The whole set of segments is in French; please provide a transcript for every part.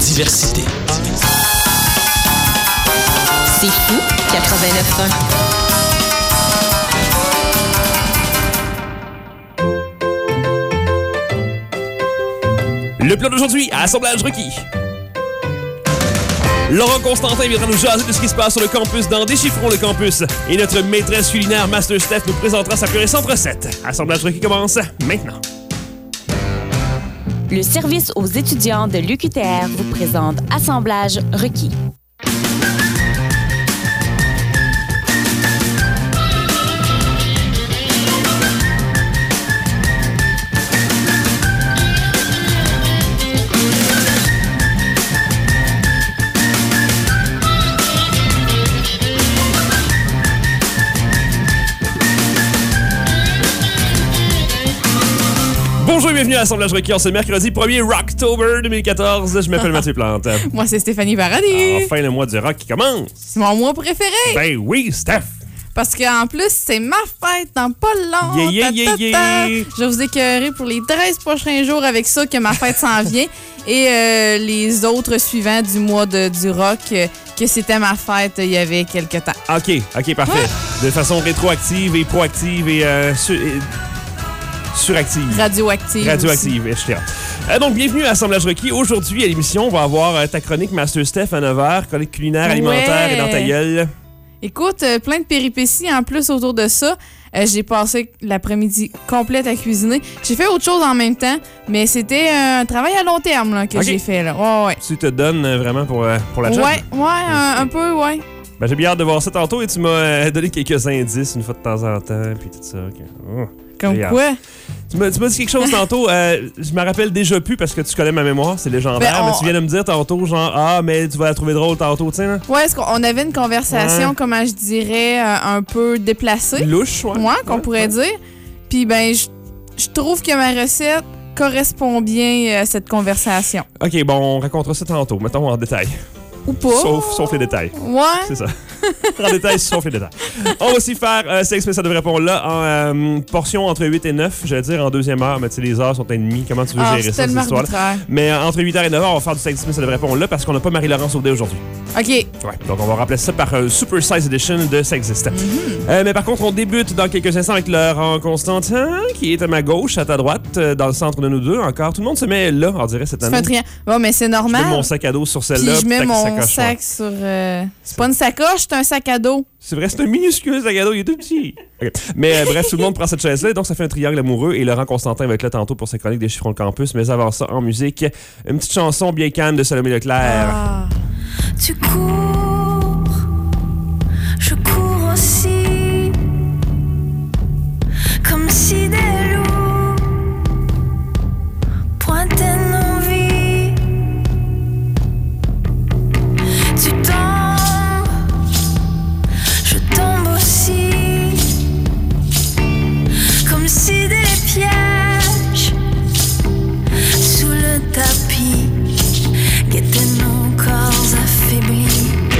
diversité. C'est fou, 89.1. Le plan d'aujourd'hui, assemblage requis. Laurent Constantin viendra nous jaser de ce qui se passe sur le campus dans Déchiffrons le campus. Et notre maîtresse culinaire Master Steph nous présentera sa plus récente recette. Assemblage requis commence maintenant. Le service aux étudiants de l'UQTR vous présente Assemblage requis. Bonjour et bienvenue à l'Assemblage requis en ce mercredi 1er Rocktober 2014. Je m'appelle Mathieu Plante. Moi, c'est Stéphanie Paradis. Enfin, le mois du rock qui commence. C'est mon mois préféré. Ben oui, Steph. Parce qu'en plus, c'est ma fête dans pas long. Yeah. Je vais vous écœurer pour les 13 prochains jours avec ça que ma fête s'en vient. Et les autres suivants du mois du rock, que c'était ma fête il y avait quelques temps. OK, parfait. Ouais. De façon rétroactive et proactive et suractive. Radioactive, je suis donc, bienvenue à Assemblage requis. Aujourd'hui, à l'émission, on va avoir ta chronique Master Steph à 9h, chronique culinaire, alimentaire et dans ta gueule. Écoute, plein de péripéties en plus autour de ça. J'ai passé l'après-midi complète à cuisiner. J'ai fait autre chose en même temps, mais c'était un travail à long terme là, que j'ai fait. Là. Ouais. Tu te donnes vraiment pour la job? Un peu. Ben, j'ai bien hâte de voir ça tantôt et tu m'as donné quelques indices une fois de temps en temps, puis tout ça. Okay. Comme quoi? Tu m'as dit quelque chose tantôt, je me rappelle déjà plus parce que tu connais ma mémoire, c'est légendaire, mais tu viens de me dire tantôt, genre, mais tu vas la trouver drôle tantôt, tu sais, là? Ouais, est-ce qu'on avait une conversation, comment je dirais, un peu déplacée? Louche, qu'on pourrait dire. Puis, ben, je trouve que ma recette correspond bien à cette conversation. OK, bon, on racontera ça tantôt, mettons en détail. Ou pas. Sauf les détails. Ouais. C'est ça. En détail, sauf les détails. On va aussi faire 5 spéciales de répondre là en portion entre 8 et 9. J'allais dire en deuxième heure, mais tu sais, les heures sont à demi. Comment tu veux gérer ça, cette histoire-là? Mais entre 8h et 9h, on va faire du 5 spéciales de répondre là parce qu'on n'a pas Marie-Laurence Audet aujourd'hui. OK. Ouais, donc on va remplacer ça par un Super Size Edition de Ça existe. Mais par contre, on débute dans quelques instants avec Laurent Constantin, qui est à ma gauche, à ta droite, dans le centre de nous deux encore. Tout le monde se met là, on dirait, cette année. Tu fais un triangle. Bon, mais c'est normal. Je mets mon sac à dos sur celle-là. Puis je mets mon sac sur... C'est pas une sacoche, c'est un sac à dos. C'est vrai, c'est un minuscule sac à dos, il est tout petit. Okay. Mais bref, tout le monde prend cette chaise-là, donc ça fait un triangle amoureux. Et Laurent Constantin va être là tantôt pour sa chronique des Chiffrons le campus. Mais avant ça, en musique, une petite chanson bien calme de Salomé Leclerc. Ah. Tu cours, je cours aussi, comme si des loups pointaient nos vies. Tu tombes, je tombe aussi, comme si des pièges sous le tapis guettaient nos corps affaiblis.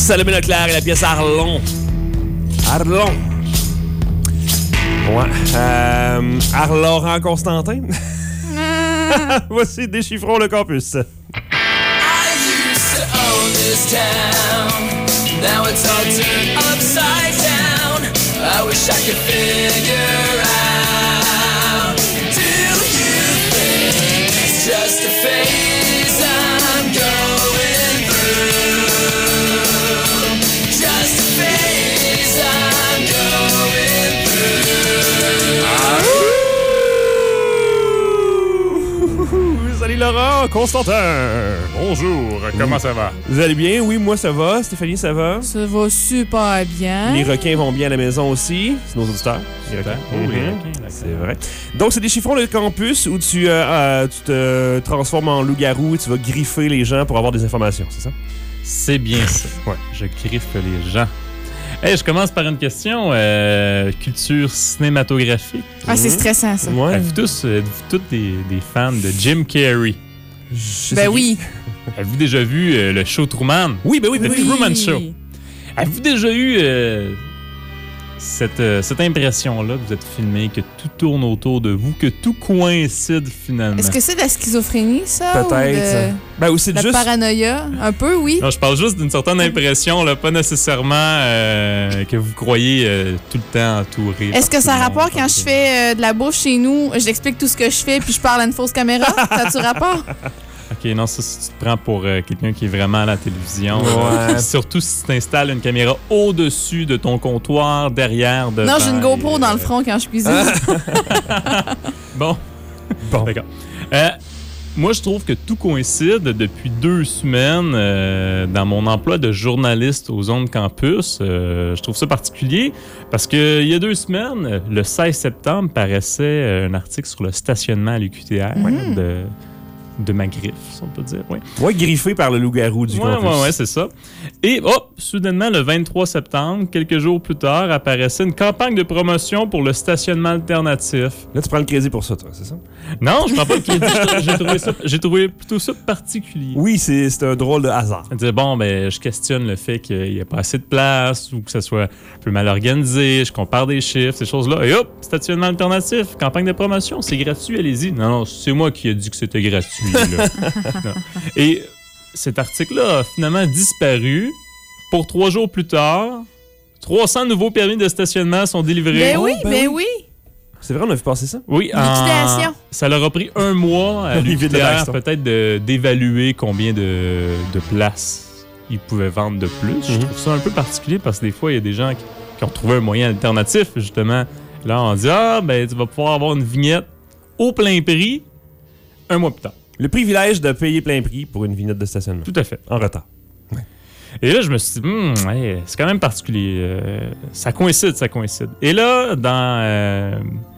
Salomé Leclerc et la pièce Arlon. Arlon. Ouais. Arlorent Constantin. Voici Déchiffrons le campus. I used to own this town. Now it's all turned upside down. I wish I could figure out. Do you think it's just a phase I'm going through? Just a phase I'm going through. Salut Laurent, Constantin. Bonjour, comment ça va? Vous allez bien? Oui, moi ça va. Stéphanie, ça va? Ça va super bien. Les requins vont bien à la maison aussi. C'est nos auditeurs. Les requins. Oh, les Mhm. requins, d'accord. C'est vrai. Donc, c'est Déchiffrons le campus où tu te transformes en loup-garou et tu vas griffer les gens pour avoir des informations, c'est ça? C'est bien ça. Ouais. Je griffe les gens. Hey, je commence par une question. Culture cinématographique. Ah, c'est stressant, ça. Ouais. Êtes-vous tous des fans de Jim Carrey? Ben oui. Avez-vous déjà vu le show Truman? Oui, ben oui, ben The oui. Truman Show. Avez-vous déjà eu cette impression-là que vous êtes filmé, que tout tourne autour de vous, que tout coïncide finalement? Est-ce que c'est de la schizophrénie, ça? Peut-être. Ou Ben ou c'est de la juste... paranoïa? Un peu, oui. Non, je parle juste d'une certaine impression, là, pas nécessairement que vous croyez tout le temps entouré. Est-ce que ça a rapport quand je fais de la bouffe chez nous, j'explique tout ce que je fais puis je parle à une fausse caméra? Ça a-tu rapport? Ok, non, ça, si tu te prends pour quelqu'un qui est vraiment à la télévision. Ouais. Surtout si tu installes une caméra au-dessus de ton comptoir, derrière, devant. Non, j'ai une GoPro et, dans le front quand je cuisine. Bon. Bon. D'accord. Moi, je trouve que tout coïncide depuis 2 semaines dans mon emploi de journaliste aux Ondes Campus. Je trouve ça particulier parce qu'il y a 2 semaines, le 16 septembre, paraissait un article sur le stationnement à l'UQTR de ma griffe, si on peut dire. Oui, Ouais, griffé par le loup-garou du campus. ouais, c'est ça. Et soudainement, le 23 septembre, quelques jours plus tard, apparaissait une campagne de promotion pour le stationnement alternatif. Là, tu prends le crédit pour ça, toi, c'est ça? Non, je prends pas le crédit. J'ai trouvé plutôt ça particulier. Oui, c'est un drôle de hasard. Dire, bon, ben, je questionne le fait qu'il n'y a pas assez de place ou que ça soit un peu mal organisé. Je compare des chiffres, ces choses-là. Et hop, stationnement alternatif, campagne de promotion, c'est gratuit, allez-y. Non, c'est moi qui ai dit que c'était gratuit. Là. Non. Et cet article-là a finalement disparu. Pour 3 jours plus tard, 300 nouveaux permis de stationnement sont délivrés. Ben oui, ben ben oui. oui. C'est vrai, on a vu passer ça? Oui, Liquidation. Ça leur a pris 1 mois à Ils vident le l'UQTR Baxter. peut-être d'évaluer combien de places ils pouvaient vendre de plus. Je trouve ça un peu particulier parce que des fois, il y a des gens qui ont trouvé un moyen alternatif, justement. Là, on dit, ben, tu vas pouvoir avoir une vignette au plein prix 1 mois plus tard. Le privilège de payer plein prix pour une vignette de stationnement. Tout à fait. En retard. Et là, je me suis dit, c'est quand même particulier. Ça coïncide. Et là, dans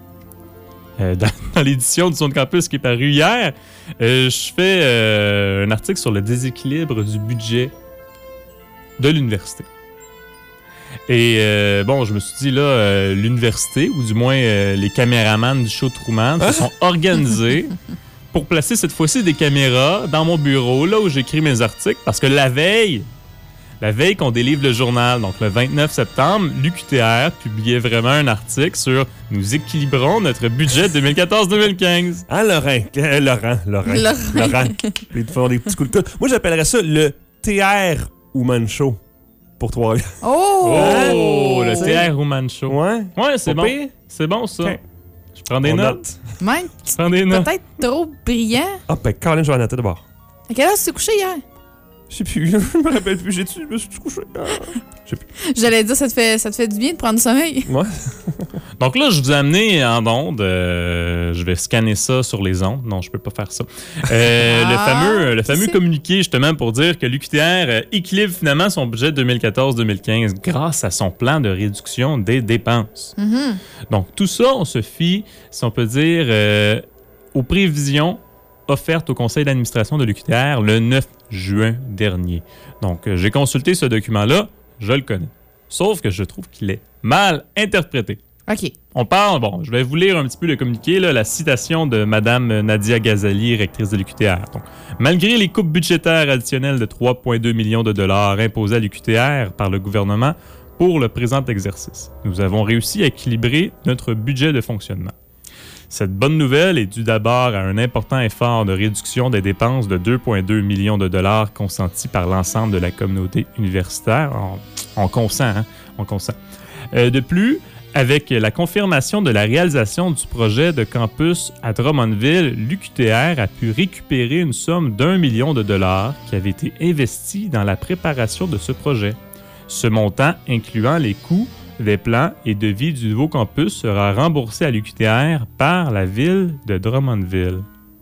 l'édition du Son de Campus qui est parue hier, je fais un article sur le déséquilibre du budget de l'université. Et je me suis dit, là, l'université, ou du moins les caméramans du show Truman, se sont organisés pour placer cette fois-ci des caméras dans mon bureau, là où j'écris mes articles, parce que la veille qu'on délivre le journal, donc le 29 septembre, l'UQTR publiait vraiment un article sur « Nous équilibrons notre budget 2014-2015 ». Hein, Laurent. Ils te font des petits coups de coude. Moi, j'appellerais ça le TR Woman Show pour toi. Oh, le Ouais. TR Woman Show. Ouais? Ouais, c'est Pas bon. pire? C'est bon, ça. Ok. Je prends des On notes. note. Même Je prends des notes. peut-être trop brillant. Ah, ben, Colin, je vais noter d'abord. À quelle heure tu t'es couché hier? Je sais plus, je me rappelle plus. Je me suis couché. J'allais dire, ça te fait du bien de prendre du sommeil. Ouais. Donc là, je vous ai amené en ondes. Je vais scanner ça sur les ondes. Non, je peux pas faire ça. Le fameux c'est- communiqué, justement, pour dire que l'UQTR équilibre finalement son budget 2014-2015 grâce à son plan de réduction des dépenses. Donc tout ça, on se fie, si on peut dire, aux prévisions offerte au conseil d'administration de l'UQTR le 9 juin dernier. Donc, j'ai consulté ce document-là, je le connais. Sauf que je trouve qu'il est mal interprété. OK. On parle, je vais vous lire un petit peu le communiqué, là, la citation de Mme Nadia Ghazali, rectrice de l'UQTR. Donc, malgré les coupes budgétaires additionnelles de 3,2 millions de dollars imposées à l'UQTR par le gouvernement pour le présent exercice, nous avons réussi à équilibrer notre budget de fonctionnement. Cette bonne nouvelle est due d'abord à un important effort de réduction des dépenses de 2,2 millions de dollars consentis par l'ensemble de la communauté universitaire. On consent, hein? On consent. De plus, avec la confirmation de la réalisation du projet de campus à Drummondville, l'UQTR a pu récupérer une somme d'1 million de dollars qui avait été investie dans la préparation de ce projet. Ce montant, incluant les coûts des plans et devis du nouveau campus, sera remboursé à l'UQTR par la ville de Drummondville.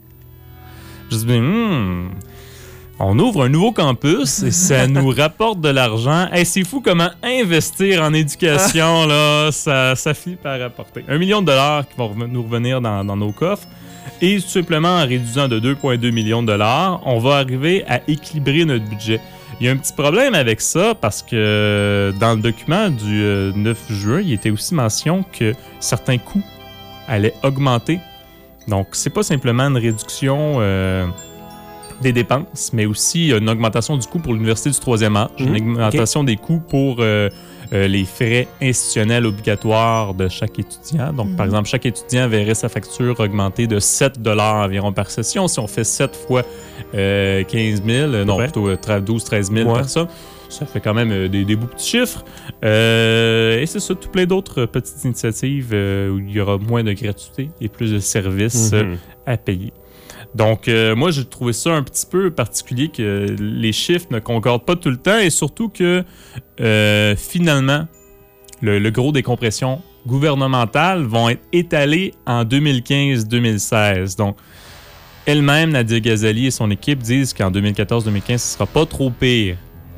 Je me dis, on ouvre un nouveau campus et ça nous rapporte de l'argent. Hey, c'est fou comment investir en éducation, là, ça finit par rapporter. 1 million de dollars qui vont nous revenir dans nos coffres. Et tout simplement, en réduisant de 2,2 millions de dollars, on va arriver à équilibrer notre budget. Il y a un petit problème avec ça parce que dans le document du 9 juin, il était aussi mention que certains coûts allaient augmenter. Donc, c'est pas simplement une réduction des dépenses, mais aussi une augmentation du coût pour l'Université du 3e âge, une augmentation des coûts pour les frais institutionnels obligatoires de chaque étudiant. Donc, par exemple, chaque étudiant verrait sa facture augmenter de 7 $ environ par session. Si on fait 7 fois 15 000, non, plutôt 12-13 000 par ça, ça fait quand même des beaux petits chiffres. Et c'est ça, tout plein d'autres petites initiatives où il y aura moins de gratuité et plus de services à payer. Donc, moi, j'ai trouvé ça un petit peu particulier que les chiffres ne concordent pas tout le temps et surtout que, finalement, le gros des compressions gouvernementales vont être étalées en 2015-2016. Donc, elle-même, Nadia Ghazali et son équipe disent qu'en 2014-2015, ce ne sera pas trop pire.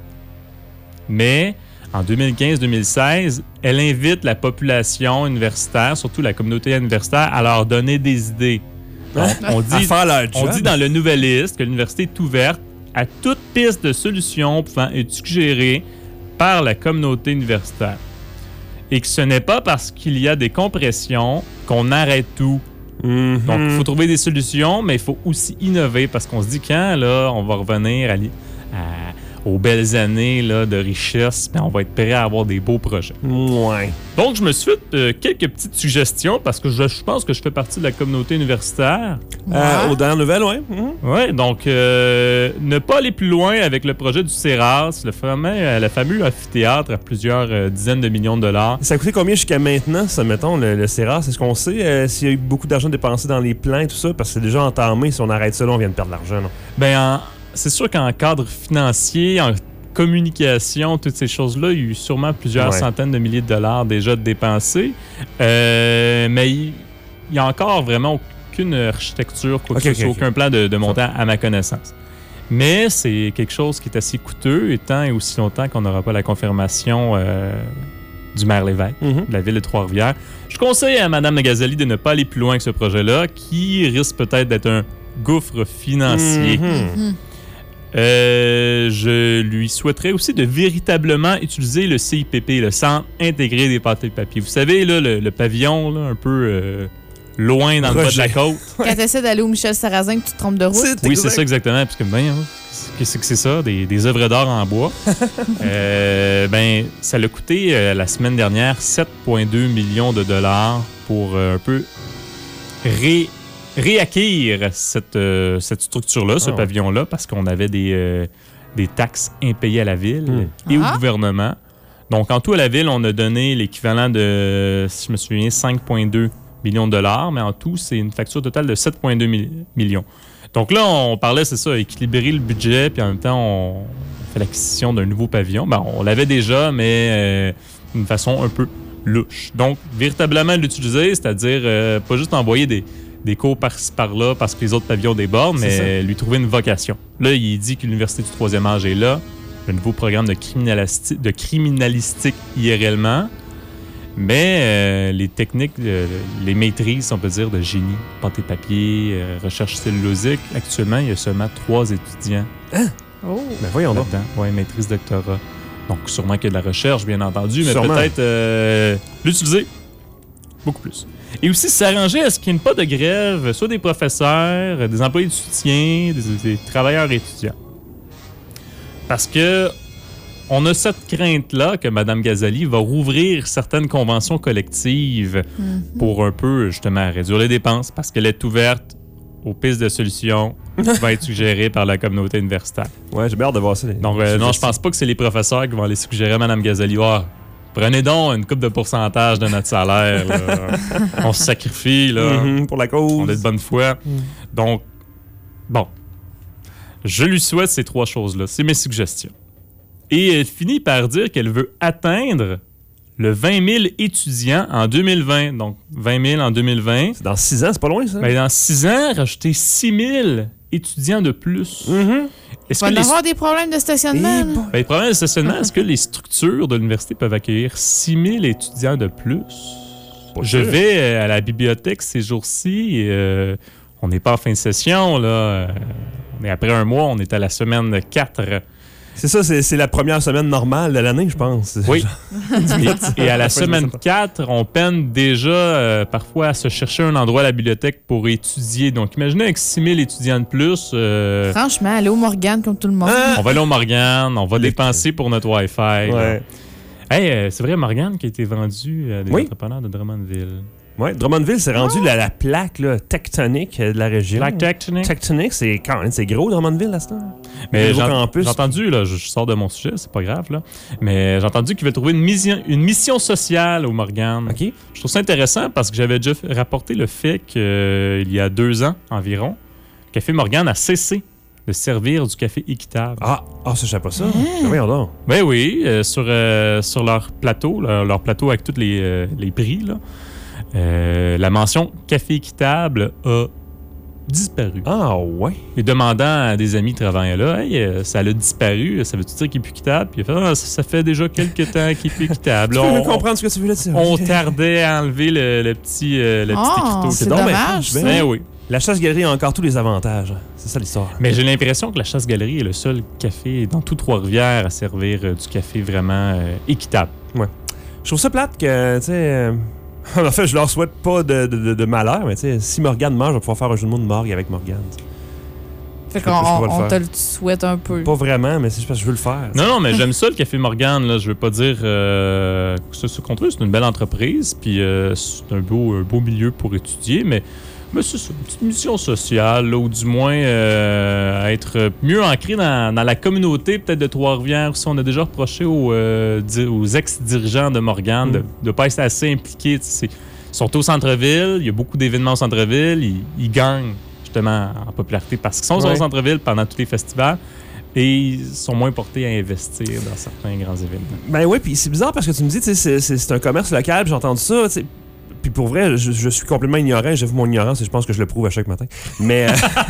Mais en 2015-2016, elle invite la population universitaire, surtout la communauté universitaire, à leur donner des idées. Donc, on dit dans le Nouvelliste que l'université est ouverte à toute piste de solutions pouvant être suggérée par la communauté universitaire. Et que ce n'est pas parce qu'il y a des compressions qu'on arrête tout. Donc, il faut trouver des solutions, mais il faut aussi innover parce qu'on se dit quand là, on va revenir aux belles années là, de richesse, ben, on va être prêt à avoir des beaux projets. Ouais. Donc, je me suis fait quelques petites suggestions parce que je pense que je fais partie de la communauté universitaire. Aux dernières nouvelles, oui. Oui, donc ne pas aller plus loin avec le projet du CERAS, le fameux amphithéâtre à plusieurs dizaines de millions de dollars. Ça a coûté combien jusqu'à maintenant, ça, mettons, le CERAS? Est-ce qu'on sait s'il y a eu beaucoup d'argent dépensé dans les plans et tout ça? Parce que c'est déjà entamé. Si on arrête ça, là, on vient de perdre de l'argent. Non? Ben, c'est sûr qu'en cadre financier, en communication, toutes ces choses-là, il y a eu sûrement plusieurs centaines de milliers de dollars déjà dépensés. Mais il y a encore vraiment aucune architecture, aucun plan de montant à ma connaissance. Mais c'est quelque chose qui est assez coûteux, et tant et aussi longtemps qu'on n'aura pas la confirmation du maire Lévesque, de la ville de Trois-Rivières. Je conseille à Mme Ghazali de ne pas aller plus loin que ce projet-là, qui risque peut-être d'être un gouffre financier. Je lui souhaiterais aussi de véritablement utiliser le CIPP, le Centre intégré des pâtés de papier. Vous savez, là, le pavillon, là, un peu loin dans le bas de la côte. Quand tu essaies d'aller au Michel Sarrazin que tu te trompes de route. Oui, c'est ça exactement. Parce que, qu'est-ce que c'est ça? Des œuvres d'art en bois. Ça l'a coûté la semaine dernière 7,2 millions de dollars pour un peu réacquérir cette structure-là, ce pavillon-là, parce qu'on avait des taxes impayées à la ville et au gouvernement. Donc, en tout, à la ville, on a donné l'équivalent de, si je me souviens, 5,2 millions de dollars, mais en tout, c'est une facture totale de 7,2 millions. Donc là, on parlait, c'est ça, équilibrer le budget, puis en même temps, on fait l'acquisition d'un nouveau pavillon. Ben, on l'avait déjà, mais d'une façon un peu louche. Donc, véritablement l'utiliser, c'est-à-dire pas juste envoyer des cours par-ci par-là parce que les autres pavillons débordent, mais lui trouver une vocation. Là, il dit que l'Université du 3e âge est là, le nouveau programme de criminalistique IRLement, mais les techniques, les maîtrises, on peut dire, de génie, pâté papier, recherche cellulosique, actuellement, il y a seulement 3 étudiants. Hein? Oh! Ben voyons donc. Oui, maîtrise doctorat. Donc, sûrement qu'il y a de la recherche, bien entendu, mais peut-être l'utiliser. Beaucoup plus. Et aussi s'arranger à ce qu'il n'y ait pas de grève, soit des professeurs, des employés de soutien, des travailleurs étudiants. Parce que on a cette crainte-là que Mme Ghazali va rouvrir certaines conventions collectives pour un peu, justement, réduire les dépenses parce qu'elle est ouverte aux pistes de solutions qui vont être suggérées par la communauté universitaire. Ouais, j'ai bien hâte de voir ça. Donc, non, je pense pas que c'est les professeurs qui vont aller suggérer à Mme Ghazali. Prenez donc une coupe de pourcentage de notre salaire. Là. On se sacrifie là, pour la cause. On est de bonne foi. Donc, bon. Je lui souhaite ces 3 choses-là. C'est mes suggestions. Et elle finit par dire qu'elle veut atteindre le 20 000 étudiants en 2020. Donc, 20 000 en 2020. C'est dans 6 ans, c'est pas loin, ça? Ben, dans 6 ans, rajouter 6 000 étudiants de plus. Il va y avoir des problèmes de stationnement. Ben, les problèmes de stationnement, est-ce que les structures de l'université peuvent accueillir 6 000 étudiants de plus? Je vais à la bibliothèque ces jours-ci. On n'est pas en fin de session, là. Mais après un mois, on est à la semaine 4. C'est ça, c'est la première semaine normale de l'année, je pense. Oui. Et à la semaine 4, on peine déjà parfois à se chercher un endroit à la bibliothèque pour étudier. Donc, imaginez avec 6 000 étudiants de plus. Franchement, aller au Morgane comme tout le monde. On va aller au Morgane, on va dépenser pour notre Wi-Fi. Ouais. Hey, c'est vrai, Morgane qui a été vendu à des entrepreneurs de Drummondville. Oui, Drummondville, c'est rendu la plaque là, tectonique de la région. Plaque tectonique? Tectonique, c'est quand même, c'est gros, Drummondville, là, ce temps. Mais j'ai entendu, là, je sors de mon sujet, c'est pas grave, là, mais j'ai entendu qu'il veut trouver une mission sociale au Morgane. OK. Je trouve ça intéressant parce que j'avais déjà rapporté le fait qu'il y a 2 ans environ, Café Morgane a cessé de servir du café équitable. Ah, ça, je sais pas ça. Voyons donc. Ben oui, sur leur plateau, leur plateau avec tous les prix, là. La mention café équitable a disparu. Ah ouais? Et demandant à des amis travaillant là, hey, ça a disparu, ça veut-tu dire qu'il est plus équitable? Puis il a fait, ça fait déjà quelques temps qu'il est plus équitable. Je peux comprendre ce que tu veux dire. On tardait à enlever le petit écriteau. C'est dommage. Ben oui. La chasse-galerie a encore tous les avantages. C'est ça l'histoire. Mais j'ai l'impression que la chasse-galerie est le seul café dans tout Trois-Rivières à servir du café vraiment équitable. Ouais. Je trouve ça plate que, tu sais... en fait, je leur souhaite pas de malheur, mais tu sais, si Morgane meurt, je vais pouvoir faire un jeu de mots de morgue avec Morgane. Fait qu'on te le souhaite un peu. Pas vraiment, mais c'est juste parce que je veux le faire. Non, mais j'aime ça, le Café Morgane. Là. Je veux pas dire que c'est contre eux. C'est une belle entreprise, puis c'est un beau milieu pour étudier, mais c'est ça, une petite mission sociale, là, ou du moins être mieux ancré dans la communauté, peut-être de Trois-Rivières. Si on a déjà reproché aux ex-dirigeants de Morgane de ne pas être assez impliqués. Ils sont au centre-ville, il y a beaucoup d'événements au centre-ville, ils gagnent justement en popularité parce qu'ils sont au centre-ville pendant tous les festivals. Et ils sont moins portés à investir dans certains grands événements. Ben oui, puis c'est bizarre parce que tu me dis, c'est un commerce local, puis j'ai entendu ça, t'sais. Puis pour vrai, je suis complètement ignorant. J'avoue mon ignorance et je pense que je le prouve à chaque matin. Mais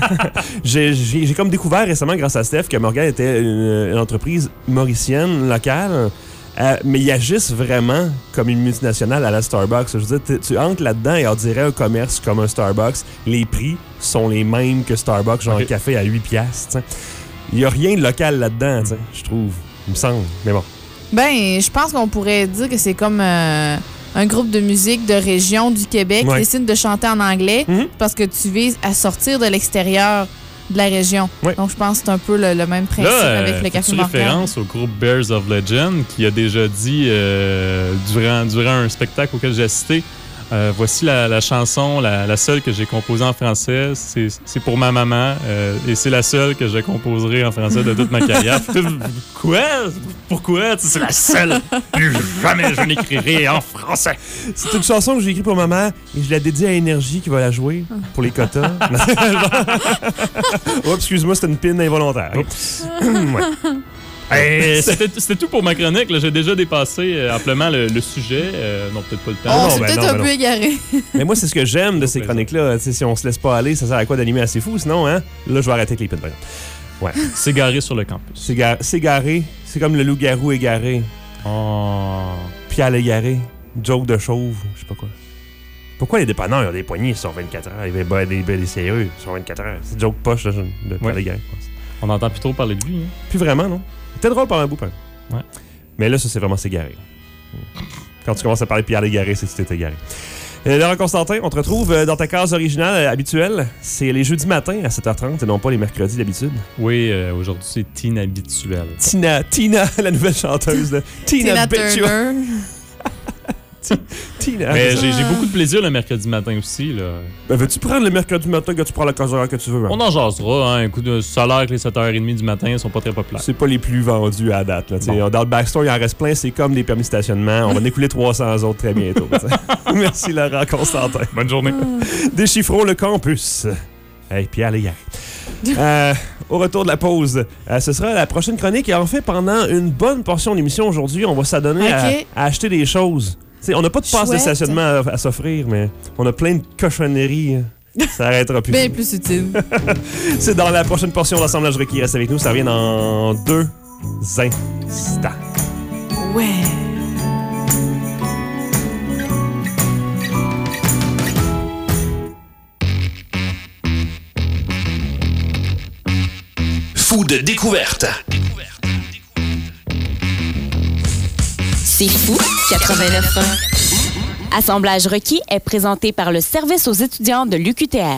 j'ai comme découvert récemment, grâce à Steph, que Morgane était une entreprise mauricienne, locale. Mais ils agissent vraiment comme une multinationale à la Starbucks. Je veux dire, tu entres là-dedans et on dirait un commerce comme un Starbucks. Les prix sont les mêmes que Starbucks, genre un café à 8$. Il n'y a rien de local là-dedans, je trouve. Il me semble. Mais bon. Ben, je pense qu'on pourrait dire que c'est comme... un groupe de musique de région du Québec qui décide de chanter en anglais parce que tu vises à sortir de l'extérieur de la région. Donc, je pense que c'est un peu le même principe avec le Café Morgane. Référence au groupe Bears of Legend qui a déjà dit durant un spectacle auquel j'ai assisté, voici la chanson, la seule que j'ai composée en français. C'est pour ma maman et c'est la seule que je composerai en français de toute ma carrière. Quoi? Pourquoi? C'est la seule. Plus jamais je n'écrirai en français. C'est une chanson que j'ai écrite pour ma mère et je la dédie à Énergie qui va la jouer pour les quotas. Oups, excuse-moi, c'était une pine involontaire. C'était tout pour ma chronique. Là. J'ai déjà dépassé amplement le sujet. Non, peut-être pas le temps. On s'est peut-être un peu égaré. Mais moi, c'est ce que j'aime de ces chroniques-là. Si on se laisse pas aller, ça sert à quoi d'animer assez fou? Sinon, hein? Là, je vais arrêter avec les pins. Ouais. S'égarer sur le campus. S'égarer. C'est comme le loup-garou égaré. Oh. Pierre l'égaré. Joke de chauve. Je sais pas quoi. Pourquoi les dépanneurs ils ont des poignées sur 24 heures? Il va des sérieux sur 24 heures. C'est joke poche de Pierre l'égaré. On n'entend plus trop parler de lui. Hein? Plus vraiment, non? C'était drôle pendant un bout, Mais là, ça, c'est vraiment s'égarer. Quand tu commences à parler de Pierre l'égaré, c'est que tu t'es égaré. Laurent Constantin, on te retrouve dans ta case originale habituelle. C'est les jeudis matins à 7h30 et non pas les mercredis d'habitude. Oui, aujourd'hui, c'est inhabituel. Tina, la nouvelle chanteuse de Tina Turner. Tina. Mais j'ai beaucoup de plaisir le mercredi matin aussi. Là. Ben, veux-tu prendre le mercredi matin que tu prends la case horaire que tu veux? Hein? On en jasera. Hein. Écoute, ça a l'air que les 7h30 du matin ne sont pas très populaires. C'est pas les plus vendus à date. Là, bon. Dans le backstore, il en reste plein. C'est comme des permis de stationnement. On va en écouler 300 autres très bientôt. Merci Laurent Constantin. Bonne journée. Déchiffrons le campus. Hey, Pierre Légaré. Au retour de la pause, ce sera la prochaine chronique. Et en fait, pendant une bonne portion de l'émission aujourd'hui, on va s'adonner à acheter des choses. T'sais, on n'a pas de passe de stationnement à s'offrir, mais on a plein de cochonneries. Ça arrêtera plus. Bien plus utile. C'est dans la prochaine portion d'Assemblage requis. Reste avec nous, ça revient dans 2 instants. Ouais. Fou de découverte. C'est fou, 89.1. Assemblage requis est présenté par le service aux étudiants de l'UQTR.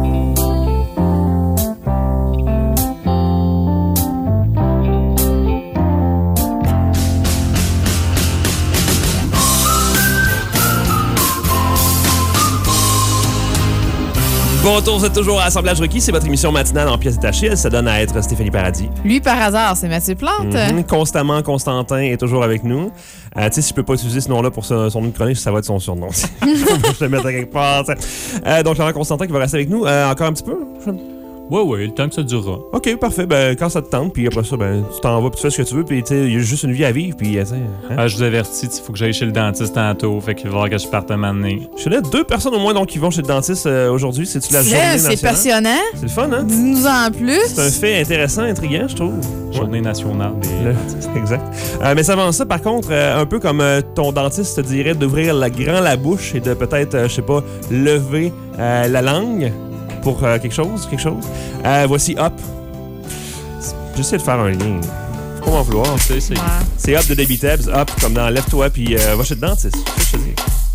Bon retour, vous êtes toujours à Assemblage requis. C'est votre émission matinale en pièces détachées. Elle se donne à être Stéphanie Paradis. Lui, par hasard, c'est Mathieu Plante. Constamment, Constantin est toujours avec nous. Tu sais, si je peux pas utiliser ce nom-là pour son nom de chronique, ça va être son surnom. Je le mettre à quelque part. Donc, Laurent Constantin qui va rester avec nous encore un petit peu. Oui, le temps que ça durera. OK, parfait. Ben, quand ça te tente, puis après ça, ben, tu t'en vas, puis tu fais ce que tu veux, puis il y a juste une vie à vivre, puis je vous avertis, il faut que j'aille chez le dentiste tantôt, fait qu'il va falloir que je parte à m'amener. Je connais 2 personnes au moins donc, qui vont chez le dentiste aujourd'hui. C'est-tu la journée nationale? C'est passionnant. C'est le fun, hein? Dis-nous en plus. C'est un fait intéressant, intriguant, je trouve. Journée nationale des dentistes. Exact. Mais ça avance ça, par contre, un peu comme ton dentiste te dirait d'ouvrir la bouche et de peut-être, je sais pas, lever la langue. Pour quelque chose. Voici Up. J'essaie de faire un lien. Faut pas m'en vouloir. C'est Up de Debbie Tebbs. Up comme dans Lève-toi puis va chez le dentiste. C'est ce que je te dis.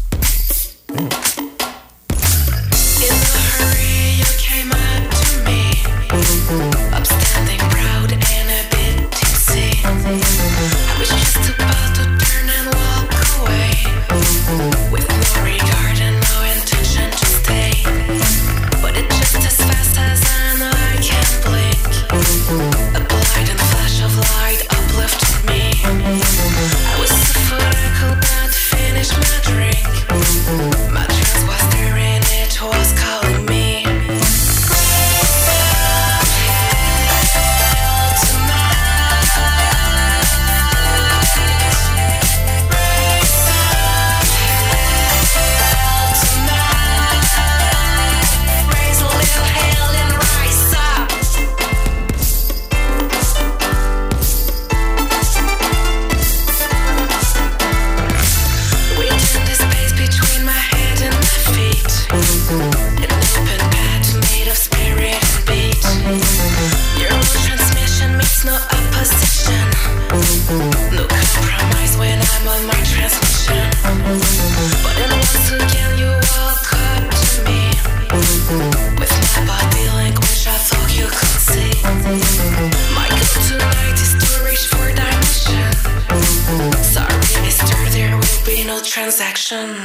Transaction.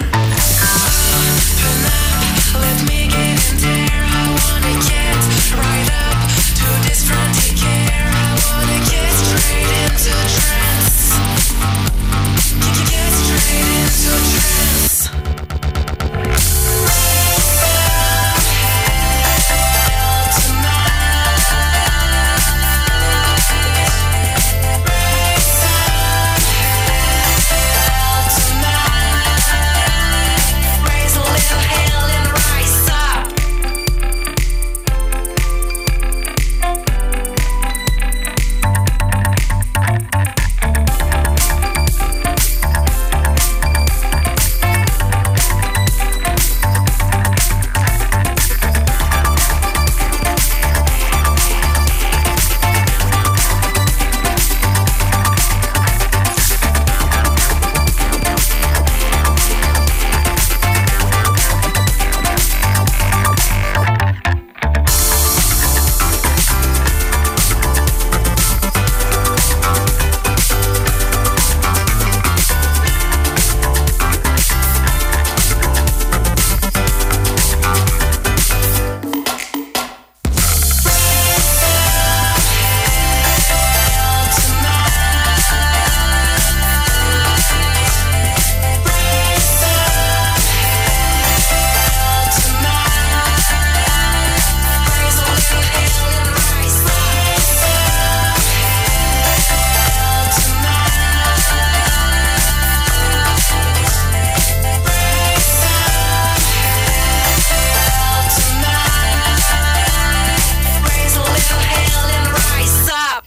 Open up, let me get in there. I wanna get right up to this frontier. I wanna get straight into trance. Get straight into trance. Tonight.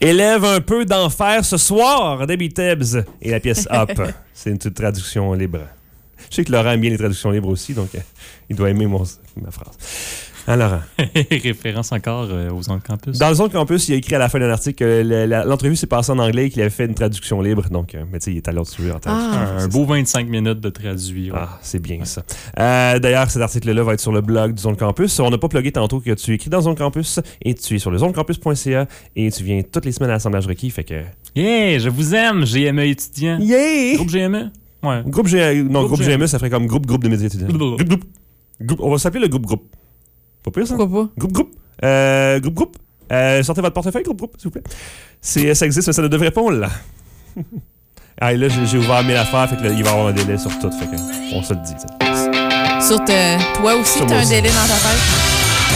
Élève un peu d'enfer ce soir, Debbie Tebbs et la pièce Up. C'est une toute traduction libre. Je sais que Laurent aime bien les traductions libres aussi, donc il doit aimer ma phrase. Hein, Laurent? Référence encore aux Ondes Campus. Dans les Ondes Campus, il a écrit à la fin d'un article que l'entrevue s'est passée en anglais et qu'il avait fait une traduction libre. Donc, mais tu sais, il est à l'autre sujet en tête. Un beau 25 minutes de traduit. Ouais. Ah, c'est bien ça. D'ailleurs, cet article-là va être sur le blog du Zone Campus. On n'a pas plugué tantôt que tu écris dans Zone Campus et tu es sur le zonecampus.ca et tu viens toutes les semaines à l'assemblage requis. Fait que... Yeah, je vous aime, GME étudiant. Yeah! Groupe GME? Ouais. Groupe GME, ça ferait comme groupe de médias étudiants. Groupe. On va s'appeler le groupe. Pas pire, ça? Pourquoi pas? Groupe. Sortez votre portefeuille, groupe, s'il vous plaît. Ça existe, mais ça ne devrait pas, là. Ah, et là, j'ai ouvert 1000 affaires, fait que là, il va y avoir un délai sur tout, fait que on se le dit. Sur toi aussi, t'as un délai dans ta tête?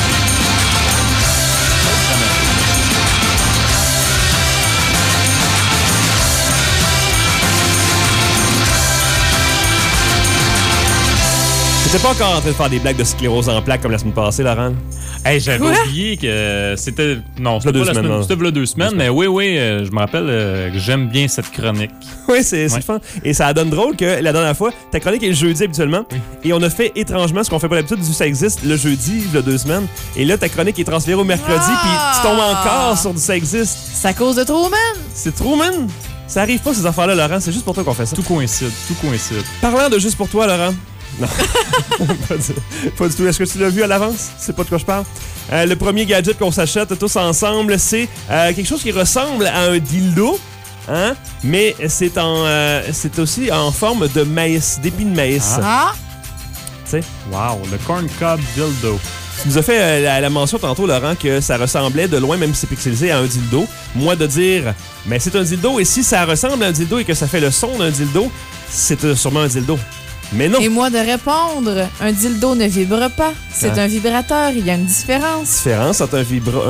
T'étais pas encore en train de faire des blagues de sclérose en plaques comme la semaine passée, Laurent? Hey, j'avais oublié que c'était... Non, c'était pas la semaine. C'était là 2 semaines, mais oui, je me rappelle que j'aime bien cette chronique. Oui, c'est fun. Et ça donne drôle que la dernière fois, ta chronique est le jeudi habituellement, et on a fait étrangement ce qu'on fait pas d'habitude, du ça existe, le jeudi, il y a 2 semaines, et là, ta chronique est transférée au mercredi, puis tu tombes encore sur du ça existe. C'est à cause de Truman. C'est Truman. Ça arrive pas, ces affaires-là, Laurent, c'est juste pour toi qu'on fait ça. Tout coïncide. Parlant de juste pour toi, Laurent. Non, pas du tout. Est-ce que tu l'as vu à l'avance? C'est pas de quoi je parle. Le premier gadget qu'on s'achète tous ensemble, c'est quelque chose qui ressemble à un dildo, hein? Mais c'est aussi en forme de maïs, d'épis de maïs. Ah! Tu sais? Wow, le corn cob dildo. Tu nous as fait la mention tantôt, Laurent, que ça ressemblait de loin, même si c'est pixelisé, à un dildo. Moi, de dire, mais c'est un dildo, et si ça ressemble à un dildo et que ça fait le son d'un dildo, c'est sûrement un dildo. Mais non. Et moi de répondre, un dildo ne vibre pas. C'est un vibrateur. Il y a une différence. Différence entre un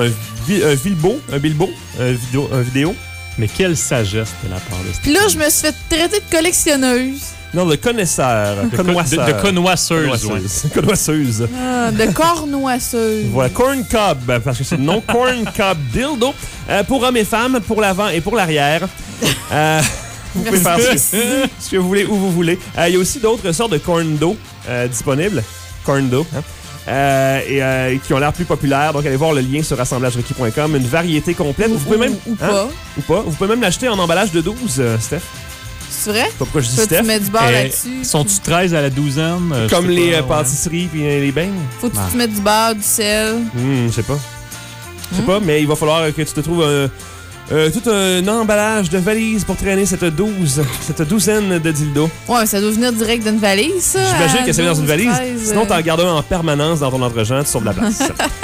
vidéo. Mais quelle sagesse de la part de ce... Puis là, je me suis fait traiter de collectionneuse. Non, de connaisseur. De connoisseuse. Ouais. Connoisseuse. Ah, de cornoisseuse. Voilà, corn cob, parce que c'est le nom corn cob dildo. Pour hommes et femmes, pour l'avant et pour l'arrière. Vous pouvez faire ce que vous voulez, où vous voulez. Il y a aussi d'autres sortes de corn do disponibles. Corn do, hein? Et qui ont l'air plus populaires. Donc, allez voir le lien sur assemblagerequis.com. Une variété complète. Vous pouvez même... Ou pas. Ou pas. Vous pouvez même l'acheter en emballage de 12, Steph. C'est vrai? Pas pourquoi je dis Toi, Steph. tu mets du beurre là-dessus. Sont-tu 13 à la douzaine? Comme les pâtisseries puis les beignes. Faut que tu te mettes du beurre, du sel. Je sais pas. Je sais pas, mais il va falloir que tu te trouves tout un emballage de valises pour traîner cette douzaine de dildos. Ouais, ça doit venir direct d'une valise, ça. J'imagine que ça vient dans une valise. 13, Sinon, t'en gardes un en permanence dans ton entre-gens, tu sauves de la place.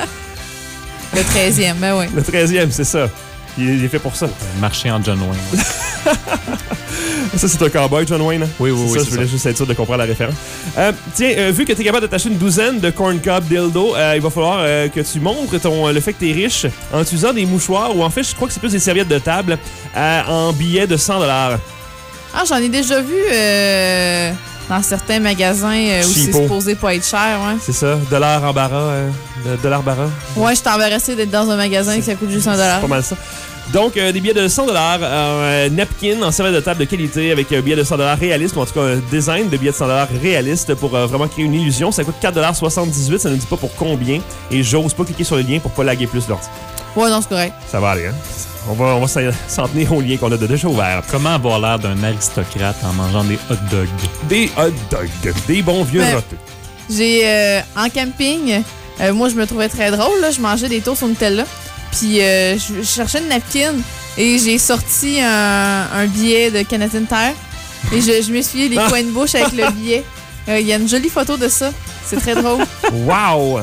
Le 13e, ben oui. Le 13e, c'est ça. Il est fait pour ça. Marché en John Wayne. Ça, c'est un cowboy, John Wayne. Oui, je voulais juste être sûr de comprendre la référence. Tiens, vu que tu es capable de t'acheter une douzaine de corn cob dildo, il va falloir que tu montres le fait que tu es riche en utilisant des mouchoirs, ou en fait, je crois que c'est plus des serviettes de table, en billets de 100 $. Ah, j'en ai déjà vu dans certains magasins où c'est supposé pas être cher, ouais. C'est ça, dollar embarras, dollar barra. Ouais, je suis embarrassé d'être dans un magasin que ça coûte juste $1. C'est pas mal ça. Donc, des billets de 100 $, napkin en serviette de table de qualité avec un billet de 100 $ réaliste, ou en tout cas un design de billet de 100 $ réaliste pour vraiment créer une illusion. Ça coûte 4,78 $, ça ne dit pas pour combien, et j'ose pas cliquer sur le lien pour pas laguer plus l'ordi. Ouais, non, c'est correct. Ça va aller, hein? On va s'en tenir au lien qu'on a déjà ouvert. Comment avoir l'air d'un aristocrate en mangeant des hot dogs? Des hot dogs, des bons vieux râtés. J'ai, en camping, moi, je me trouvais très drôle, là. Je mangeais des toasts au Nutella. Puis je cherchais une napkin et j'ai sorti un billet de Canadian Tire. Et je m'essuyais les coins de bouche avec le billet. Il y a une jolie photo de ça. C'est très drôle. Wow!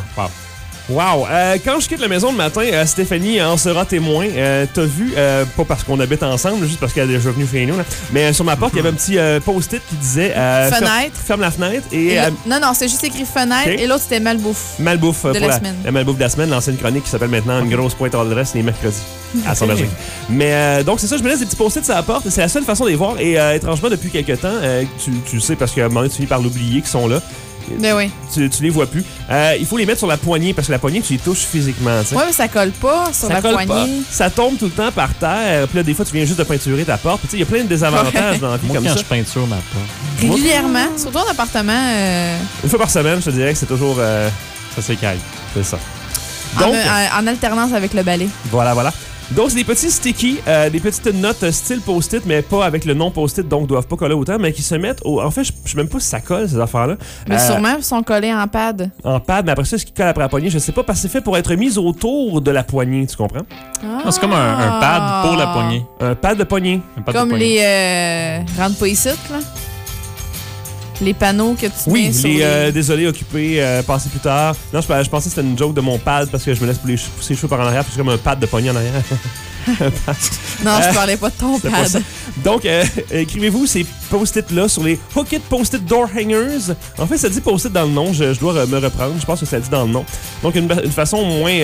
Quand je quitte la maison le matin, Stéphanie en sera témoin. T'as vu, pas parce qu'on habite ensemble, juste parce qu'elle est déjà venue chez nous, là, mais sur ma porte, il y avait un petit post-it qui disait fenêtre. Ferme la fenêtre. Et, non, c'est juste écrit fenêtre. Okay. Et l'autre, c'était malbouffe. Malbouffe de la semaine. La malbouffe de la semaine, l'ancienne chronique qui s'appelle maintenant Une grosse pointe à l'adresse les mercredis à son âge. Mais donc, c'est ça, je me laisse des petits post-it sur la porte. C'est la seule façon de les voir. Et étrangement, depuis quelques temps, tu le sais, parce qu'à un moment donné, tu finis par l'oublier qu'ils sont là. Ben oui. Tu les vois plus. Il faut les mettre sur la poignée parce que la poignée, tu les touches physiquement. T'sais. Ouais, mais ça colle pas sur la poignée. Pas. Ça tombe tout le temps par terre. Puis là, des fois, tu viens juste de peinturer ta porte. Il y a plein de désavantages dans la vie comme ça. Moi, quand je peinture ma porte. Régulièrement, surtout en appartement. Une fois par semaine, je te dirais que c'est toujours... Ça s'écaille. C'est ça. Donc, en alternance avec le balai. Voilà. Donc, c'est des petits sticky, des petites notes style post-it, mais pas avec le nom post-it, donc doivent pas coller autant, mais qui se mettent au... En fait, je sais même pas si ça colle, ces affaires-là. Mais sûrement, ils sont collés en pad. En pad, mais après ça, ce qui colle après la poignée, je sais pas, parce que c'est fait pour être mis autour de la poignée, tu comprends? Ah, c'est comme un pad pour la poignée. Un pad de poignée. Comme les... rentre pas ici, là. Les panneaux que tu mets sur les... désolé, occupé, passez plus tard. Non, je pensais que c'était une joke de mon pad parce que je me laisse pousser les cheveux par en arrière, puis c'est comme un pad de poignée en arrière. Non, je parlais pas de ton pad. Donc, écrivez-vous ces post-it-là sur les Hookit Post-it Door Hangers. En fait, ça dit post-it dans le nom, je dois me reprendre. Je pense que ça dit dans le nom. Donc, une façon moins...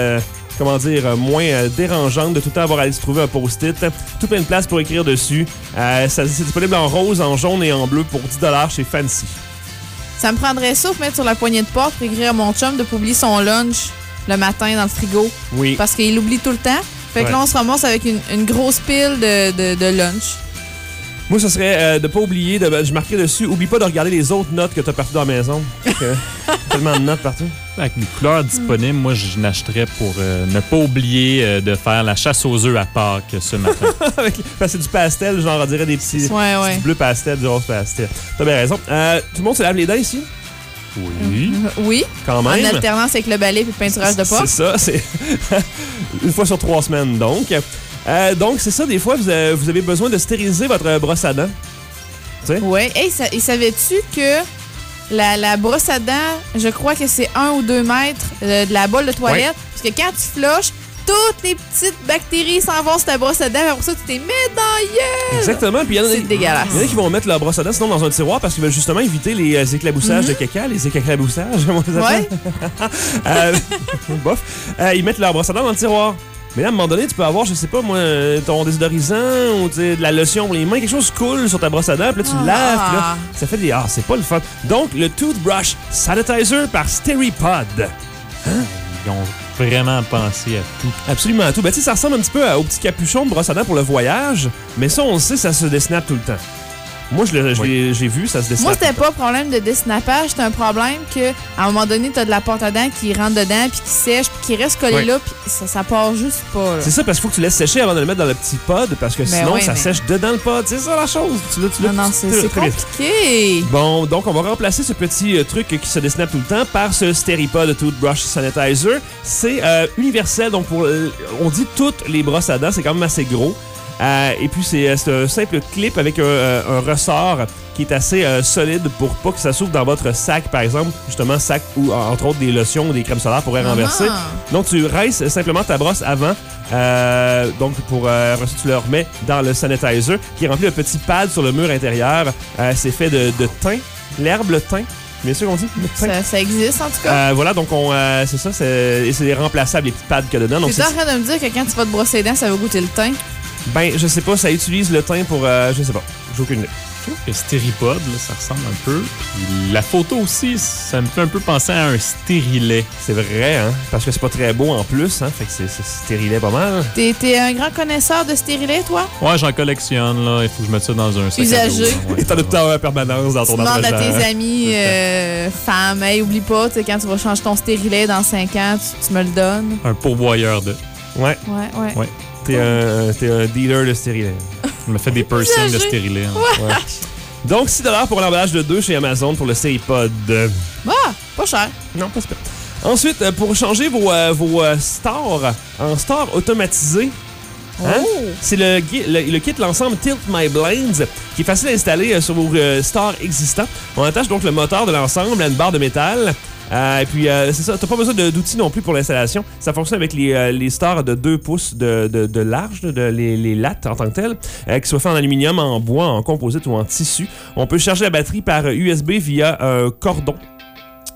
moins dérangeante de tout le temps avoir à aller se trouver un post-it. Tout plein de place pour écrire dessus. C'est disponible en rose, en jaune et en bleu pour 10$ chez Fancy. Ça me prendrait ça pour mettre sur la poignée de porte pour écrire à mon chum de pas oublier son lunch le matin dans le frigo. Oui. Parce qu'il l'oublie tout le temps. Fait que là, on se ramasse avec une grosse pile de lunch. Moi, ce serait de pas oublier, je marquerais dessus, oublie pas de regarder les autres notes que tu as partout dans la maison. Tellement de notes partout. Avec les couleurs disponibles, moi, je n'achèterais pour ne pas oublier de faire la chasse aux œufs à Pâques ce matin. Parce que c'est du pastel, genre, on dirait des petits bleus pastel, du rose pastel. T'as bien raison. Tout le monde se lave les dents ici? Oui. Oui. Quand même. En alternance avec le balai et le peinturage de porte. C'est ça, c'est une fois sur 3 semaines, donc. Donc, c'est ça, des fois, vous avez besoin de stériliser votre brosse à dents. Tu sais? Oui. Hey, et savais-tu que la brosse à dents, je crois que c'est 1 ou 2 mètres de la bolle de toilette? Ouais. Parce que quand tu flushes, toutes les petites bactéries s'en vont sur ta brosse à dents, et après ça, tu t'es mis dans la gueule. Exactement. Puis c'est dégueulasse. Il y en a qui vont mettre leur brosse à dents sinon dans un tiroir parce qu'ils veulent justement éviter les éclaboussages de caca, les éclaboussages, comment ça s'appelle? Bof. Ils mettent leur brosse à dents dans le tiroir. Mais là, à un moment donné, tu peux avoir, je sais pas moi, ton désodorisant ou de la lotion pour les mains, quelque chose coule sur ta brosse à dents, puis là, tu laves, puis là, ça fait des... Ah, c'est pas le fun. Donc, le Toothbrush Sanitizer par Steripod. Ils ont vraiment pensé à tout. Absolument à tout. Ben, tu sais, ça ressemble un petit peu au petit capuchon de brosse à dents pour le voyage, mais ça, on le sait, ça se dessnape tout le temps. Moi, j'ai vu, ça se dessnape. Moi, c'était pas un problème de dessnapage, c'était un problème que à un moment donné, t'as de la pâte à dents qui rentre dedans, puis qui sèche, puis qui reste collée là, puis ça part juste pas. Là. C'est ça, parce qu'il faut que tu laisses sécher avant de le mettre dans le petit pod, parce que sinon, ça sèche dedans le pod. C'est ça la chose. Non, c'est compliqué. Bon, donc, on va remplacer ce petit truc qui se dessnape tout le temps par ce Steripod Toothbrush Sanitizer. C'est universel, donc on dit toutes les brosses à dents, c'est quand même assez gros. Et puis, c'est un simple clip avec un ressort qui est assez solide pour pas que ça s'ouvre dans votre sac, par exemple. Justement, sac où, entre autres, des lotions ou des crèmes solaires pourraient renverser. Donc, tu rinces simplement ta brosse avant. Donc, pour ensuite, tu le remets dans le sanitizer qui est rempli de petits pads sur le mur intérieur. C'est fait de thym, l'herbe, le thym. Bien sûr qu'on dit. Ça existe, en tout cas. Voilà, donc c'est ça. C'est remplaçable, les petits pads qu'il y a dedans. Tu es en train de me dire que quand tu vas te brosser les dents, ça va goûter le thym? Ben, je sais pas, ça utilise le thym pour... je sais pas, j'ai aucune idée. Je trouve que Steripod, là, ça ressemble un peu. Puis la photo aussi, ça me fait un peu penser à un stérilet. C'est vrai, hein? Parce que c'est pas très beau en plus, hein? Fait que c'est stérilet pas mal. T'es un grand connaisseur de stérilet, toi? Ouais, j'en collectionne, là. Il faut que je mette ça dans un sac usagé. Et t'en as tout en permanence dans ton approche. Tu demandes à tes amis femmes, hey, oublie pas, quand tu vas changer ton stérilet dans 5 ans, tu me le donnes. Un pourvoyeur de... Ouais. T'es un dealer de stérilet. Je me fais des piercings de stérilet. Hein. Ouais. Donc, $6 pour l'emballage de 2 chez Amazon pour le Steripod. Pas cher. Non, pas super. Ensuite, pour changer vos stores en store automatisé, c'est le kit l'ensemble Tilt My Blinds qui est facile à installer sur vos stores existants. On attache donc le moteur de l'ensemble à une barre de métal. Et puis, c'est ça, t'as pas besoin d'outils non plus pour l'installation. Ça fonctionne avec les stores de 2 pouces de large, les lattes en tant que telles, qui soient faits en aluminium, en bois, en composite ou en tissu. On peut charger la batterie par USB via un cordon.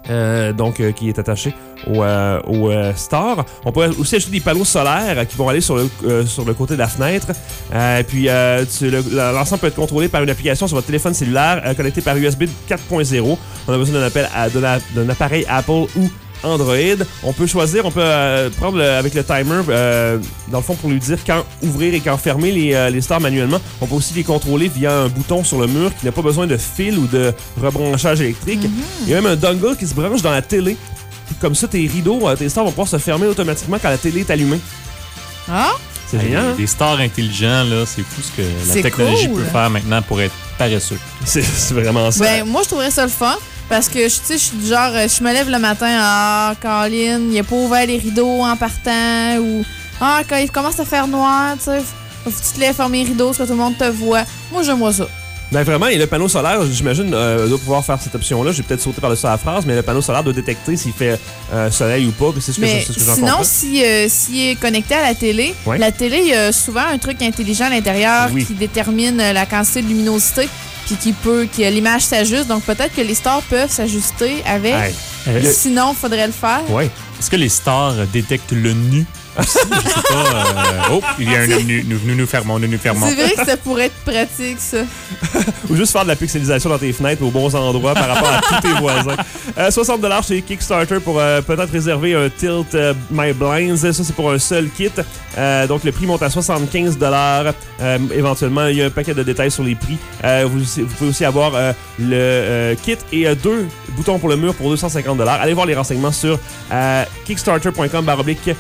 qui est attaché au store. On peut aussi ajouter des panneaux solaires qui vont aller sur le côté de la fenêtre. Puis l'ensemble peut être contrôlé par une application sur votre téléphone cellulaire connecté par USB 4.0. On a besoin d'un appareil Apple ou Android. On peut choisir, on peut prendre avec le timer, dans le fond, pour lui dire quand ouvrir et quand fermer les stores manuellement. On peut aussi les contrôler via un bouton sur le mur qui n'a pas besoin de fil ou de rebranchage électrique. Il y a même un dongle qui se branche dans la télé. Comme ça, tes rideaux, tes stores vont pouvoir se fermer automatiquement quand la télé est allumée. Ah! C'est génial, hein? Des stores intelligents, là, c'est fou ce que la technologie peut faire maintenant pour être paresseux. C'est vraiment ça. Ben, moi, je trouverais ça le fun. Parce que, tu sais, je suis du genre, je me lève le matin, Colin, il a pas ouvert les rideaux en partant, ou, quand il commence à faire noir, tu sais, faut que tu te lèves, fermer les rideaux, parce que tout le monde te voit. Moi, j'aime ça. Ben vraiment, et le panneau solaire, j'imagine, doit pouvoir faire cette option-là. J'ai peut-être sauté par-dessus la phrase, mais le panneau solaire doit détecter s'il fait soleil ou pas. C'est ce que j'en comprends. Sinon, s'il est connecté à la télé, la télé, il y a souvent un truc intelligent à l'intérieur qui détermine la quantité de luminosité. Puis que l'image s'ajuste. Donc, peut-être que les stores peuvent s'ajuster avec. Sinon, il faudrait le faire. Oui. Est-ce que les stores détectent le nu aussi? Je sais pas. Il y a un homme nu. Nous fermons. C'est vrai que ça pourrait être pratique, ça. Ou juste faire de la pixelisation dans tes fenêtres aux bons endroits par rapport à tous tes voisins. 60$ chez Kickstarter pour peut-être réserver un Tilt My Blinds. Ça, c'est pour un seul kit. Donc, le prix monte à 75$. Éventuellement, il y a un paquet de détails sur les prix. Vous pouvez aussi avoir le kit et 2 boutons pour le mur pour 250$. Allez voir les renseignements sur kickstarter.com/.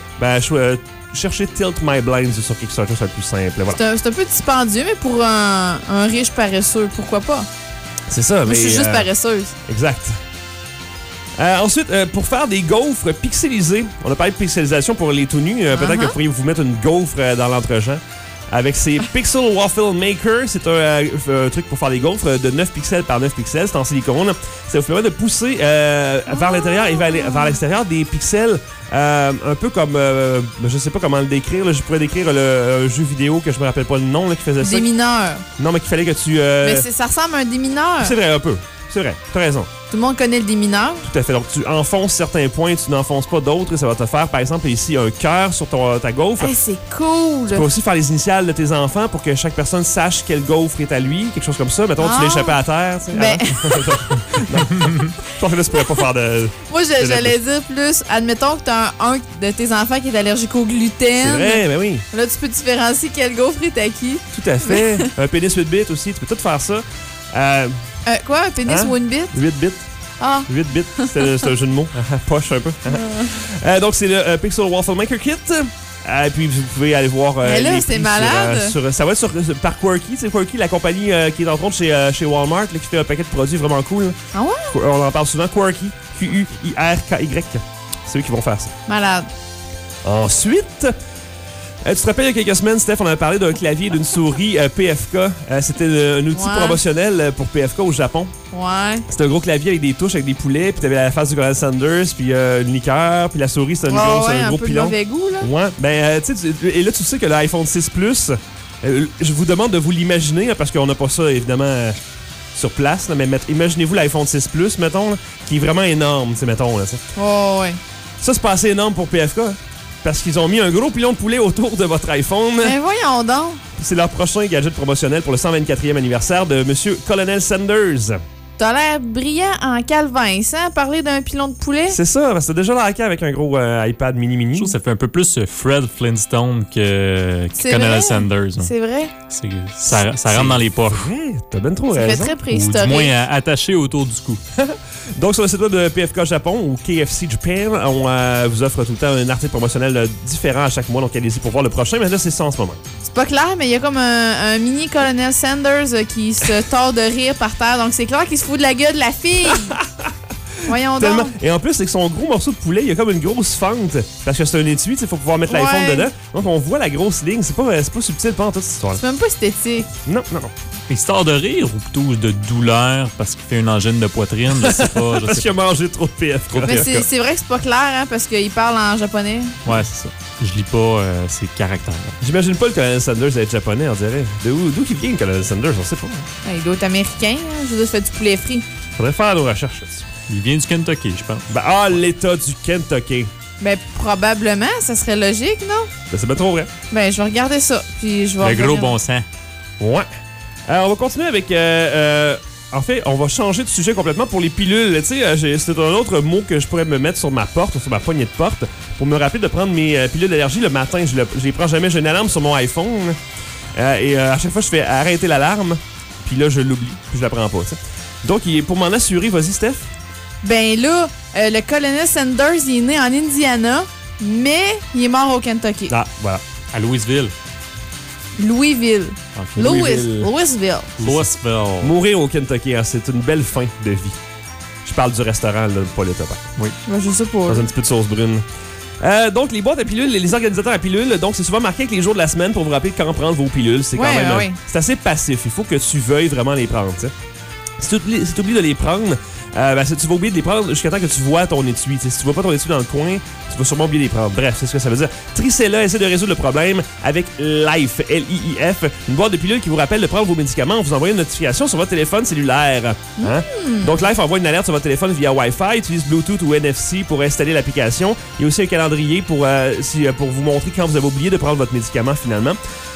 Cherchez Tilt My Blinds sur Kickstarter, c'est le plus simple. Voilà. C'est un peu dispendieux, mais pour un riche paresseux, pourquoi pas? C'est ça, mais... Je suis juste paresseuse. Exact. Ensuite, pour faire des gaufres pixelisés, on a parlé de pixelisation pour les tout nus. Peut-être que vous pourriez vous mettre une gaufre dans l'entre-champs. Avec ces Pixel Waffle Maker, c'est un truc pour faire des gaufres de 9 pixels par 9 pixels, c'est en silicone. Ça vous permet de pousser vers l'intérieur et vers l'extérieur des pixels un peu comme, je sais pas comment le décrire, là, je pourrais décrire un jeu vidéo que je me rappelle pas le nom là, qui faisait ça. Démineur. Non, mais qu'il fallait que tu... Mais ça ressemble à un démineur. C'est vrai, un peu. C'est vrai, t'as raison. Tout le monde connaît le démineur. Tout à fait. Donc, tu enfonces certains points, tu n'enfonces pas d'autres. Et ça va te faire, par exemple, ici, un cœur sur ta gaufre. Hey, c'est cool! Tu peux aussi faire les initiales de tes enfants pour que chaque personne sache quelle gaufre est à lui. Quelque chose comme ça. Mettons, tu l'échappais à terre. Tu sais, ben... Je pense que là, tu pourrais pas faire de... Moi, j'allais dire plus, admettons que tu as un de tes enfants qui est allergique au gluten. C'est vrai, ben oui. Là, tu peux différencier quelle gaufre est à qui. Tout à fait. Un pénis 8 bits aussi. Tu peux tout faire ça. Quoi? Un pénis ou une bite? 8 bits. Ah. 8 bits, c'est un jeu de mots. Poche un peu. Donc, c'est le Pixel Waffle Maker Kit. Et puis, vous pouvez aller voir. Mais là, c'est malade. Ça va être par Quirky. C'est Quirky, la compagnie qui est en compte chez Walmart, là, qui fait un paquet de produits vraiment cool. Là. Ah ouais? On en parle souvent. Quirky. Quirky. C'est eux qui vont faire ça. Malade. Ensuite. Tu te rappelles, il y a quelques semaines, Steph, on avait parlé d'un clavier et d'une souris PFK. C'était un outil promotionnel pour PFK au Japon. Ouais. C'était un gros clavier avec des touches, avec des poulets, puis t'avais la face du Colonel Sanders, puis une liqueur, puis la souris, c'était un gros pilon. Un peu mauvais goût, là. Ouais. Ben, tu sais, et là, tu sais que l'iPhone 6 Plus, je vous demande de vous l'imaginer, parce qu'on n'a pas ça, évidemment... sur place, là, mais imaginez-vous l'iPhone 6 Plus, mettons, là, qui est vraiment énorme, tu sais, mettons. Là, oh, ouais. Ça, c'est pas assez énorme pour PFK, hein, parce qu'ils ont mis un gros pilon de poulet autour de votre iPhone. Mais voyons donc. C'est leur prochain gadget promotionnel pour le 124e anniversaire de M. Colonel Sanders. T'as l'air brillant en calvin, sans parler d'un pilon de poulet. C'est ça, parce que t'as déjà l'air avec un gros iPad mini. Je trouve que ça fait un peu plus Fred Flintstone que Colonel Sanders. Hein. C'est vrai. Ça rentre dans les poches. Ouais, t'as ben trop raison. Ça fait très Ou préhistorique. du moins attaché autour du cou. Donc, sur le site web de PFK Japon ou KFC Japan, on vous offre tout le temps un article promotionnel différent à chaque mois. Donc, allez-y pour voir le prochain. Mais là, c'est ça en ce moment. C'est pas clair, mais il y a comme un mini Colonel Sanders qui se tord de rire par terre. Donc, c'est clair qu'il se fout de la gueule de la fille. Voyons donc. Et en plus, avec son gros morceau de poulet, il y a comme une grosse fente. Parce que c'est un étui, il faut pouvoir mettre l'iPhone dedans. Donc, on voit la grosse ligne. C'est pas subtil, pas en toute cette histoire-là. C'est même pas esthétique. Non. Histoire de rire ou plutôt de douleur parce qu'il fait une angine de poitrine, je sais pas. Parce qu'il a mangé trop de PFK. Mais c'est vrai que c'est pas clair, hein, parce qu'il parle en japonais. Ouais, c'est ça. Je lis pas ses caractères. J'imagine pas le Colonel Sanders être japonais, on dirait. D'où qu'il vient, le Colonel Sanders? On sait pas. Il doit être américain. Hein. Je veux dire, fait du poulet frit. Faudrait faire nos recherches là-dessus. Il vient du Kentucky, je pense. Ben, l'État du Kentucky. Ben, probablement, ça serait logique, non? Ben, c'est bien trop vrai. Ben, je vais regarder ça, puis je vais... Le gros bon sang. Ouais. On va continuer avec... en fait, on va changer de sujet complètement pour les pilules. Tu sais, c'est un autre mot que je pourrais me mettre sur ma porte, sur ma poignée de porte, pour me rappeler de prendre mes pilules d'allergie le matin. Je les prends jamais. J'ai une alarme sur mon iPhone. Et à chaque fois, je fais arrêter l'alarme. Puis là, je l'oublie. Puis je la prends pas, tu sais. Donc, pour m'en assurer, vas-y, Steph. Ben là, le colonel Sanders, il est né en Indiana, mais il est mort au Kentucky. Ah, voilà. À Louisville. Louisville. Okay. Louisville. Mourir au Kentucky, hein, c'est une belle fin de vie. Je parle du restaurant, là, pas le top. Oui. Ben, je sais pas. Dans un petit peu de sauce brune. Donc, les boîtes à pilules, les organisateurs à pilules, donc c'est souvent marqué avec les jours de la semaine pour vous rappeler quand prendre vos pilules. C'est quand même... C'est assez passif. Il faut que tu veuilles vraiment les prendre, tu sais. Si tu oublies de les prendre, tu vas oublier de les prendre jusqu'à temps que tu vois ton étui. T'sais, si tu vois pas ton étui dans le coin, tu vas sûrement oublier de les prendre. Bref, c'est ce que ça veut dire. Tricella essaie de résoudre le problème avec Life, L-I-I-F, une boîte de pilules qui vous rappelle de prendre vos médicaments en vous envoyant une notification sur votre téléphone cellulaire. Hein? Donc Life envoie une alerte sur votre téléphone via Wi-Fi, utilise Bluetooth ou NFC pour installer l'application. Il y a aussi un calendrier pour vous montrer quand vous avez oublié de prendre votre médicament finalement.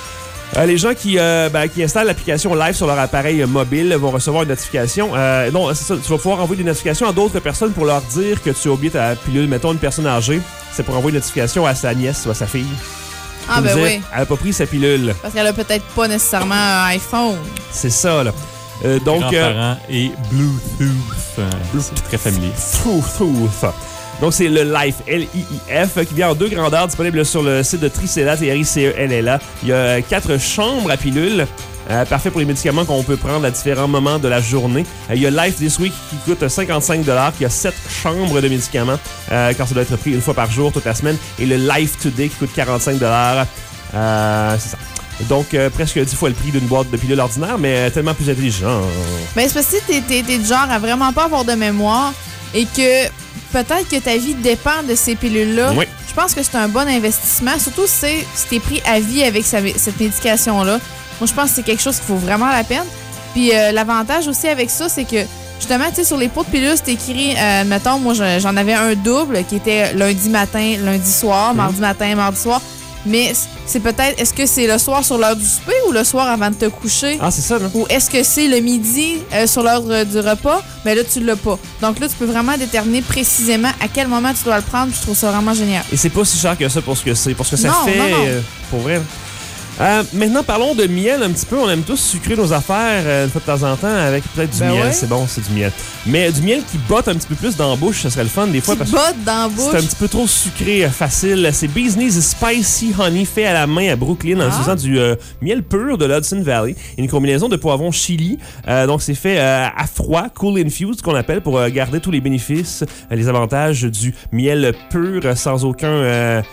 Les gens qui installent l'application Live sur leur appareil mobile vont recevoir une notification. Non, c'est ça. Tu vas pouvoir envoyer des notifications à d'autres personnes pour leur dire que tu as oublié ta pilule. Mettons une personne âgée, c'est pour envoyer une notification à sa nièce ou à sa fille. Ah, ben dire, oui. Elle a pas pris sa pilule. Parce qu'elle a peut-être pas nécessairement un iPhone. C'est ça, là. Donc. Grands-parents et Bluetooth. C'est très familier. Bluetooth. Donc, c'est le Life, L-I-I-F, qui vient en 2 grandeurs, disponible sur le site de Tricella, T-R-I-C-E-L-L-A. Il y a 4 chambres à pilules, parfait pour les médicaments qu'on peut prendre à différents moments de la journée. Il y a Life This Week qui coûte 55 $, qui a 7 chambres de médicaments, quand ça doit être pris une fois par jour, toute la semaine. Et le Life Today qui coûte 45 $. C'est ça. Donc, presque 10 fois le prix d'une boîte de pilules ordinaire, mais tellement plus intelligent. Ben, c'est parce que t'es du genre à vraiment pas avoir de mémoire et que peut-être que ta vie dépend de ces pilules-là. Oui. Je pense que c'est un bon investissement, surtout si t'es pris à vie avec cette médication-là. Moi, je pense que c'est quelque chose qui vaut vraiment la peine. Puis l'avantage aussi avec ça, c'est que justement, tu sais, sur les pots de pilules, c'est écrit, mettons, moi, j'en avais un double qui était lundi matin, lundi soir, mardi matin, mardi soir. Mais c'est peut-être, est-ce que c'est le soir sur l'heure du souper ou le soir avant de te coucher? Ah, c'est ça, non? Ou est-ce que c'est le midi sur l'heure du repas? Mais là, tu l'as pas. Donc là, tu peux vraiment déterminer précisément à quel moment tu dois le prendre. Je trouve ça vraiment génial. Et c'est pas si cher que ça pour ce que c'est. Pour ce que ça Non, fait, non. pour vrai. Maintenant, parlons de miel un petit peu. On aime tous sucrer nos affaires une fois de temps en temps avec peut-être du miel. Ouais. C'est bon, c'est du miel. Mais du miel qui botte un petit peu plus dans la bouche, ça serait le fun des fois. Qui parce botte dans la bouche. c'est un petit peu trop sucré, facile. C'est Bee's Knees Spicy Honey fait à la main à Brooklyn en utilisant du miel pur de l'Hudson Valley. Une combinaison de poivron chili. Donc, c'est fait à froid, cool infused, qu'on appelle, pour garder tous les bénéfices, les avantages du miel pur sans aucun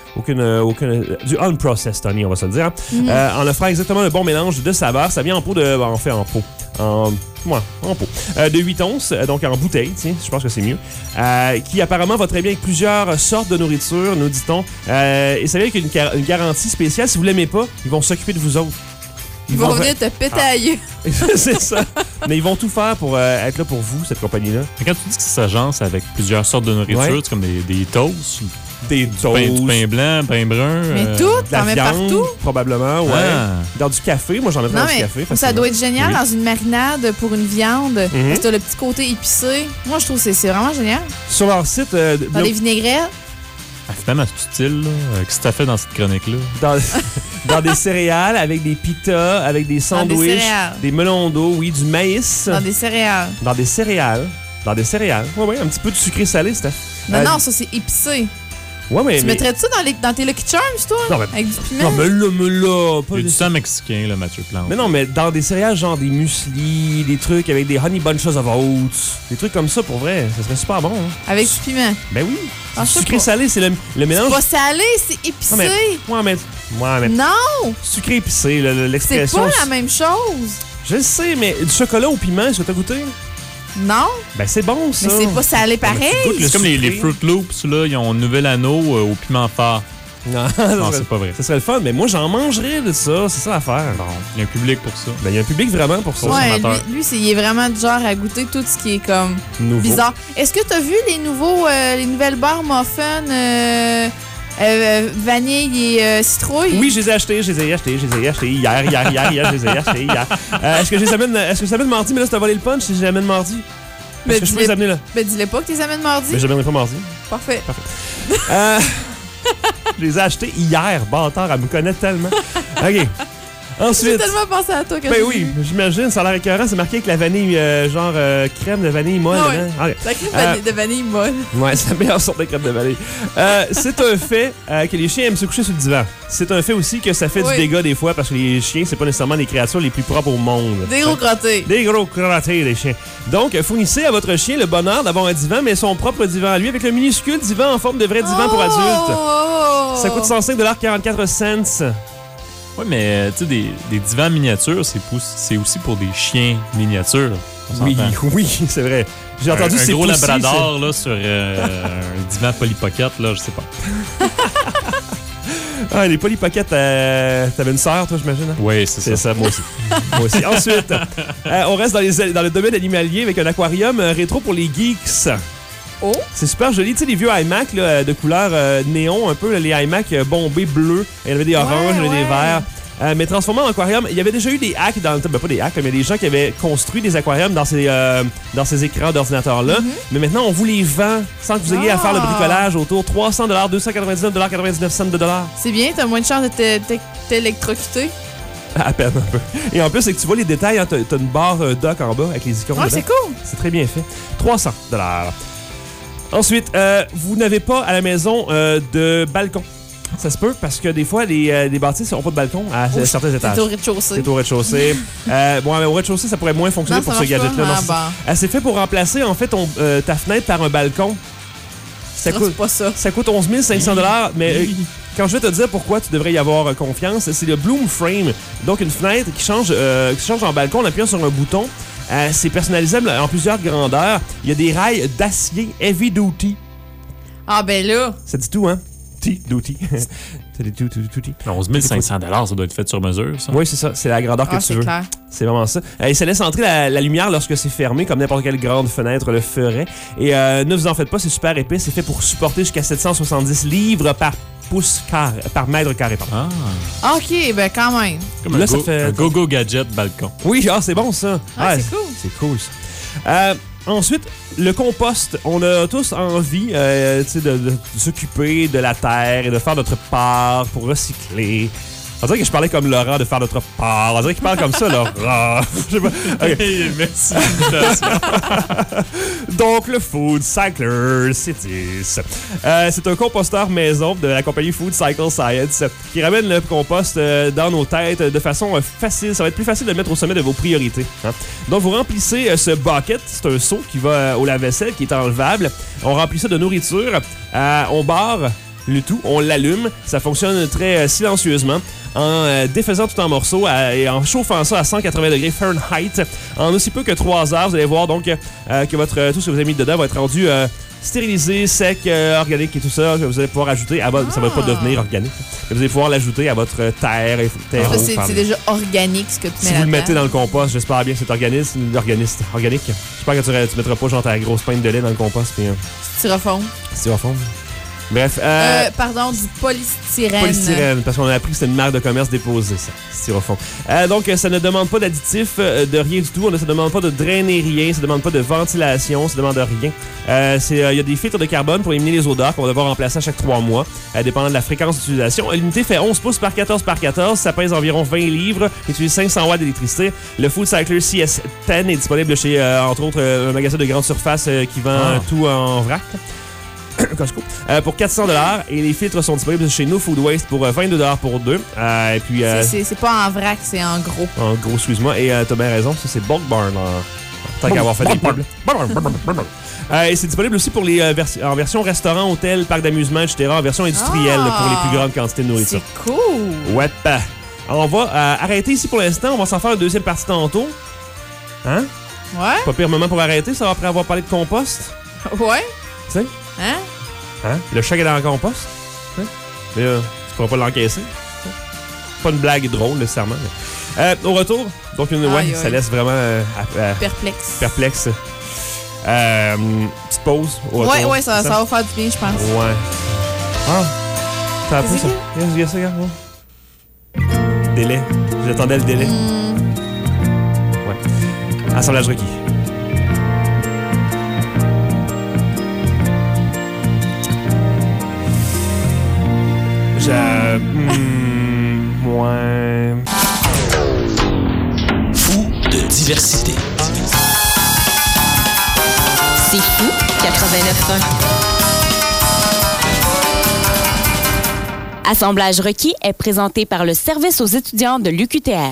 du unprocessed honey, on va se le dire. En offrant exactement le bon mélange de saveurs. Ça vient en pot de... En fait, en pot. En pot. De 8 onces, donc en bouteille, tiens, je pense que c'est mieux. Qui apparemment va très bien avec plusieurs sortes de nourriture, nous dit-on. Et ça vient avec une garantie spéciale. Si vous l'aimez pas, ils vont s'occuper de vous autres. Ils vont venir te péter à gueule. C'est ça. Mais ils vont tout faire pour être là pour vous, cette compagnie-là. Mais quand tu dis que ça s'agence avec plusieurs sortes de nourriture, c'est comme des toasts, des toasts, du pain blanc, pain brun. Mais tout, t'en mets partout. Probablement, ouais. Ah. Dans du café, moi j'en mettrais dans du café. Ça doit être génial dans une marinade pour une viande. Mm-hmm. Parce que t'as le petit côté épicé. Moi, je trouve que c'est vraiment génial. Sur leur site... dans les vinaigrettes. Ah, finalement, c'est utile, là. Qu'est-ce que t'as fait dans cette chronique-là? Dans des céréales, avec des pitas, avec des sandwichs, des melons d'eau, oui, du maïs. Dans des céréales. Dans des céréales. Oui, un petit peu de sucré salé, Steph. Non, ça, c'est épicé. Ouais, mais... Tu mettrais-tu dans tes Lucky Charms, toi? Non, mais... Avec du piment? Non, mais là... Il y a du sang mexicain, là, Mathieu Plante. Mais non, mais dans des céréales, genre des muesli, des trucs avec des honey bunches of oats, des trucs comme ça, pour vrai, ça serait super bon. Hein. Avec du piment? Ben oui. Ah, Sucré-salé, c'est le mélange... C'est pas salé, c'est épicé. Non, mais... Non! Sucré-épicé, l'expression... C'est pas la même chose. Je le sais, mais du chocolat au piment, est-ce que t'as goûté? Non. Ben c'est bon, ça. Mais c'est pas salé pareil. C'est comme les Fruit Loops, là, ils ont un nouvel anneau au piment fort. Non, c'est pas vrai. Ça serait le fun, mais moi, j'en mangerais de ça. C'est ça l'affaire. Bon, il y a un public pour ça. Ben, il y a un public vraiment pour ça. Ouais, lui il est vraiment du genre à goûter tout ce qui est comme Nouveau. bizarre. Est-ce que tu as vu les nouvelles barres muffins vanille et citrouille? Oui, je les ai achetés hier. Je les ai achetés hier. Est-ce que je les amène mardi? Mais là, c'est à voler le punch si je les amène mardi. Est-ce que je peux les amener là? Ben, dis-le pas que tu les amènes mardi. Mais je les amènerai pas mardi. Parfait. Je les ai achetés hier, bâtard, elle me connaît tellement. OK. Ensuite. J'ai tellement pensé à toi que Ben oui, j'imagine, ça a l'air écœurant. C'est marqué avec la vanille, crème de vanille molle. Ah ouais. Okay. La crème de vanille molle. Ouais, c'est la meilleure sorte de crème de vanille. C'est un fait que les chiens aiment se coucher sur le divan. C'est un fait aussi que ça fait du dégât des fois parce que les chiens, c'est pas nécessairement les créatures les plus propres au monde. Des gros crottés. Des gros crottés, les chiens. Donc, fournissez à votre chien le bonheur d'avoir un divan, mais son propre divan à lui, avec le minuscule divan en forme de vrai divan pour adultes. Ça coûte 105,44 $. Oui, mais tu sais, des divans miniatures, c'est aussi pour des chiens miniatures. Oui, c'est vrai. J'ai entendu un c'est gros poussy, labrador là, sur un divan Polly Pocket, là, je sais pas. Ah, les Polly Pocket, t'avais une sœur, toi, j'imagine? Hein? Oui, c'est ça. Moi aussi. Moi aussi. Ensuite, on reste dans le domaine animalier avec un aquarium rétro pour les geeks. Oh! C'est super joli. Tu sais, les vieux iMac là, de couleur néon, un peu, là, les iMac bombés bleus. Il y avait des oranges, il y avait des verts. Mais transformés en aquarium, il y avait déjà eu des hacks dans le temps. Ben, pas des hacks, mais des gens qui avaient construit des aquariums dans ces écrans d'ordinateur-là. Mais maintenant, on vous les vend sans que vous ayez à faire le bricolage autour. $300, $299,99 $. C'est bien, t'as moins de chance de t'électrocuter. À peine un peu. Et en plus, c'est que tu vois les détails. Hein, t'as une barre dock en bas avec les icônes. Ouais, c'est cool. C'est très bien fait. $300. Ensuite, vous n'avez pas à la maison de balcon. Ça se peut parce que des fois, les bâtisses n'ont pas de balcon à certains étages. C'est au rez-de-chaussée. C'est au rez-de-chaussée. Bon, au rez-de-chaussée, ça pourrait moins fonctionner pour ce gadget-là. C'est fait pour remplacer en fait ta fenêtre par un balcon. Ça coûte 11 500 $. Mais quand je vais te dire pourquoi tu devrais y avoir confiance, c'est le Bloom Frame. Donc, une fenêtre qui change en balcon en appuyant sur un bouton. C'est personnalisable en plusieurs grandeurs. Il y a des rails d'acier heavy duty. Ah, ben là. Ça dit tout, hein? Duty. 11 500 $, ça doit être fait sur mesure, ça. Oui, c'est ça. C'est la grandeur que tu veux. Clair. C'est vraiment ça. Et ça laisse entrer la lumière lorsque c'est fermé, comme n'importe quelle grande fenêtre le ferait. Et ne vous en faites pas, c'est super épais. C'est fait pour supporter jusqu'à 770 livres par mètre carré. Ah, OK, ben quand même. Comme là, un go-go gadget balcon. Oui, c'est bon ça. C'est cool. C'est cool ça. Ensuite, le compost. On a tous envie de s'occuper de la terre et de faire notre part pour recycler. On dirait que je parlais comme Laurent de faire notre part. On dirait qu'il parle comme ça, Laurent. Je sais pas. Okay. Merci. Donc, le Food Cycler C10. C'est un composteur maison de la compagnie Food Cycle Science qui ramène le compost dans nos têtes de façon facile. Ça va être plus facile de le mettre au sommet de vos priorités. Hein? Donc, vous remplissez ce bucket. C'est un seau qui va au lave-vaisselle, qui est enlevable. On remplit ça de nourriture. On barre le tout, on l'allume. Ça fonctionne très silencieusement. En défaisant tout en morceaux et en chauffant ça à 180 degrés Fahrenheit. En aussi peu que 3 heures, vous allez voir donc que tout ce que vous avez mis dedans va être rendu stérilisé, sec, organique et tout ça. Vous allez pouvoir ajouter à votre... Ça va pas devenir organique. Vous allez pouvoir l'ajouter à votre terre et terreau. C'est déjà organique ce que tu mets Si vous le mettez dans le compost, j'espère bien que c'est organique. J'espère que tu mettras pas genre ta grosse pinte de lait dans le compost. Puis, styrofoam. Bref. Pardon, du polystyrène. Polystyrène, parce qu'on a appris que c'était une marque de commerce déposée, ça. Styrofoam. Donc, ça ne demande pas d'additif, de rien du tout. Ça ne demande pas de drainer rien. Ça ne demande pas de ventilation. Ça ne demande rien. Il y a des filtres de carbone pour éliminer les odeurs qu'on va devoir remplacer à chaque 3 mois, dépendant de la fréquence d'utilisation. L'unité fait 11 pouces par 14 par 14. Ça pèse environ 20 livres. Utilise 500 watts d'électricité. Le Food Cycler CS10 est disponible chez, entre autres, un magasin de grande surface qui vend tout en vrac. Costco, pour 400 $, et les filtres sont disponibles chez No Food Waste pour 22 $ pour 2. Et puis c'est pas en vrac, c'est en gros. En gros, excuse-moi. Et t'as bien raison, ça c'est Bulk Barn. Tant qu'à avoir fait des pubs. Et c'est disponible aussi pour les en version restaurant, hôtel, parc d'amusement, etc. En version industrielle pour les plus grandes quantités de nourriture. C'est cool. Ouais. On va arrêter ici pour l'instant. On va s'en faire une deuxième partie tantôt. Hein? Ouais. Pas pire moment pour arrêter, ça, après avoir parlé de compost. Ouais. Tu sais? Hein? Le chat est dans le compost. Mais là, tu pourras pas l'encaisser. Pas une blague drôle, nécessairement. Mais... au retour, donc ça laisse vraiment perplexe. Petite pause. Au retour, ouais, ça va faire du bien, je pense. Ouais. Ah, t'as appris ça? Regarde ça, regarde. Délai. J'attendais le délai. Ouais. Assemblage requis. Ouais. Fou de diversité. C'est fou, 89.1. Assemblage requis est présenté par le service aux étudiants de l'UQTR.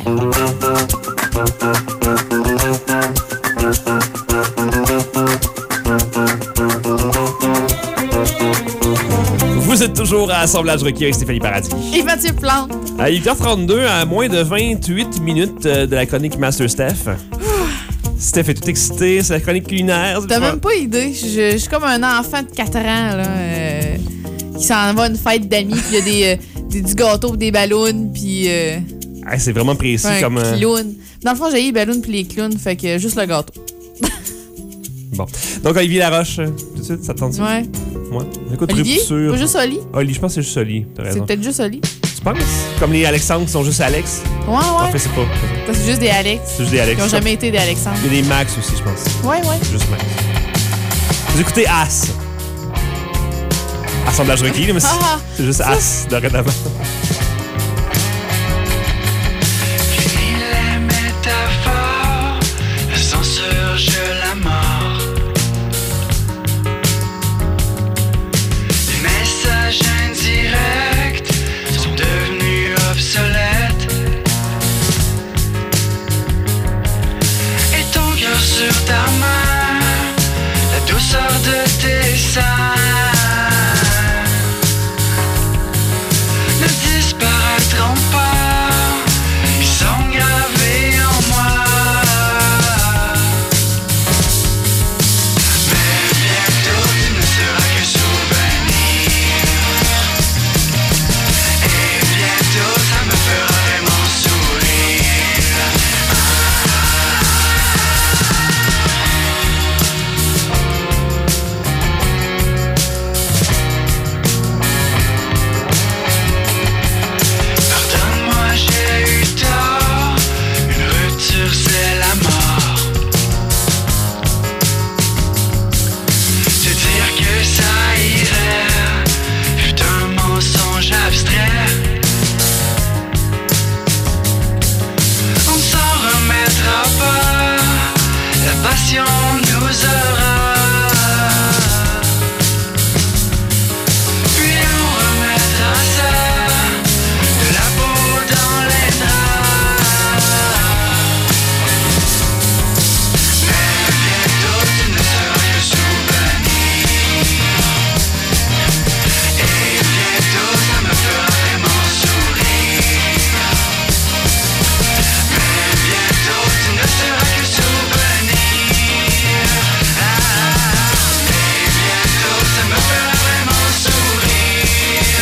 Vous êtes toujours à Assemblage requis avec Stéphanie Paradis. Et Mathieu Plante. À 8h32, à moins de 28 minutes de la chronique Master Steph. Steph est tout excité, c'est la chronique culinaire. T'as même pas idée. Je suis comme un enfant de 4 ans là, qui s'en va à une fête d'amis, puis il y a du gâteau, des ballons, puis... c'est vraiment précis comme... clown. Dans le fond, j'ai eu les ballons puis les clowns, fait que juste le gâteau. Bon. Donc, Olivier Laroche, tout de suite, ça te tente? Ouais. Écoute, Olivier? sûr. Pas juste Oli? Oli, je pense que c'est juste Oli, t'as raison. C'est peut-être juste Oli. Tu penses? Comme les Alexandres qui sont juste Alex? Ouais. En fait, c'est pas. C'est juste des Alex. C'est juste des Alex. Qui ont jamais été des Alexandres. Il y a des Max aussi, je pense. Ouais. Juste Max. Vous écoutez As. Assemblage requis, mais c'est juste As, dorénavant. Fini les métaphores, la censure, la mort. Les messages indirects sont devenus obsolètes. Et ton cœur sur ta main, la douceur de tes seins ne disparaîtront pas, ils sont gravés en moi. Mais bientôt tu ne seras que souvenir, et bientôt ça me fera vraiment sourire. Pardonne-moi, j'ai eu tort, une rupture c'est la mort. Te dire que ça irait fut un mensonge abstrait. On ne s'en remettra pas, la passion nous aura. Puis on remettra ça, de la peau dans les draps. Mais bientôt tu ne seras que souvenir, et bientôt ça me fera vraiment sourire. Mais bientôt tu ne seras que souvenir, et bientôt ça me fera vraiment sourire.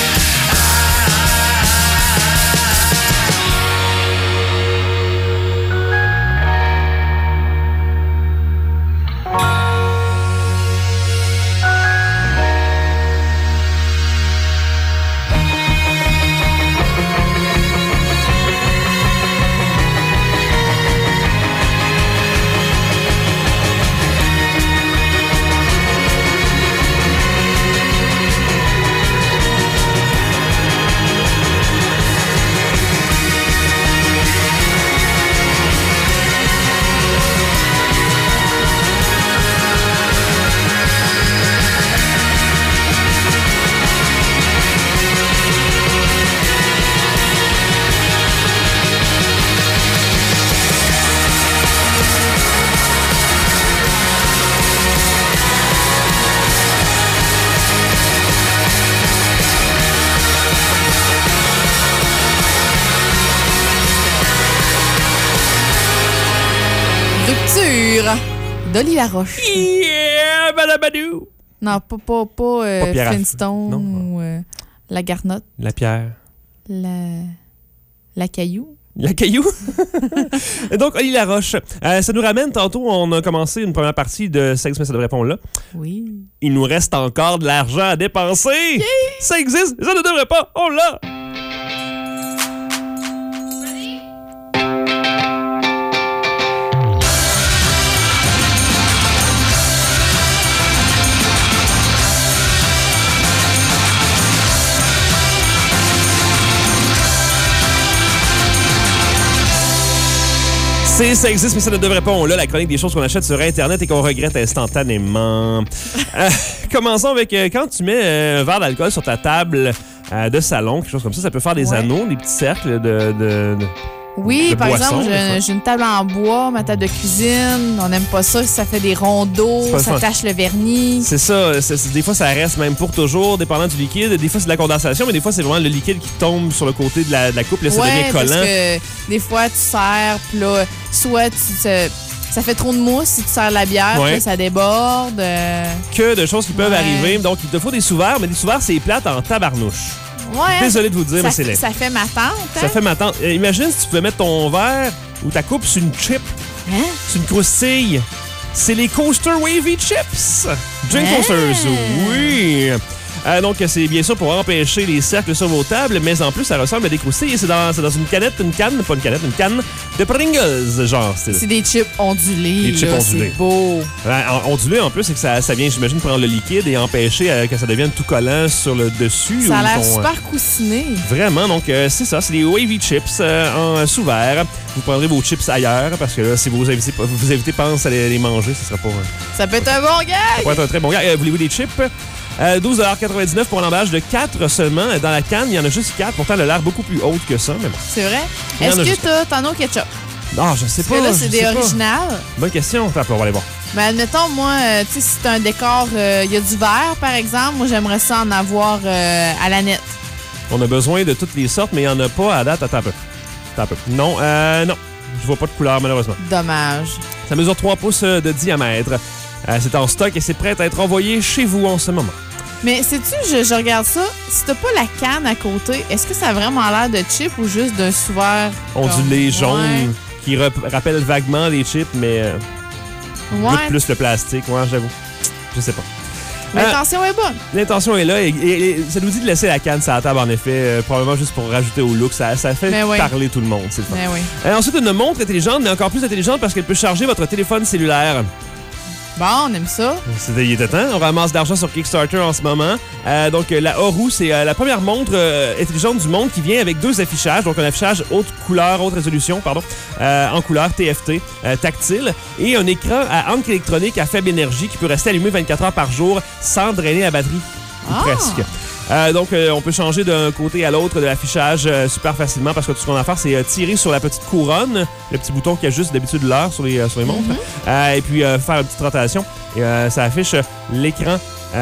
Rupture d'Oli Laroche. Yeah, badabadou! Non, pas Pierre Flintstone non. ou... La garnotte. La pierre. La caillou. La caillou. Et donc, Oli Laroche. Ça nous ramène, tantôt, on a commencé une première partie de Sexe, mais ça devrait répondre là. Oui. Il nous reste encore de l'argent à dépenser. Yeah! Ça existe, ça ne devrait pas. On l'a. Ça existe, mais ça ne devrait pas. On l'a, la chronique des choses qu'on achète sur Internet et qu'on regrette instantanément. Commençons avec quand tu mets un verre d'alcool sur ta table de salon, quelque chose comme ça peut faire des anneaux, des petits cercles Oui, par exemple, j'ai une table en bois, ma table de cuisine. On n'aime pas ça, ça fait des rondeaux, ça tache le vernis. C'est ça. Des fois, ça reste même pour toujours, dépendant du liquide. Des fois, c'est de la condensation, mais des fois, c'est vraiment le liquide qui tombe sur le côté de la coupe. Là, ça devient collant. Parce que des fois, tu sers, puis là, soit ça fait trop de mousse si tu sers la bière, puis là, ça déborde. Que de choses qui peuvent arriver. Donc, il te faut des sous-verres, mais des sous-verres, c'est plate en tabarnouche. Ouais, désolé de vous dire, mais c'est laid. Ça fait ma tante. Hein? Ça fait ma tante. Imagine si tu pouvais mettre ton verre ou ta coupe sur une chip, sur une croustille. C'est les Coaster Wavy Chips. Drink Coasters, oui. Donc, c'est bien sûr pour empêcher les cercles sur vos tables, mais en plus, ça ressemble à des croustilles. C'est dans une canne de Pringles, genre. C'est des chips ondulés. Des chips ondulés. C'est beau. Ondulé, en plus, c'est que ça vient, j'imagine, prendre le liquide et empêcher que ça devienne tout collant sur le dessus. Ça a l'air super coussiné. Vraiment, donc c'est ça. C'est des Wavy Chips en sous-verre. Vous prendrez vos chips ailleurs, parce que là, si vos invités pensent à les manger, ce sera pas... Ça peut être un bon gag! Ça peut être un très bon gag. Voulez-vous des chips? 12,99 pour un emballage de 4 seulement. Dans la canne, il y en a juste 4. Pourtant, elle a l'air beaucoup plus haute que ça. Mais bon. C'est vrai? Est-ce que t'en as au ketchup? Non, je sais pas. Parce que là, c'est des originales. Bonne question. Attends, on va aller voir. Ben, admettons, moi, tu sais, si c'est un décor, il y a du verre, par exemple, moi, j'aimerais ça en avoir à la nette. On a besoin de toutes les sortes, mais il n'y en a pas à date. Attends un peu. Non. Je vois pas de couleur, malheureusement. Dommage. Ça mesure 3 pouces de diamètre. C'est en stock et c'est prêt à être envoyé chez vous en ce moment. Mais sais-tu, je regarde ça, si t'as pas la canne à côté, est-ce que ça a vraiment l'air de chip ou juste d'un sous-verre ondulé jaune qui rappelle vaguement les chips, mais goûte plus le plastique, j'avoue. Je sais pas. L'intention est bonne. L'intention est là et ça nous dit de laisser la canne sur la table, en effet, probablement juste pour rajouter au look. Ça fait parler tout le monde, c'est le fun. Ensuite, une montre intelligente, mais encore plus intelligente parce qu'elle peut charger votre téléphone cellulaire. Bon, on aime ça. Il était temps. On ramasse de l'argent sur Kickstarter en ce moment. Donc, la Oru, c'est la première montre intelligente du monde qui vient avec 2 affichages. Donc, un affichage haute résolution, en couleur TFT, tactile, et un écran à encre électronique à faible énergie qui peut rester allumé 24 heures par jour sans drainer la batterie. Ou presque. Donc, on peut changer d'un côté à l'autre de l'affichage super facilement parce que tout ce qu'on a à faire, c'est tirer sur la petite couronne, le petit bouton qui ajuste d'habitude l'heure sur les montres, et puis faire une petite rotation. Et ça affiche l'écran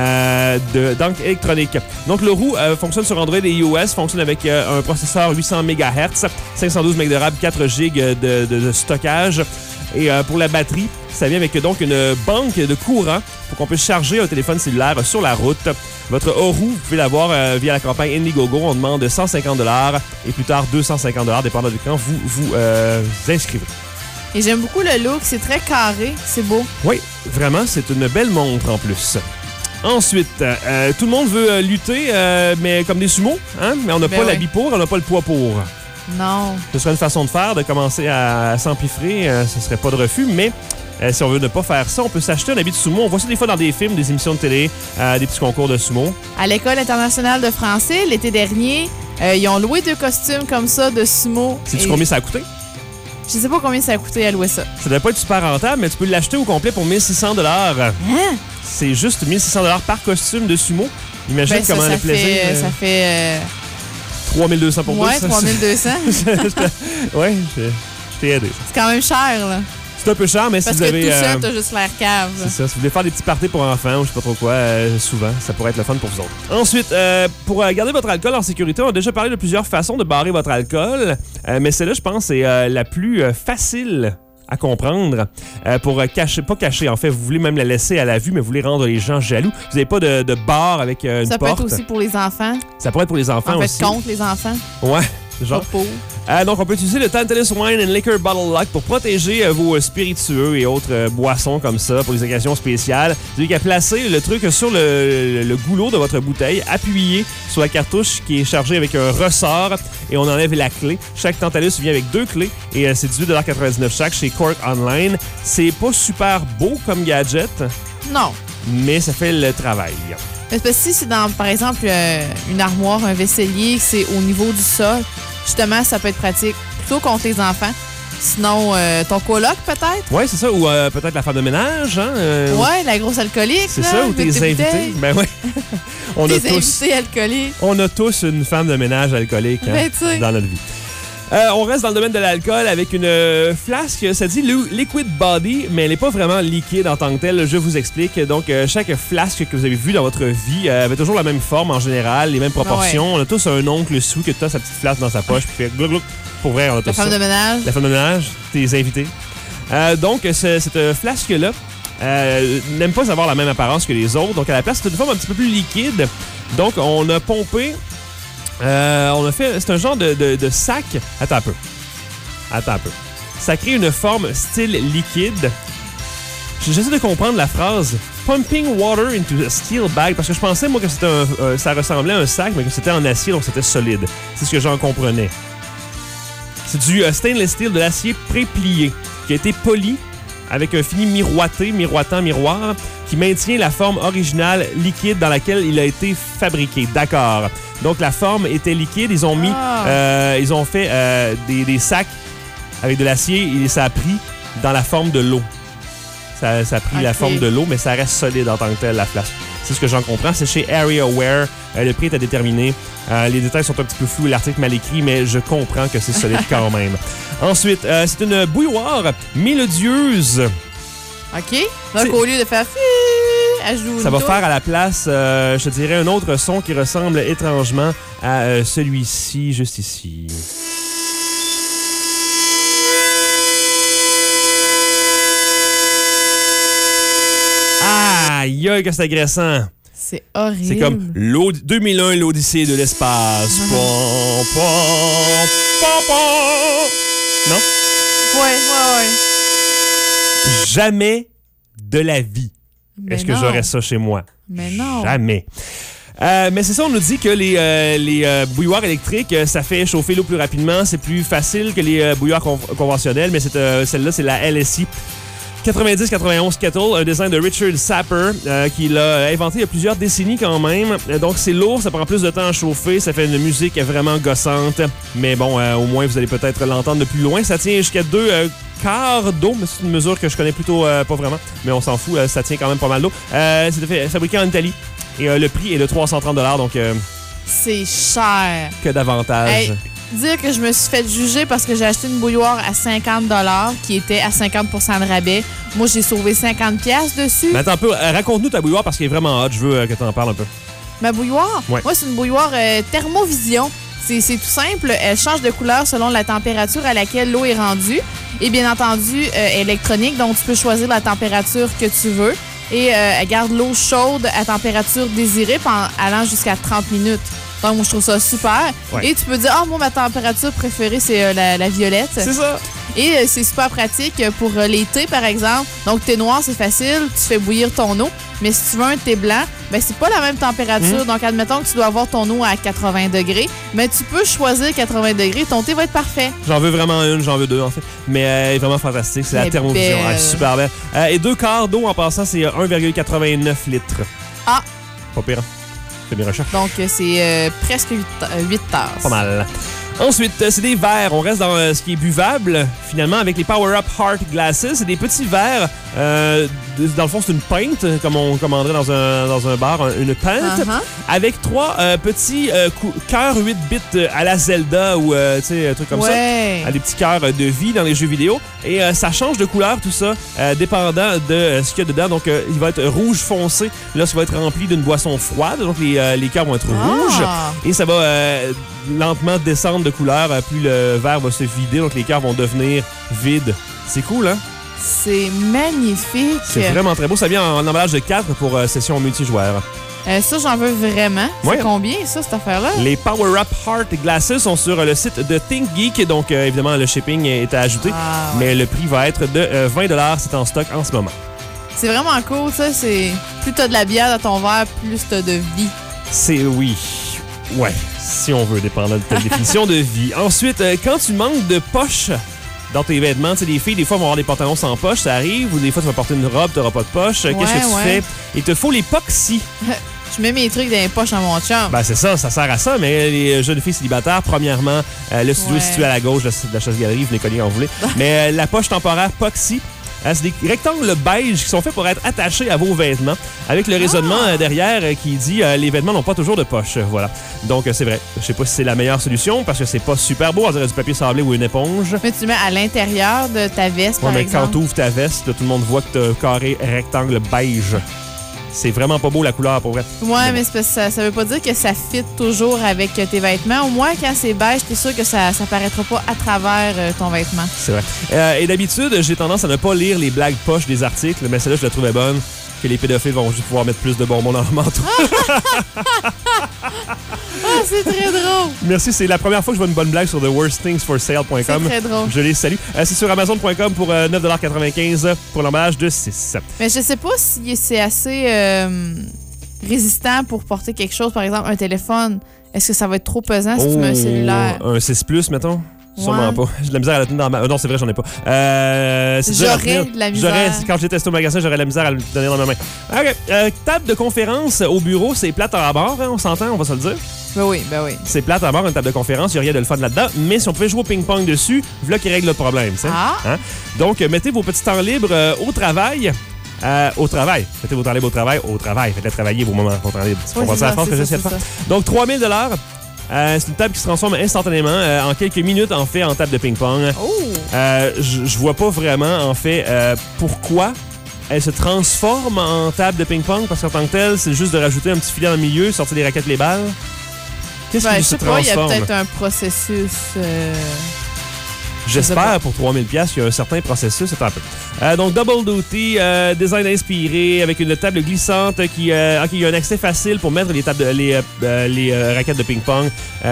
d'encre électronique. Donc, le roux fonctionne sur Android et iOS, fonctionne avec un processeur 800 MHz, 512 MB de RAM, 4 GB de stockage. Et pour la batterie, ça vient avec donc une banque de courant pour qu'on puisse charger un téléphone cellulaire sur la route. Votre Oru, vous pouvez l'avoir via la campagne Indiegogo. On demande $150 et plus tard $250, dépendant de quand vous vous inscrivez. Et j'aime beaucoup le look, c'est très carré, c'est beau. Oui, vraiment, c'est une belle montre en plus. Ensuite, tout le monde veut lutter, mais comme des sumos, hein? Mais on n'a pas l'habit pour, on n'a pas le poids pour. Non. Ce serait une façon de faire, de commencer à s'empiffrer. Ce serait pas de refus, mais si on veut ne pas faire ça, on peut s'acheter un habit de sumo. On voit ça des fois dans des films, des émissions de télé, des petits concours de sumo. À l'École internationale de français, l'été dernier, ils ont loué 2 costumes comme ça de sumo. Sais-tu combien ça a coûté? Je sais pas combien ça a coûté à louer ça. Ça devait pas être super rentable, mais tu peux l'acheter au complet pour $1 600. Hein? C'est juste $1 600 par costume de sumo. Imagine comment le plaisir... Ça fait... 3200 pour moi. Ouais, 3200. Ouais, je t'ai aidé. C'est quand même cher, là. C'est un peu cher, mais parce si vous avez... Parce que tout ça, t'as juste l'air cave. C'est ça. Si vous voulez faire des petits parties pour enfants ou je sais pas trop quoi, souvent, ça pourrait être le fun pour vous autres. Ensuite, pour garder votre alcool en sécurité, on a déjà parlé de plusieurs façons de barrer votre alcool, mais celle-là, je pense, c'est la plus facile à comprendre pour pas cacher, en fait, vous voulez même la laisser à la vue, mais vous voulez rendre les gens jaloux. Vous n'avez pas de bar avec une porte. Ça peut être aussi pour les enfants. Ça pourrait être pour les enfants aussi. En fait, contre les enfants. Ouais. Genre. Donc, on peut utiliser le Tantalus Wine and Liquor Bottle Lock pour protéger vos spiritueux et autres boissons comme ça pour les occasions spéciales. Vous avez qu'à placer le truc sur le goulot de votre bouteille, appuyer sur la cartouche qui est chargée avec un ressort et on enlève la clé. Chaque Tantalus vient avec 2 clés et c'est 18,99$ chaque chez Cork Online. C'est pas super beau comme gadget. Non. Mais ça fait le travail. Parce que si c'est dans, par exemple, une armoire, un vaisselier, c'est au niveau du sol, justement, ça peut être pratique plutôt contre les enfants. Sinon, ton coloc, peut-être? Oui, c'est ça. Ou peut-être la femme de ménage. Hein? Oui, la grosse alcoolique. C'est ça, ou tes invités. Ben oui. Invités alcooliques. On a tous une femme de ménage alcoolique dans notre vie. On reste dans le domaine de l'alcool avec une flasque, ça dit Liquid Body, mais elle n'est pas vraiment liquide en tant que telle. Je vous explique. Donc, chaque flasque que vous avez vue dans votre vie avait toujours la même forme en général, les mêmes proportions. Ouais. On a tous un oncle sous qui a sa petite flasque dans sa poche, puis fait glou glou. Pour vrai, on a tous ça. La femme de ménage. La femme de ménage, tes invités. Donc, cette flasque-là n'aime pas avoir la même apparence que les autres. Donc, à la place, c'est une forme un petit peu plus liquide. Donc, on a pompé. On a fait... C'est un genre de sac... Attends un peu. Ça crée une forme style liquide. J'essaie de comprendre la phrase « Pumping water into a steel bag » parce que je pensais, moi, que c'était ça ressemblait à un sac, mais que c'était en acier, donc c'était solide. C'est ce que j'en comprenais. C'est du stainless steel, de l'acier pré-plié, qui a été poli avec un fini miroitant miroir, qui maintient la forme originale liquide dans laquelle il a été fabriqué. D'accord. Donc, la forme était liquide. Ils ont mis... ils ont fait des sacs avec de l'acier et ça a pris dans la forme de l'eau. Ça a pris la forme de l'eau, mais ça reste solide en tant que tel, la flasque. C'est ce que j'en comprends. C'est chez AreaWare. Le prix est à déterminer. Les détails sont un petit peu flous, l'article mal écrit, mais je comprends que c'est solide quand même. Ensuite, c'est une bouilloire mélodieuse. OK. Donc, au lieu de faire... Ça va faire à la place, je te dirais, un autre son qui ressemble étrangement à celui-ci, juste ici. Aïe, aïe, que c'est agressant. C'est horrible. C'est comme 2001, l'Odyssée de l'espace. Pom, pom, pom, pom. Non? Ouais. Jamais de la vie. Mais est-ce que j'aurais ça chez moi? Mais non. Jamais. Mais c'est ça, on nous dit que les bouilloires électriques, ça fait chauffer l'eau plus rapidement. C'est plus facile que les bouilloires conventionnelles, mais celle-là, c'est la LSI 90-91 Kettle, un design de Richard Sapper qui l'a inventé il y a plusieurs décennies quand même. Donc c'est lourd, ça prend plus de temps à chauffer, ça fait une musique vraiment gossante. Mais bon, au moins vous allez peut-être l'entendre de plus loin. Ça tient jusqu'à 2 quarts d'eau, mais c'est une mesure que je connais plutôt pas vraiment. Mais on s'en fout, ça tient quand même pas mal d'eau. C'est fabriqué en Italie et le prix est de 330$, donc... c'est cher. Que d'avantages. Hey. Dire que je me suis fait juger parce que j'ai acheté une bouilloire à 50$ qui était à 50% de rabais. Moi, j'ai sauvé 50$ dessus. Mais attends un peu, raconte-nous ta bouilloire parce qu'elle est vraiment hot. Je veux que tu en parles un peu. Ma bouilloire? Ouais. Moi, c'est une bouilloire thermovision. C'est tout simple. Elle change de couleur selon la température à laquelle l'eau est rendue. Et bien entendu, électronique, donc tu peux choisir la température que tu veux. Et elle garde l'eau chaude à température désirée allant jusqu'à 30 minutes. Donc, moi, je trouve ça super. Ouais. Et tu peux dire, moi, ma température préférée, c'est la violette. C'est ça. Et c'est super pratique pour les thés, par exemple. Donc, thé noir, c'est facile. Tu fais bouillir ton eau. Mais si tu veux un thé blanc, ben c'est pas la même température. Donc, admettons que tu dois avoir ton eau à 80 degrés. Mais tu peux choisir 80 degrés. Ton thé va être parfait. J'en veux vraiment une, j'en veux 2, en fait. Mais elle est vraiment fantastique. C'est la thermovision. Elle est super belle. Et 2 quarts d'eau, en passant, c'est 1,89 litres. Ah! Pas pire. C'est mes recherches. Donc, c'est presque 8 tasses. Pas mal. Ensuite, c'est des verres. On reste dans ce qui est buvable, finalement, avec les Power Up Heart Glasses. C'est des petits verres. Dans le fond, c'est une pinte, comme on commanderait dans un bar, une pinte, avec 3 petits cœurs 8 bits à la Zelda ou, tu sais, un truc comme ça. Des petits cœurs de vie dans les jeux vidéo. Et ça change de couleur, tout ça, dépendant de ce qu'il y a dedans. Donc, il va être rouge foncé lorsqu'il va être rempli d'une boisson froide. Donc, les cœurs vont être rouges. Et ça va lentement descendre change de couleur, plus le verre va se vider, donc les cœurs vont devenir vides. C'est cool, hein? C'est magnifique. C'est vraiment très beau. Ça vient en emballage de 4 pour session multijoueur. Ça, j'en veux vraiment. Ouais. C'est combien, ça, cette affaire-là? Les Power Up Heart Glasses sont sur le site de ThinkGeek, donc évidemment, le shipping est à ajouter, Ouais. mais le prix va être de 20 $. C'est en stock en ce moment. C'est vraiment cool, ça. C'est plus t'as de la bière dans ton verre, plus t'as de vie. C'est oui. Ouais, si on veut, dépendant de ta définition de vie. Ensuite, quand tu manques de poche dans tes vêtements, tu sais, les filles, des fois, vont avoir des pantalons sans poche, ça arrive, ou des fois, tu vas porter une robe, tu n'auras pas de poche. Qu'est-ce que tu fais? Il te faut l'époxy. Je mets mes trucs dans les poches à mon chum. Ben, c'est ça sert à ça, mais les jeunes filles célibataires, premièrement, le studio est situé à la gauche de la chasse-galerie, venez cogner quand vous voulez. Mais la poche temporaire Poxy, c'est des rectangles beige qui sont faits pour être attachés à vos vêtements, avec le raisonnement derrière qui dit les vêtements n'ont pas toujours de poche. Voilà. Donc, c'est vrai. Je sais pas si c'est la meilleure solution parce que c'est pas super beau, on dirait du papier sablé ou une éponge. Mais tu le mets à l'intérieur de ta veste, par exemple. Quand tu ouvres ta veste, là, tout le monde voit que tu as un carré rectangle beige. C'est vraiment pas beau la couleur, pour vrai. Ouais, mais c'est parce que ça veut pas dire que ça fit toujours avec tes vêtements. Au moins, quand c'est beige, t'es sûr que ça paraîtra pas à travers ton vêtement. C'est vrai. Et d'habitude, j'ai tendance à ne pas lire les blagues poches des articles, mais celle-là, je la trouvais bonne. Que les pédophiles vont juste pouvoir mettre plus de bonbons dans leur manteau. Ah, c'est très drôle. Merci, c'est la première fois que je vois une bonne blague sur theworstThingsForSale.com. C'est très drôle. Je les salue. C'est sur Amazon.com pour 9,95 $ pour l'emballage de 6. Mais je sais pas si c'est assez résistant pour porter quelque chose, par exemple un téléphone. Est-ce que ça va être trop pesant si tu mets un cellulaire? Un 6 Plus, mettons? Sûrement Ouais. pas. J'ai de la misère à la tenir dans ma... non, c'est vrai, j'en ai pas. J'aurais de la misère. Quand j'ai testé au magasin, j'aurais de la misère à le donner dans ma main. OK. Table de conférence au bureau, c'est plate à bord, hein, on s'entend, on va se le dire. Ben oui. C'est plate à bord, une table de conférence, il n'y a rien de le fun là-dedans. Mais si on pouvait jouer au ping-pong dessus, voilà qui règle le problème. Ah. Hein? Donc, mettez vos petits temps libres au travail. Au travail. Mettez vos temps libres au travail. Faites-les travailler vos moments au temps libre. Tu comprends ça à la force que j'essaie de faire? Donc, 3 000 $. C'est une table qui se transforme instantanément en quelques minutes, en fait, en table de ping-pong. Oh! Je vois pas vraiment, en fait, pourquoi elle se transforme en table de ping-pong, parce qu'en tant que telle, c'est juste de rajouter un petit filet dans le milieu, sortir les raquettes, les balles. Qu'est-ce qui Je se sais pas, il y a transforme? peut-être un processus... J'espère pour 3 000 $, qu'il y a un certain processus. Attends un peu. Donc, Double Duty, design inspiré, avec une table glissante qui... OK, il y a un accès facile pour mettre les raquettes de ping-pong,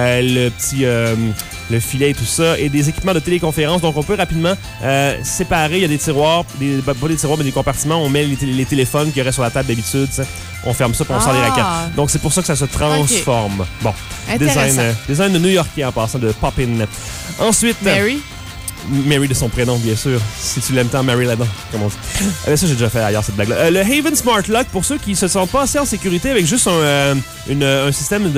le filet et tout ça, et des équipements de téléconférence. Donc, on peut rapidement séparer. Il y a des tiroirs, pas des tiroirs, mais des compartiments. On met les téléphones qu'il y aurait sur la table d'habitude. T'sais. On ferme ça, puis on sort les raquettes. Donc, c'est pour ça que ça se transforme. Okay. Bon, design de New-Yorkais en passant de Poppin. Ensuite... Mary de son prénom, bien sûr. Si tu l'aimes tant, Mary là-dedans. Comme on dit. Ça, j'ai déjà fait ailleurs, cette blague-là. Le Haven Smart Lock, pour ceux qui se sentent pas assez en sécurité avec juste un système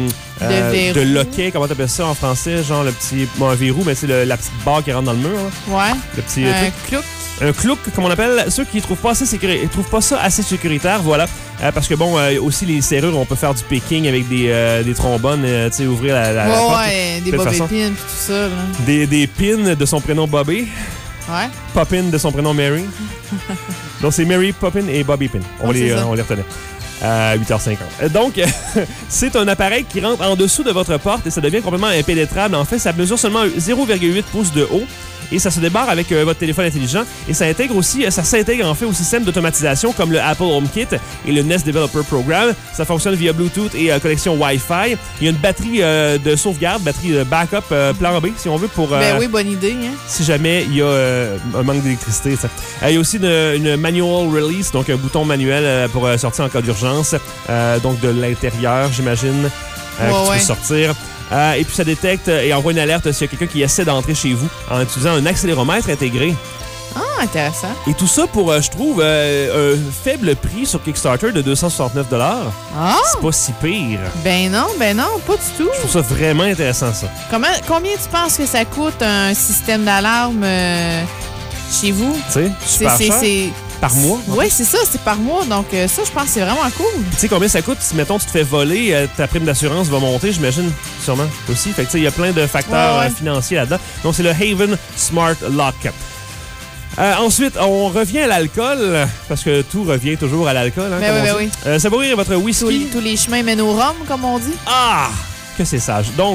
de loquet, comment t'appelles ça en français? Genre le petit... un verrou, mais c'est la petite barre qui rentre dans le mur. Là. Ouais. Le petit... clouc. Un clouc, comme on appelle, ceux qui trouvent pas ça assez sécuritaire, voilà. Parce que bon, aussi les serrures, on peut faire du picking avec des trombones, tu sais, ouvrir la porte. Ouais, des bobby pins et tout ça. Là. Des pins de son prénom Bobby. Ouais. Poppin de son prénom Mary. Donc c'est Mary, Poppin et Bobby Pin. On les retenait. 8h50. Donc, c'est un appareil qui rentre en dessous de votre porte et ça devient complètement impénétrable. En fait, ça mesure seulement 0,8 pouces de haut et ça se débarre avec votre téléphone intelligent. Et ça s'intègre en fait au système d'automatisation comme le Apple HomeKit et le Nest Developer Program. Ça fonctionne via Bluetooth et connexion Wi-Fi. Il y a une batterie de sauvegarde, batterie de backup plan B, si on veut, pour... Ben oui, bonne idée. Hein? Si jamais il y a un manque d'électricité. Il y a aussi une manual release, donc un bouton manuel pour sortir en cas d'urgence. Donc de l'intérieur, j'imagine, que tu peux sortir. Et puis ça détecte et envoie une alerte s'il y a quelqu'un qui essaie d'entrer chez vous en utilisant un accéléromètre intégré. Ah, intéressant. Et tout ça pour, je trouve, un faible prix sur Kickstarter de 269 $. Ah! C'est pas si pire. Ben non, pas du tout. Je trouve ça vraiment intéressant, ça. Combien tu penses que ça coûte un système d'alarme chez vous? Tu sais, super cher. Par mois? Oui, c'est ça, c'est par mois. Donc, ça, je pense que c'est vraiment cool. Tu sais combien ça coûte si, mettons, tu te fais voler, ta prime d'assurance va monter, j'imagine, sûrement, aussi. Fait que, tu sais, il y a plein de facteurs financiers là-dedans. Donc, c'est le Haven Smart Lock. Ensuite, on revient à l'alcool, parce que tout revient toujours à l'alcool. Hein, oui. Savourir votre whisky. Tous les chemins mènent au rhum, comme on dit. Ah! Que c'est sage. Donc,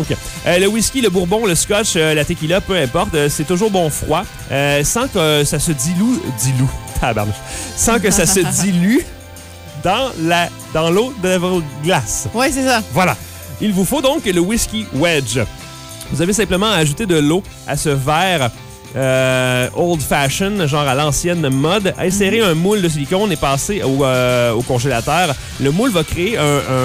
Le whisky, le bourbon, le scotch, la tequila, peu importe, c'est toujours bon froid, sans que ça se tabarnouche, sans que ça se dilue dans l'eau de votre glace. Oui, c'est ça. Voilà. Il vous faut donc le whisky wedge. Vous avez simplement à ajouter de l'eau à ce verre old fashion, genre à l'ancienne mode. Insérer un moule de silicone et passer au congélateur. Le moule va créer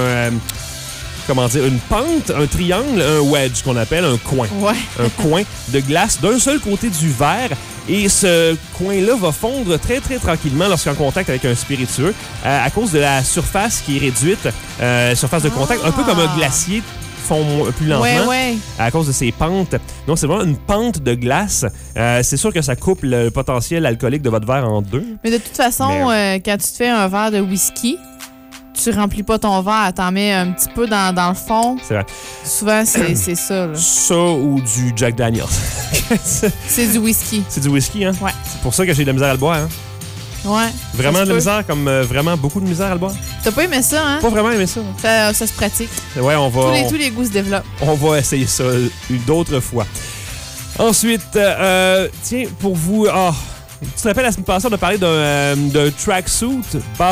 une pente, un triangle, un wedge qu'on appelle un coin. Ouais. Un coin de glace d'un seul côté du verre. Et ce coin-là va fondre très, très tranquillement lorsqu'en contact avec un spiritueux à cause de la surface qui est réduite, surface de contact, un peu comme un glacier fond plus lentement à cause de ses pentes. Donc, c'est vraiment une pente de glace. C'est sûr que ça coupe le potentiel alcoolique de votre verre en deux. Mais de toute façon, quand tu te fais un verre de whisky, tu remplis pas ton verre, t'en mets un petit peu dans le fond. C'est vrai. Souvent, c'est ça. Là. Ça ou du Jack Daniels. C'est du whisky. C'est du whisky, hein? Ouais. C'est pour ça que j'ai de la misère à le boire, hein? Ouais. Vraiment de la misère, comme vraiment beaucoup de misère à le boire. T'as pas aimé ça, hein? Pas vraiment aimé ça. Ça se pratique. Ouais, on va... Tous les goûts se développent. On va essayer ça d'autres fois. Ensuite, tiens, pour vous... tu te rappelles, la semaine passée, on a parlé d'un tracksuit,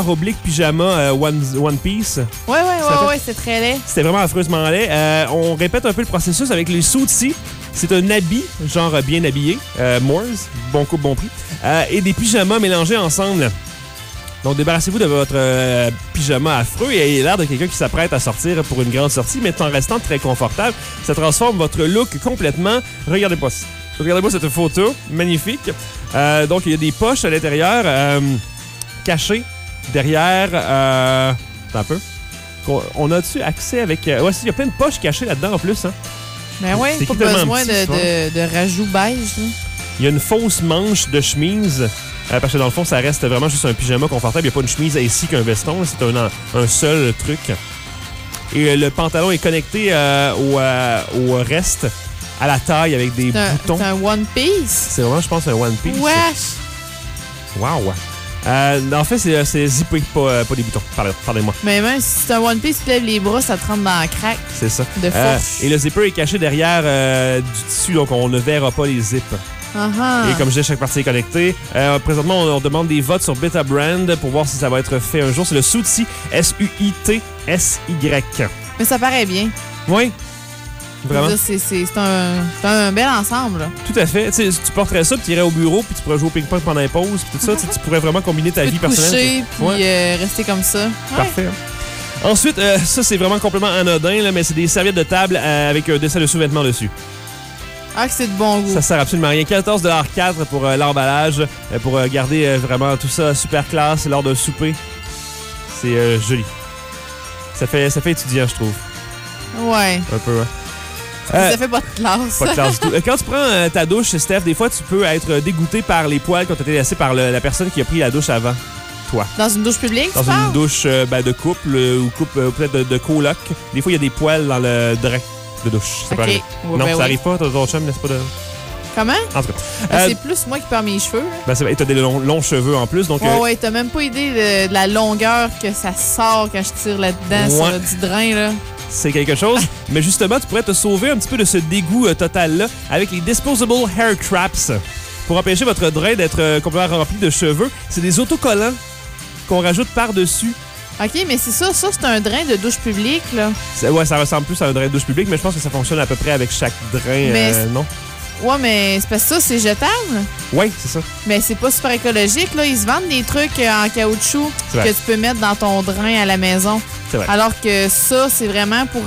/pyjama One Piece. Ouais, c'est très laid. C'était vraiment affreusement laid. On répète un peu le processus avec les suits. C'est un habit, genre bien habillé, Moores, bon coupe, bon prix, et des pyjamas mélangés ensemble. Donc, débarrassez-vous de votre pyjama affreux et ayez l'air de quelqu'un qui s'apprête à sortir pour une grande sortie, mais en restant très confortable. Ça transforme votre look complètement. Regardez-moi cette photo, magnifique. Donc, il y a des poches à l'intérieur, cachées derrière... Attends un peu. On a-tu accès avec... Ouais, il y a plein de poches cachées là-dedans en plus, hein? Ben oui, pas besoin de rajout beige. Là. Il y a une fausse manche de chemise, parce que dans le fond, ça reste vraiment juste un pyjama confortable. Il n'y a pas une chemise ainsi qu'un veston. C'est un seul truc. Et le pantalon est connecté au reste, à la taille, avec des boutons. C'est un One Piece? C'est vraiment, je pense, un One Piece. Wesh! Wow! En fait, c'est zippé, pas des boutons. Pardonnez-moi. Mais même si c'est un One Piece, tu lèves les bras, ça te rentre dans la craque. C'est ça. De fourche. Et le zipper est caché derrière du tissu, donc on ne verra pas les zips. Uh-huh. Et comme je disais, chaque partie est connectée. Présentement, on demande des votes sur Beta Brand pour voir si ça va être fait un jour. C'est le Suitsy, SUITSY. Mais ça paraît bien. Oui. Vraiment. C'est un bel ensemble. Là. Tout à fait. Tu porterais ça, puis tu irais au bureau, puis tu pourrais jouer au ping-pong pendant les pauses, puis tout ça. Tu pourrais vraiment combiner ta vie personnelle. Coucher, puis rester comme ça. Ouais. Parfait. Ensuite, ça, c'est vraiment complètement anodin, là, mais c'est des serviettes de table avec un dessin de sous-vêtements dessus. Ah, que c'est de bon goût. Ça sert absolument à rien. 14,4$ pour l'emballage, pour garder vraiment tout ça super classe lors d'un souper. C'est joli. Ça fait étudiant, je trouve. Ouais. Un peu, hein. Ça fait pas de classe. Pas de classe du tout. Quand tu prends ta douche, Steph, des fois, tu peux être dégoûté par les poils qui ont été laissés par la personne qui a pris la douche avant toi. Dans une douche publique, Dans une douche de couple ou peut-être de coloc. Des fois, il y a des poils dans le drain de douche. Ça peut arriver. Ouais, non, ça arrive pas. Ton chum laisse pas de... Comment? En tout cas. C'est plus moi qui perds mes cheveux. Et t'as des longs cheveux en plus. Donc, ouais, t'as même pas idée de la longueur que ça sort quand je tire là-dedans sur du drain, là. C'est quelque chose. Mais justement, tu pourrais te sauver un petit peu de ce dégoût total-là avec les Disposable Hair Traps. Pour empêcher votre drain d'être complètement rempli de cheveux, c'est des autocollants qu'on rajoute par-dessus. OK, mais c'est ça. Ça, c'est un drain de douche publique, là. Ouais, ça ressemble plus à un drain de douche publique, mais je pense que ça fonctionne à peu près avec chaque drain, non? Ouais, mais c'est parce que ça, c'est jetable. Oui, c'est ça. Mais c'est pas super écologique, là. Ils se vendent des trucs en caoutchouc que tu peux mettre dans ton drain à la maison. C'est vrai. Alors que ça, c'est vraiment pour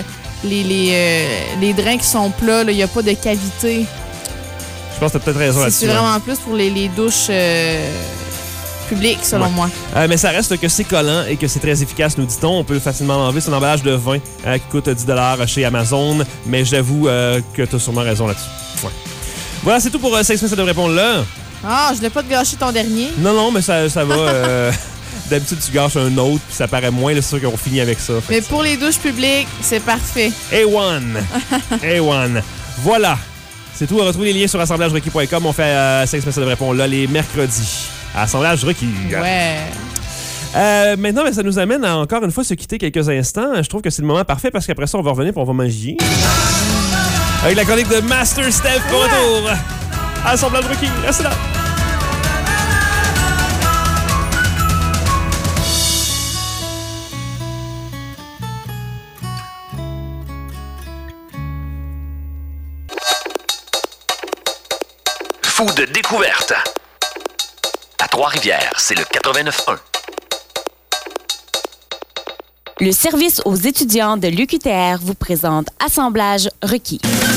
les drains qui sont plats. Il n'y a pas de cavité. Je pense que t'as peut-être raison là-dessus. C'est vraiment plus pour les douches publiques, selon moi. Mais ça reste que c'est collant et que c'est très efficace, nous dit-on. On peut facilement l'enlever. C'est un emballage de vin qui coûte 10$ chez Amazon. Mais j'avoue que t'as sûrement raison là-dessus. Ouais. Voilà, c'est tout pour 5 minutes de répondre là. Ah, je voulais pas te gâcher ton dernier. Non, mais ça va. D'habitude, tu gâches un autre, puis ça paraît moins. C'est sûr qu'on finit avec ça. Mais pour les douches publiques, c'est parfait. A1. A1. Voilà. C'est tout. Retrouvez les liens sur assemblagerequis.com. On fait 5 minutes de répondre là les mercredis. Assemblage requis. Ouais. Maintenant, ça nous amène à encore une fois se quitter quelques instants. Je trouve que c'est le moment parfait parce qu'après ça, on va revenir et on va manger. Avec la chronique de Master Steph pour retour. Assemblage Rocky, restez là. Fou de découverte. À Trois-Rivières, c'est le 89.1. Le service aux étudiants de l'UQTR vous présente Assemblage requis.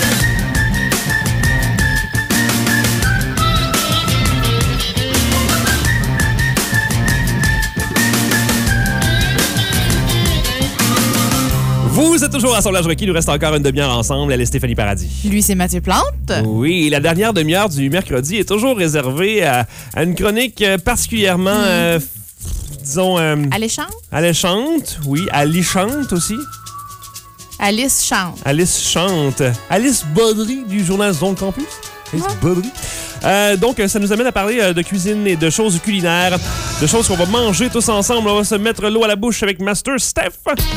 Vous êtes toujours à Assemblage requis. Il nous reste encore une demi-heure ensemble. Elle est Stéphanie Paradis. Lui, c'est Mathieu Plante. Oui, la dernière demi-heure du mercredi est toujours réservée à une chronique particulièrement, disons... alléchante, oui. Alléchante aussi. Alice chante. Alice chante. Alice Baudry du journal Zone Campus. Alice Baudry. Donc, ça nous amène à parler de cuisine et de choses culinaires, de choses qu'on va manger tous ensemble. On va se mettre l'eau à la bouche avec Master Steph.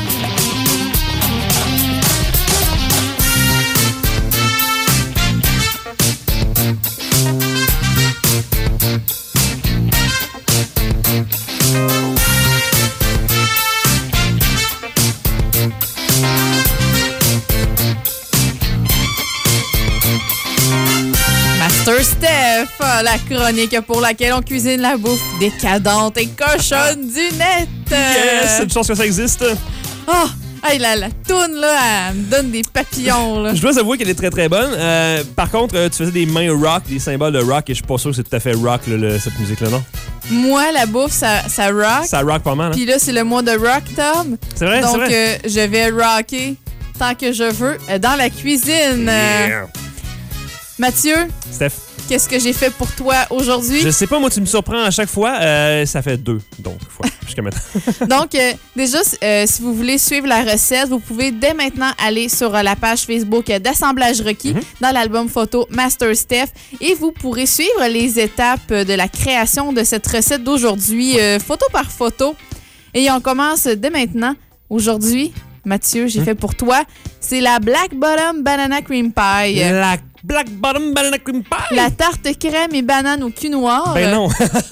Master Steph, la chronique pour laquelle on cuisine la bouffe décadente et cochonne du net. Yes, c'est une chance que ça existe. Oh, hey, la toune, là, elle me donne des papillons. Là. Je dois avouer qu'elle est très, très bonne. Par contre, tu faisais des mains rock, des symboles de rock, et je suis pas sûr que c'est tout à fait rock, là, cette musique-là, non? Moi, la bouffe, ça rock. Ça rock pas mal, hein? Puis là, c'est le mois de rock, Tom. C'est vrai, donc, c'est vrai. Donc, je vais rocker tant que je veux dans la cuisine. Yeah. Mathieu, Steph, qu'est-ce que j'ai fait pour toi aujourd'hui? je sais pas, moi, tu me surprends à chaque fois. Ça fait 2, donc, jusqu'à maintenant. Donc, déjà, si vous voulez suivre la recette, vous pouvez dès maintenant aller sur la page Facebook d'Assemblage requis dans l'album photo Master Steph et vous pourrez suivre les étapes de la création de cette recette d'aujourd'hui, photo par photo. Et on commence dès maintenant. Aujourd'hui, Mathieu, j'ai fait pour toi, c'est la Black Bottom Banana Cream Pie. La Black Bottom Banana Cream Pie. La tarte crème et banane au cul noir. Ben non.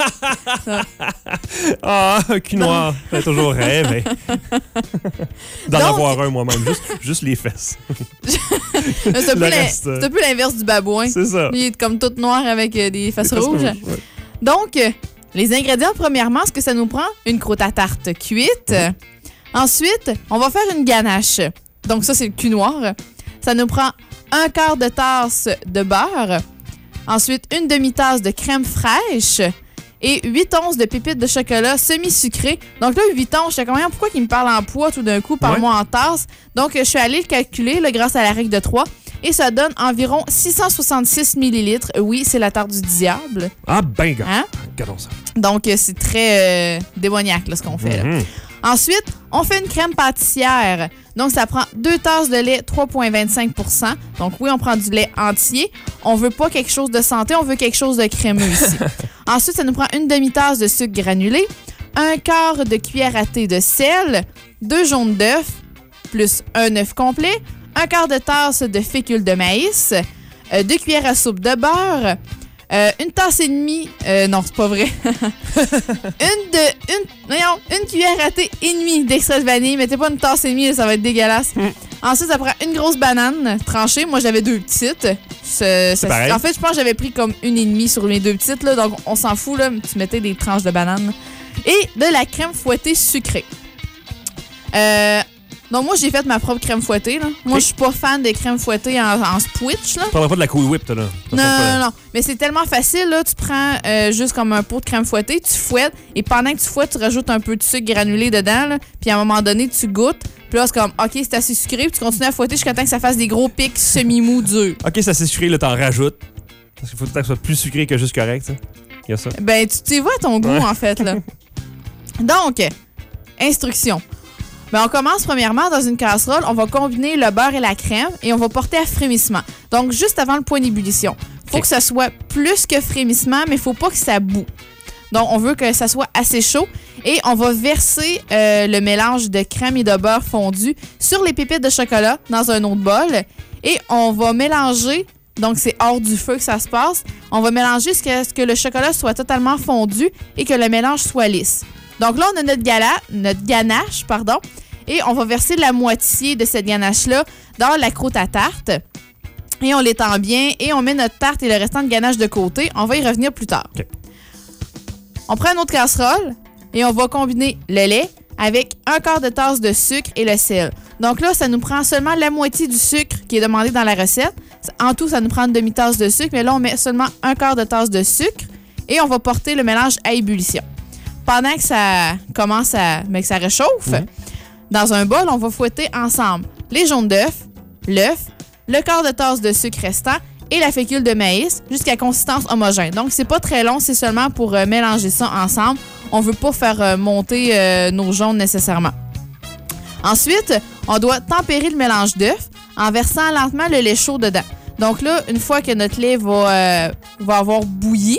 Ah, cul noir. J'ai toujours rêve. D'en avoir un moi-même. Juste les fesses. C'est un peu l'inverse du babouin. C'est ça. Il est comme tout noir avec des fesses rouges. Ouais. Donc, les ingrédients, premièrement, ce que ça nous prend? Une croûte à tarte cuite. Ensuite, on va faire une ganache. Donc ça, c'est le cul noir. Ça nous prend 1/4 de tasse de beurre. Ensuite, une demi-tasse de crème fraîche et 8 onces de pépites de chocolat semi-sucré. Donc là, 8 onces, je sais combien, pourquoi il me parle en poids tout d'un coup par mois en tasse? Donc, je suis allée le calculer là, grâce à la règle de 3 et ça donne environ 666 millilitres. Oui, c'est la tarte du diable. Ah ben, gars. Hein? Regardons ça. Donc, c'est très démoniaque là, ce qu'on fait. Là. Ensuite, on fait une crème pâtissière. Donc, ça prend 2 tasses de lait 3,25 %. Donc, oui, on prend du lait entier. On veut pas quelque chose de santé, on veut quelque chose de crémeux ici. Ensuite, ça nous prend une demi-tasse de sucre granulé, 1/4 de cuillère à thé de sel, 2 jaunes d'œufs, plus un œuf complet, 1/4 de tasse de fécule de maïs, 2 cuillères à soupe de beurre, une tasse et demie... non, c'est pas vrai. une cuillère à thé et demie d'extrait de vanille. Mettez pas une tasse et demie, ça va être dégueulasse. Ensuite, ça prend une grosse banane tranchée. Moi, j'avais 2 petites. En fait, je pense que j'avais pris comme 1,5 sur mes 2 petites. Là, donc, on s'en fout. Là, tu mettais des tranches de banane. Et de la crème fouettée sucrée. Donc, moi, j'ai fait ma propre crème fouettée. Là. Moi, je suis pas fan des crèmes fouettées en spwitch. Tu parleras pas de la Cool Whip, toi, là. Non. Mais c'est tellement facile. Là. Tu prends juste comme un pot de crème fouettée, tu fouettes, et pendant que tu fouettes, tu rajoutes un peu de sucre granulé dedans. Là, puis à un moment donné, tu goûtes. Puis là, c'est comme, OK, c'est assez sucré. Puis tu continues à fouetter jusqu'à temps que ça fasse des gros pics semi-mous durs. OK, c'est assez sucré, là, t'en rajoutes. Parce qu'il faut que ça soit plus sucré que juste correct, ça. Il y a ça. Ben, tu vois à ton goût, en fait, là. Donc, instruction. Ben, on commence premièrement dans une casserole. On va combiner le beurre et la crème et on va porter à frémissement. Donc, juste avant le point d'ébullition. Faut que ça soit plus que frémissement, mais il faut pas que ça boue. Donc, on veut que ça soit assez chaud. Et on va verser le mélange de crème et de beurre fondu sur les pépites de chocolat dans un autre bol. Et on va mélanger, donc c'est hors du feu que ça se passe, on va mélanger jusqu'à ce que le chocolat soit totalement fondu et que le mélange soit lisse. Donc là, on a notre ganache, et on va verser la moitié de cette ganache-là dans la croûte à tarte. Et on l'étend bien et on met notre tarte et le restant de ganache de côté. On va y revenir plus tard. Okay. On prend une autre casserole et on va combiner le lait avec un quart de tasse de sucre et le sel. Donc là, ça nous prend seulement la moitié du sucre qui est demandé dans la recette. En tout, ça nous prend une demi-tasse de sucre, mais là, on met seulement un quart de tasse de sucre et on va porter le mélange à ébullition. Pendant que ça commence que ça réchauffe, dans un bol, on va fouetter ensemble les jaunes d'œufs, l'œuf, le quart de tasse de sucre restant et la fécule de maïs jusqu'à consistance homogène. Donc, c'est pas très long, c'est seulement pour mélanger ça ensemble. On veut pas faire monter nos jaunes nécessairement. Ensuite, on doit tempérer le mélange d'œufs en versant lentement le lait chaud dedans. Donc là, une fois que notre lait va avoir bouilli,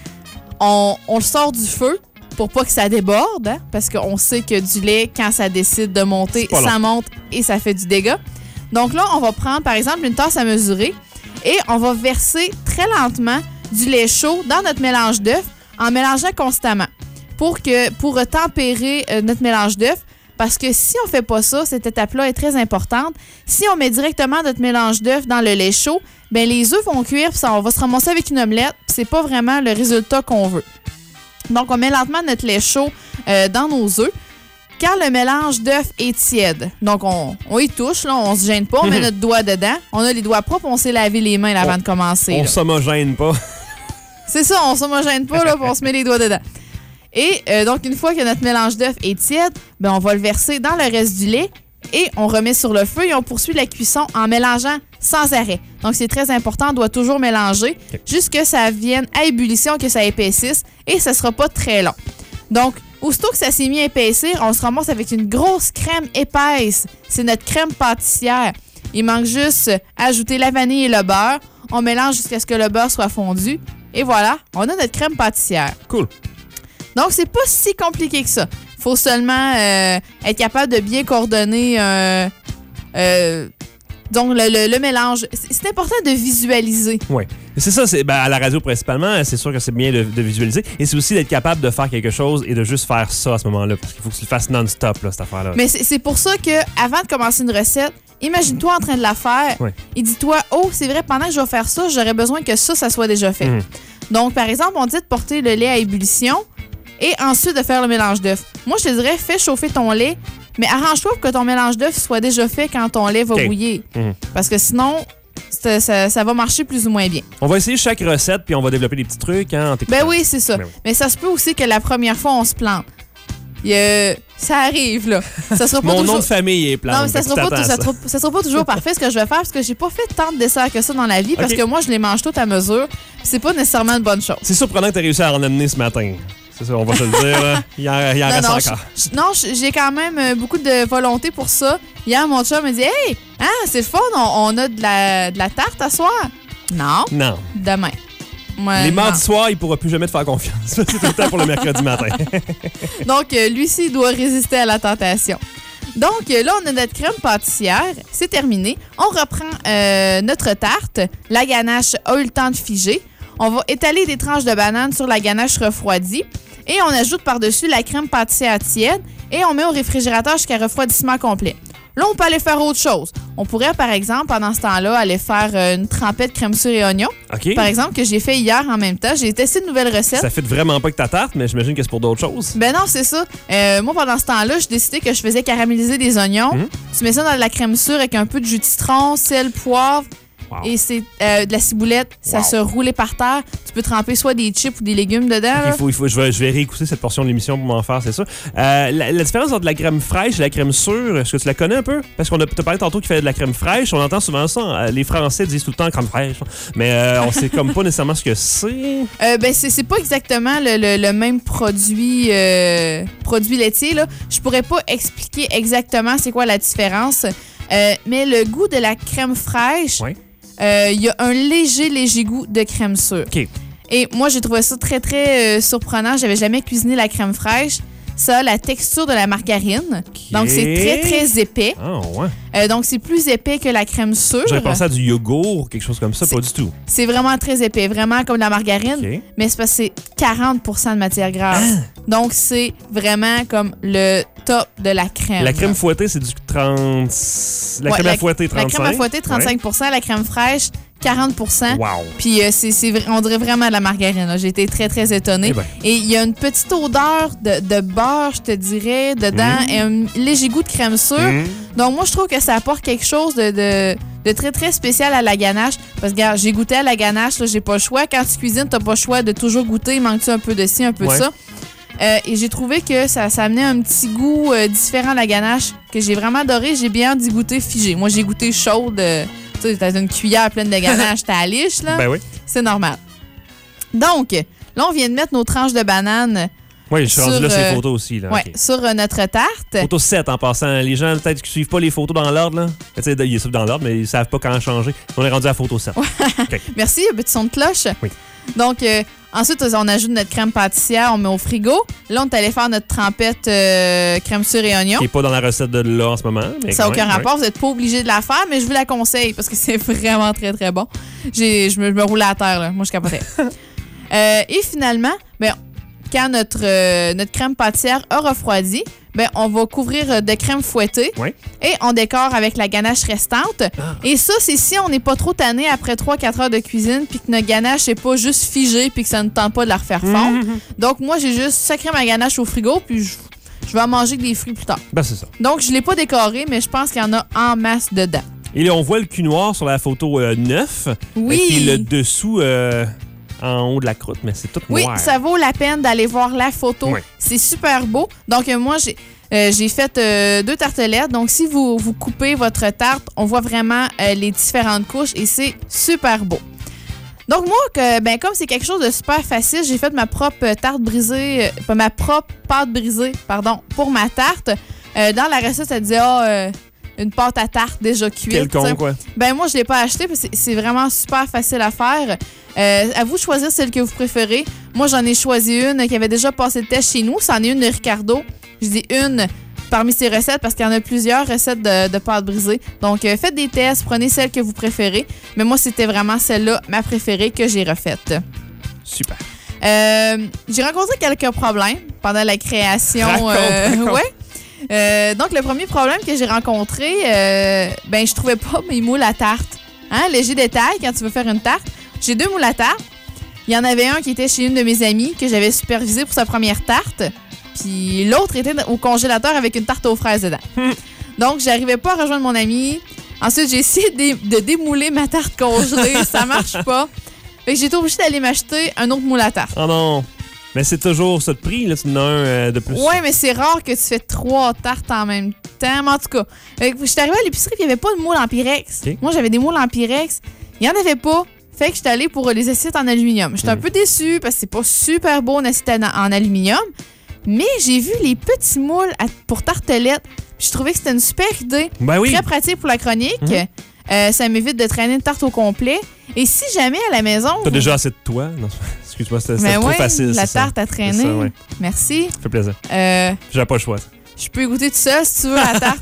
on le sort du feu pour pas que ça déborde, hein, parce qu'on sait que du lait, quand ça décide de monter, ça monte et ça fait du dégât. Donc là, on va prendre, par exemple, une tasse à mesurer et on va verser très lentement du lait chaud dans notre mélange d'œufs en mélangeant constamment pour tempérer notre mélange d'œufs. Parce que si on fait pas ça, cette étape-là est très importante. Si on met directement notre mélange d'œufs dans le lait chaud, ben les œufs vont cuire puis on va se ramasser avec une omelette. C'est pas vraiment le résultat qu'on veut. Donc, on met lentement notre lait chaud dans nos œufs. Quand le mélange d'œufs est tiède, donc on y touche, là, on se gêne pas, on met notre doigt dedans. On a les doigts propres, on s'est lavé les mains avant de commencer. On s'homogène pas. C'est ça, on s'homogène pas, là, puis on se met les doigts dedans. Et donc, une fois que notre mélange d'œufs est tiède, ben, on va le verser dans le reste du lait et on remet sur le feu et on poursuit la cuisson en mélangeant sans arrêt. Donc, c'est très important, on doit toujours mélanger jusqu'à ce que ça vienne à ébullition, que ça épaississe et ça sera pas très long. Donc, aussitôt que ça s'est mis à épaissir, on se ramasse avec une grosse crème épaisse. C'est notre crème pâtissière. Il manque juste ajouter la vanille et le beurre. On mélange jusqu'à ce que le beurre soit fondu. Et voilà, on a notre crème pâtissière. Cool. Donc, c'est pas si compliqué que ça. Il faut seulement être capable de bien coordonner donc le mélange. C'est important de visualiser. Oui. C'est ça, à la radio principalement, c'est sûr que c'est bien de visualiser. Et c'est aussi d'être capable de faire quelque chose et de juste faire ça à ce moment-là. Parce qu'il faut que tu le fasses non-stop, là, cette affaire-là. Mais c'est pour ça qu'avant de commencer une recette, imagine-toi en train de la faire et dis-toi, oh, c'est vrai, pendant que je vais faire ça, j'aurais besoin que ça soit déjà fait. Donc, par exemple, on dit de porter le lait à ébullition et ensuite de faire le mélange d'œufs. Moi, je te dirais, fais chauffer ton lait, mais arrange-toi pour que ton mélange d'œufs soit déjà fait quand ton lait va bouillir. Parce que sinon, ça va marcher plus ou moins bien. On va essayer chaque recette, puis on va développer des petits trucs. Hein, ben oui, c'est ça. Mais ça se peut aussi que la première fois, on se plante. Ça arrive, là. Ça sera pas Mon nom de famille est plante. Non, mais ça sera pas toujours parfait ce que je vais faire, parce que j'ai pas fait tant de desserts que ça dans la vie, parce que moi, je les mange toutes à mesure. C'est pas nécessairement une bonne chose. C'est surprenant que tu aies réussi à en amener ce matin. C'est ça, on va se le dire. Là. Il en reste encore. J'ai quand même beaucoup de volonté pour ça. Hier, mon chum me dit « Hey, hein, c'est le fun, on a de la tarte à soir. » Non. Demain. Les mardis soirs, il ne pourra plus jamais te faire confiance. C'est tout le temps pour le mercredi matin. Donc, lui-ci, il doit résister à la tentation. Donc, là, on a notre crème pâtissière. C'est terminé. On reprend notre tarte. La ganache a eu le temps de figer. On va étaler des tranches de banane sur la ganache refroidie. Et on ajoute par-dessus la crème pâtissière tiède et on met au réfrigérateur jusqu'à refroidissement complet. Là, on peut aller faire autre chose. On pourrait, par exemple, pendant ce temps-là, aller faire une trempette crème sure et oignon. Par exemple, que j'ai fait hier en même temps. J'ai testé une nouvelle recette. Ça fait vraiment pas que ta tarte, mais j'imagine que c'est pour d'autres choses. Ben non, c'est ça. Moi, pendant ce temps-là, j'ai décidé que je faisais caraméliser des oignons. Tu mets ça dans de la crème sure avec un peu de jus de citron, sel, poivre. Wow. Et c'est de la ciboulette, ça se roulait par terre. Tu peux tremper soit des chips ou des légumes dedans. Je vais réécouter cette portion de l'émission pour m'en faire, c'est ça. La différence entre la crème fraîche et la crème sûre, est-ce que tu la connais un peu? Parce qu'on a parlé tantôt qu'il fallait de la crème fraîche. On entend souvent ça. Les Français disent tout le temps crème fraîche. Mais on sait comme pas nécessairement ce que c'est. C'est pas exactement le même produit laitier. Là. Je pourrais pas expliquer exactement c'est quoi la différence. Mais le goût de la crème fraîche... il y a un léger goût de crème sûre. Okay. Et moi, j'ai trouvé ça très, très surprenant. J'avais jamais cuisiné la crème fraîche. ça a la texture de la margarine. OK. Donc, c'est très, très épais. Ah, ouais. Donc, c'est plus épais que la crème sûre. J'aurais pensé à du yogourt ou quelque chose comme ça, pas du tout. C'est vraiment très épais, vraiment comme de la margarine. OK. Mais c'est parce que c'est 40 de matière grasse. Donc, c'est vraiment comme le top de la crème. La crème fouettée, c'est du 30... La crème à fouetter, 35. La crème à fouetter, 35 la crème fraîche, 40 Wow. Puis on dirait vraiment de la margarine. Là. J'ai été très, très étonnée. Eh ben. Et il y a une petite odeur de beurre, je te dirais, dedans, et un léger goût de crème sûre. Donc, moi, je trouve que ça apporte quelque chose de très, très spécial à la ganache. Parce que, regarde, j'ai goûté à la ganache, là, j'ai pas le choix. Quand tu cuisines, t'as pas le choix de toujours goûter. Il manque-tu un peu de ci, un peu de ça? Et j'ai trouvé que ça amenait un petit goût différent à la ganache que j'ai vraiment adoré. J'ai bien hâte d'y goûter figé. Moi, j'ai goûté chaude. Tu sais, t'as une cuillère pleine de ganache, t'as la liche, là. Ben oui. C'est normal. Donc, là, on vient de mettre nos tranches de bananes. Oui, je suis rendu là, ces photos aussi. Là. Ouais, OK. sur notre tarte. Photo 7 en passant. Les gens, peut-être, qui suivent pas les photos dans l'ordre, là. Tu sais, ils suivent dans l'ordre, mais ils savent pas quand changer. On est rendu à photo 7. OK. Merci, un petit son de cloche. Oui. Donc, ensuite, on ajoute notre crème pâtissière, on met au frigo. Là, on est allé faire notre trempette crème sûre et oignon. Qui n'est pas dans la recette de là en ce moment. Mais Ça n'a aucun ouais. rapport, vous n'êtes pas obligé de la faire, mais je vous la conseille parce que c'est vraiment très, très bon. Je me roulais à terre, là. Moi, je capotais. Et finalement, ben, quand notre crème pâtissière a refroidi, ben, on va couvrir de crème fouettée et on décore avec la ganache restante. Et ça, c'est si on n'est pas trop tanné après 3-4 heures de cuisine puis que notre ganache n'est pas juste figée puis que ça ne tente pas de la refaire fondre. Donc, moi, j'ai juste sacré ma ganache au frigo puis je vais en manger avec des fruits plus tard. Ben, c'est ça. Donc, je ne l'ai pas décoré, mais je pense qu'il y en a en masse dedans. Et là, on voit le cul noir sur la photo 9. Oui. Et le dessous en haut de la croûte, mais c'est tout Oui, noir. ça vaut la peine d'aller voir la photo. Oui. C'est super beau. Donc, moi, j'ai fait 2 tartelettes. Donc, si vous coupez votre tarte, on voit vraiment les différentes couches et c'est super beau. Donc, moi, comme c'est quelque chose de super facile, j'ai fait ma propre tarte brisée, ma propre pâte brisée, pardon, pour ma tarte. Dans la recette, ça disait, une pâte à tarte déjà cuite. Quelconque, quoi. Ben moi, je l'ai pas acheté parce que c'est vraiment super facile à faire. À vous de choisir celle que vous préférez. Moi, j'en ai choisi une qui avait déjà passé le test chez nous. C'en est une de Ricardo. Je dis une parmi ses recettes parce qu'il y en a plusieurs recettes de pâte brisée. Donc, faites des tests, prenez celle que vous préférez. Mais moi, c'était vraiment celle-là, ma préférée, que j'ai refaite. Super. J'ai rencontré quelques problèmes pendant la création. Raconte. Ouais. Donc, le premier problème que j'ai rencontré, je trouvais pas mes moules à tarte. Hein? Léger détail, quand tu veux faire une tarte. J'ai 2 moules à tarte. Il y en avait un qui était chez une de mes amies que j'avais supervisé pour sa première tarte. Puis l'autre était au congélateur avec une tarte aux fraises dedans. Donc, j'arrivais pas à rejoindre mon ami. Ensuite, j'ai essayé de démouler ma tarte congelée. Ça marche pas. Fait que j'ai été obligée d'aller m'acheter un autre moule à tarte. Oh non! Mais c'est toujours ça de prix, là. Tu en as un de plus. Ouais, mais c'est rare que tu fais 3 tartes en même temps. Mais en tout cas, je suis arrivée à l'épicerie et il n'y avait pas de moule en Pyrex. Okay. Moi, j'avais des moules en Pyrex. Il n'y en avait pas. Fait que j'étais allée pour les assiettes en aluminium. J'étais un peu déçue parce que c'est pas super beau une assiette en aluminium. Mais j'ai vu les petits moules pour tartelettes. Je trouvais que c'était une super idée. Ben oui. Très pratique pour la chronique. Ça m'évite de traîner une tarte au complet. Et si jamais à la maison... T'as déjà assez de toi? Non, excuse-moi, c'était trop facile. La tarte à traîner. Ça, ouais. Merci. Ça fait plaisir. J'ai pas le choix. Je peux goûter tout seul si tu veux la tarte.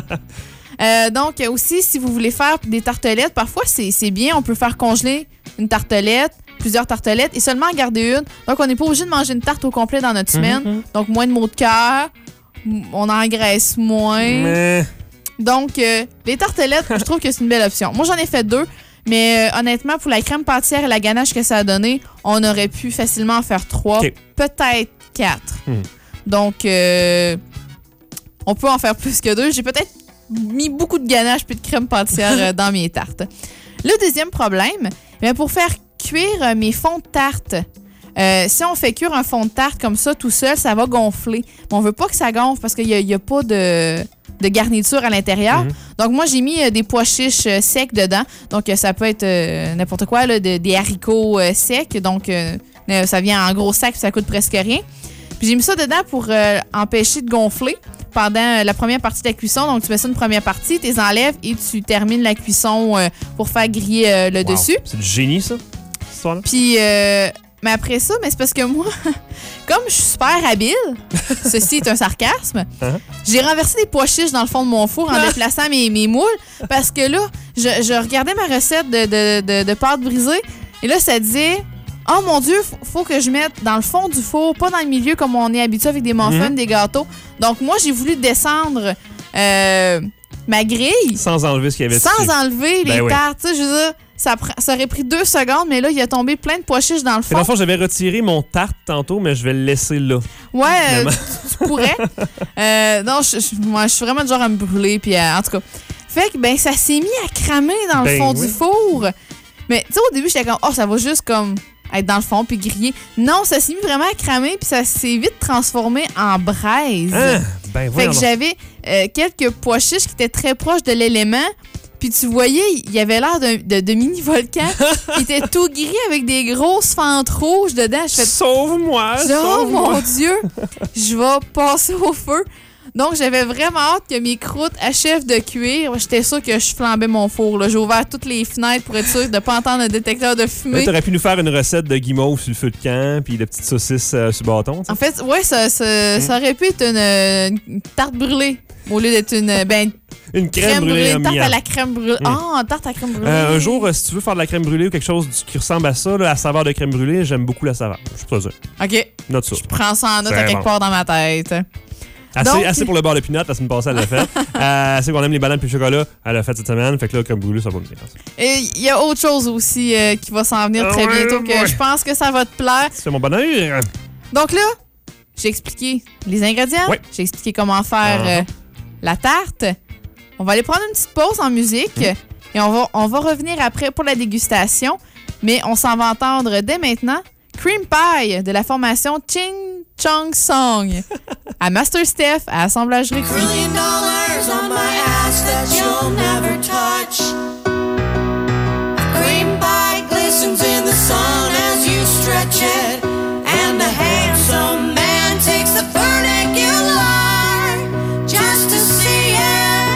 Là. Donc, aussi, si vous voulez faire des tartelettes, parfois, c'est bien. On peut faire congeler une tartelette, plusieurs tartelettes et seulement en garder une. Donc, on n'est pas obligé de manger une tarte au complet dans notre semaine. Donc, moins de maux de cœur. On engraisse moins. Donc, les tartelettes, je trouve que c'est une belle option. Moi, j'en ai fait 2. Mais honnêtement, pour la crème pâtissière et la ganache que ça a donné, on aurait pu facilement en faire 3, peut-être 4. Donc, on peut en faire plus que 2. J'ai peut-être mis beaucoup de ganache puis de crème pâtissière dans mes tartes. Le deuxième problème, pour faire cuire mes fonds de tarte, si on fait cuire un fond de tarte comme ça tout seul, ça va gonfler. Mais on veut pas que ça gonfle parce qu'il n'y a pas de garniture à l'intérieur. Donc, moi, j'ai mis des pois chiches secs dedans. Donc, ça peut être n'importe quoi, là, des haricots secs. Donc, ça vient en gros sac puis ça coûte presque rien. Puis, j'ai mis ça dedans pour empêcher de gonfler pendant la première partie de la cuisson. Donc, tu mets ça une première partie, tu les enlèves et tu termines la cuisson pour faire griller le dessus. C'est du génie, ça, cette histoire-là. Puis, mais après ça, c'est parce que moi, comme je suis super habile, ceci est un sarcasme, j'ai renversé des pois chiches dans le fond de mon four en déplaçant mes moules parce que là, je regardais ma recette de pâte brisée et là, ça disait « Oh mon Dieu, faut que je mette dans le fond du four, pas dans le milieu comme on est habitué avec des muffins, des gâteaux. » Donc moi, j'ai voulu descendre ma grille. Sans enlever ce qu'il y avait dessus. Sans enlever les tartes. Je veux dire, ça aurait pris 2 secondes, mais là, il a tombé plein de pois chiches dans le fond. Dans le fond, j'avais retiré mon tarte tantôt, mais je vais le laisser là. Ouais, tu pourrais. Non, moi, je suis vraiment du genre à me brûler. Puis, en tout cas, fait que ça s'est mis à cramer dans le fond du four. Mais tu sais, au début, j'étais comme, ça va juste comme être dans le fond puis griller. Non, ça s'est mis vraiment à cramer puis ça s'est vite transformé en braise. Fait que j'avais quelques pois chiches qui étaient très proches de l'élément. Puis tu voyais, il y avait l'air de mini-volcan. Il était tout gris avec des grosses fentes rouges dedans. Sauve-moi! Oh mon Dieu! Je vais passer au feu. Donc, j'avais vraiment hâte que mes croûtes achèvent de cuire. J'étais sûre que je flambais mon four. J'ai ouvert toutes les fenêtres pour être sûre de ne pas entendre un détecteur de fumée. Tu aurais pu nous faire une recette de guimauve sur le feu de camp puis de petites saucisses sur le bâton. T'sais. En fait, ouais, ça aurait pu être une tarte brûlée au lieu d'être une crème brûlée. Une tarte à la crème brûlée. Une tarte à la crème brûlée. Un jour, si tu veux faire de la crème brûlée ou quelque chose qui ressemble à ça, là, à saveur de crème brûlée, j'aime beaucoup la saveur. Je suis pas sûr. OK. Note ça. Je prends ça en note à quelque part dans ma tête. Assez pour le beurre de pinot, la semaine passée, elle l'a fait. Assez qu'on aime les bananes puis le chocolat, elle l'a fait cette semaine. Fait que là, comme brûlé, ça va me bien. Et il y a autre chose aussi qui va s'en venir très bientôt que je pense que ça va te plaire. C'est mon bonheur. Donc là, j'ai expliqué les ingrédients. Oui. J'ai expliqué comment faire la tarte. On va aller prendre une petite pause en musique et on va revenir après pour la dégustation. Mais on s'en va entendre dès maintenant Cream Pie de la formation Ching Chong Song à Master Steph à Assemblage Requis. $1 million on my ass that you'll never touch. Cream pie glistens in the sun as you stretch it, and a handsome man takes the vernacular just to see it.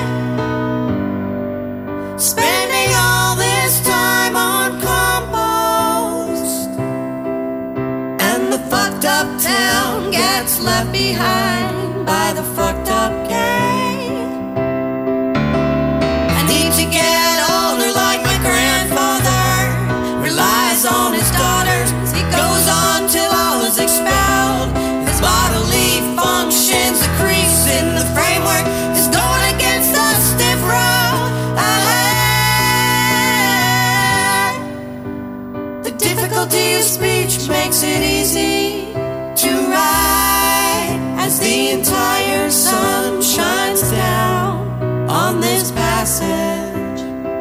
Spending all this time on compost, and the fucked up town gets left behind by the fucked up gang. I need to get older like my grandfather relies on his daughters. He goes on till all is expelled. His bodily functions, the crease in the framework is going against the stiff road ahead. The difficulty of speech makes it easy to write as the entire sun shines down on this passage.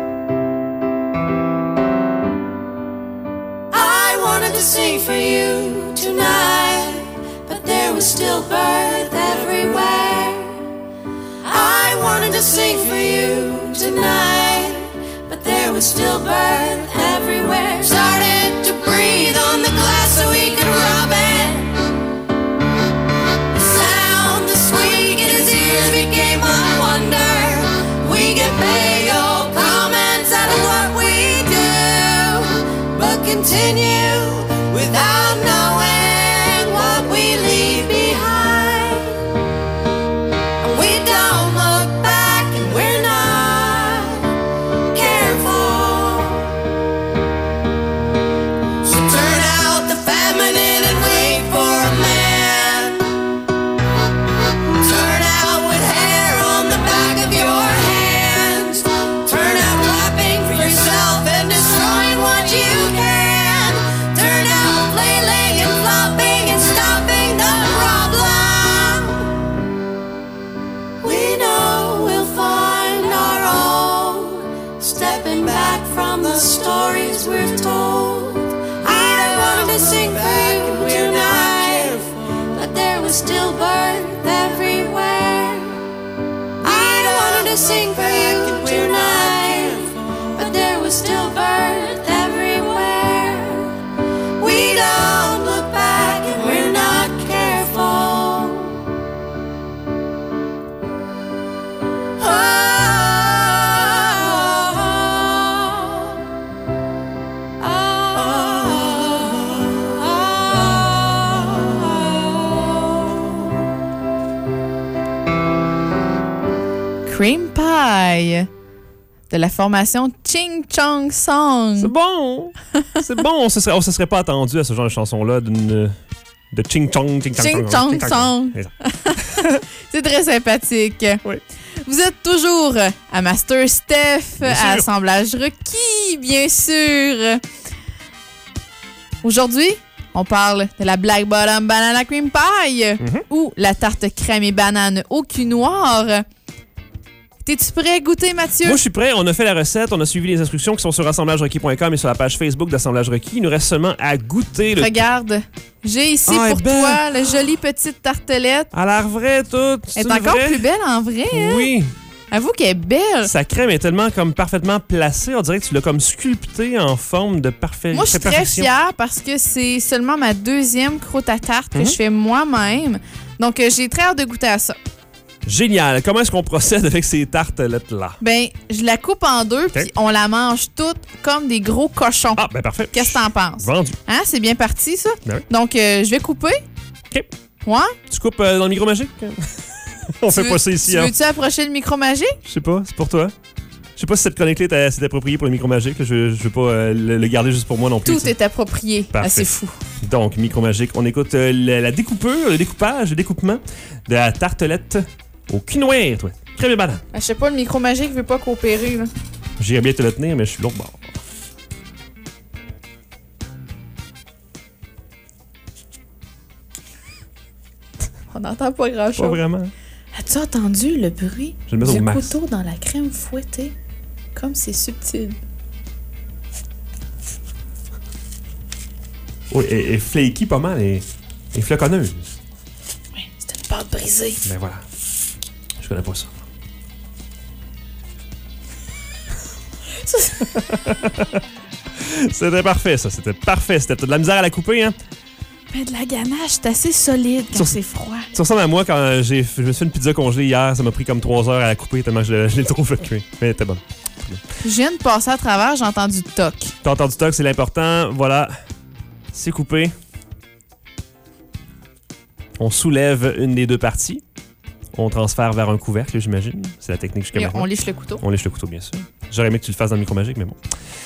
I wanted to sing for you tonight, but there was stillbirth everywhere. I wanted to sing for you tonight, but there was stillbirth everywhere. Started to breathe on the glass so we could rub it. The sound, the squeak in his ears became a wonder. We get bagel comments out of what we do, but continue without knowing what we leave behind. And we don't look back and we're not careful. So turn out the feminine and wait for a man. Turn out with hair on the back of your hands. Turn out clapping for yourself and destroying what you can. Turn out flailing and flopping and stopping the problem. We know we'll find our own, stepping back from the stories we're told. I wanted to sing for you tonight, but there was stillbirth everywhere. I wanted to sing for you tonight, but there was stillbirth everywhere. We don't look back and we're not careful. Cream Pie de la formation Ching Chong Song. C'est bon! C'est bon! On se serait pas attendu à ce genre de chanson-là de Ching Chong, Ching Ching Chong Song. C'est très sympathique. Oui. Vous êtes toujours à Master Steph, à Assemblage requis, bien sûr. Aujourd'hui, on parle de la Black Bottom Banana Cream Pie ou la tarte crème et banane au cul noir. T'es-tu prêt à goûter, Mathieu? Moi, je suis prêt. On a fait la recette. On a suivi les instructions qui sont sur assemblagerequis.com et sur la page Facebook d'Assemblage Requis. Il nous reste seulement à goûter le... Regarde, j'ai ici pour toi la jolie petite tartelette. Elle a l'air vraie, toute. Elle est encore plus belle en vrai, hein? Oui. Avoue qu'elle est belle. Sa crème est tellement comme parfaitement placée. On dirait que tu l'as comme sculptée en forme de parfait. Moi, je suis très fière parce que c'est seulement ma deuxième croûte à tarte que je fais moi-même. Donc, j'ai très hâte de goûter à ça. Génial. Comment est-ce qu'on procède avec ces tartelettes-là? Ben, je la coupe en deux, puis on la mange toute comme des gros cochons. Ah, ben parfait. Qu'est-ce que t'en penses? Vendu. Hein, c'est bien parti, ça? Ben oui. Donc, je vais couper. OK. Ouais? Tu coupes dans le micro magique? On fait pas ça ici. Tu veux-tu approcher le micro magique? Je sais pas, c'est pour toi. Je sais pas si cette chronique-là c'est approprié pour le micro magique. Je veux pas le garder juste pour moi non plus. Tout est approprié. Parfait. Ah, c'est fou. Donc, micro magique, on écoute la découpure, le découpage, le découpement de la tartelette au cul noir, toi. Crème et banane. Je sais pas, le micro magique veut pas coopérer, là. J'irais bien te le tenir, mais je suis l'autre bord. On n'entend pas grand-chose. Pas vraiment. As-tu entendu le bruit Je vais le mettre au du max. couteau dans la crème fouettée? Comme c'est subtil. Oui, et flaky pas mal, et floconneuse. Oui, c'est une pâte brisée. Ben voilà. Je connais pas ça. C'était parfait, ça. C'était parfait. C'était de la misère à la couper, hein? Mais de la ganache, c'est assez solide quand c'est froid. Tu ressembles à moi quand je me suis fait une pizza congelée hier. Ça m'a pris comme 3 heures à la couper tellement que je l'ai trop fait cuire. Mais elle était bonne. Je viens de passer à travers, j'ai entendu toc. T'as entendu toc, c'est l'important. Voilà. C'est coupé. On soulève une des deux parties. On transfère vers un couvercle, j'imagine. C'est la technique jusqu'à maintenant. On liche le couteau. On liche le couteau, bien sûr. J'aurais aimé que tu le fasses dans le micro magique, mais bon.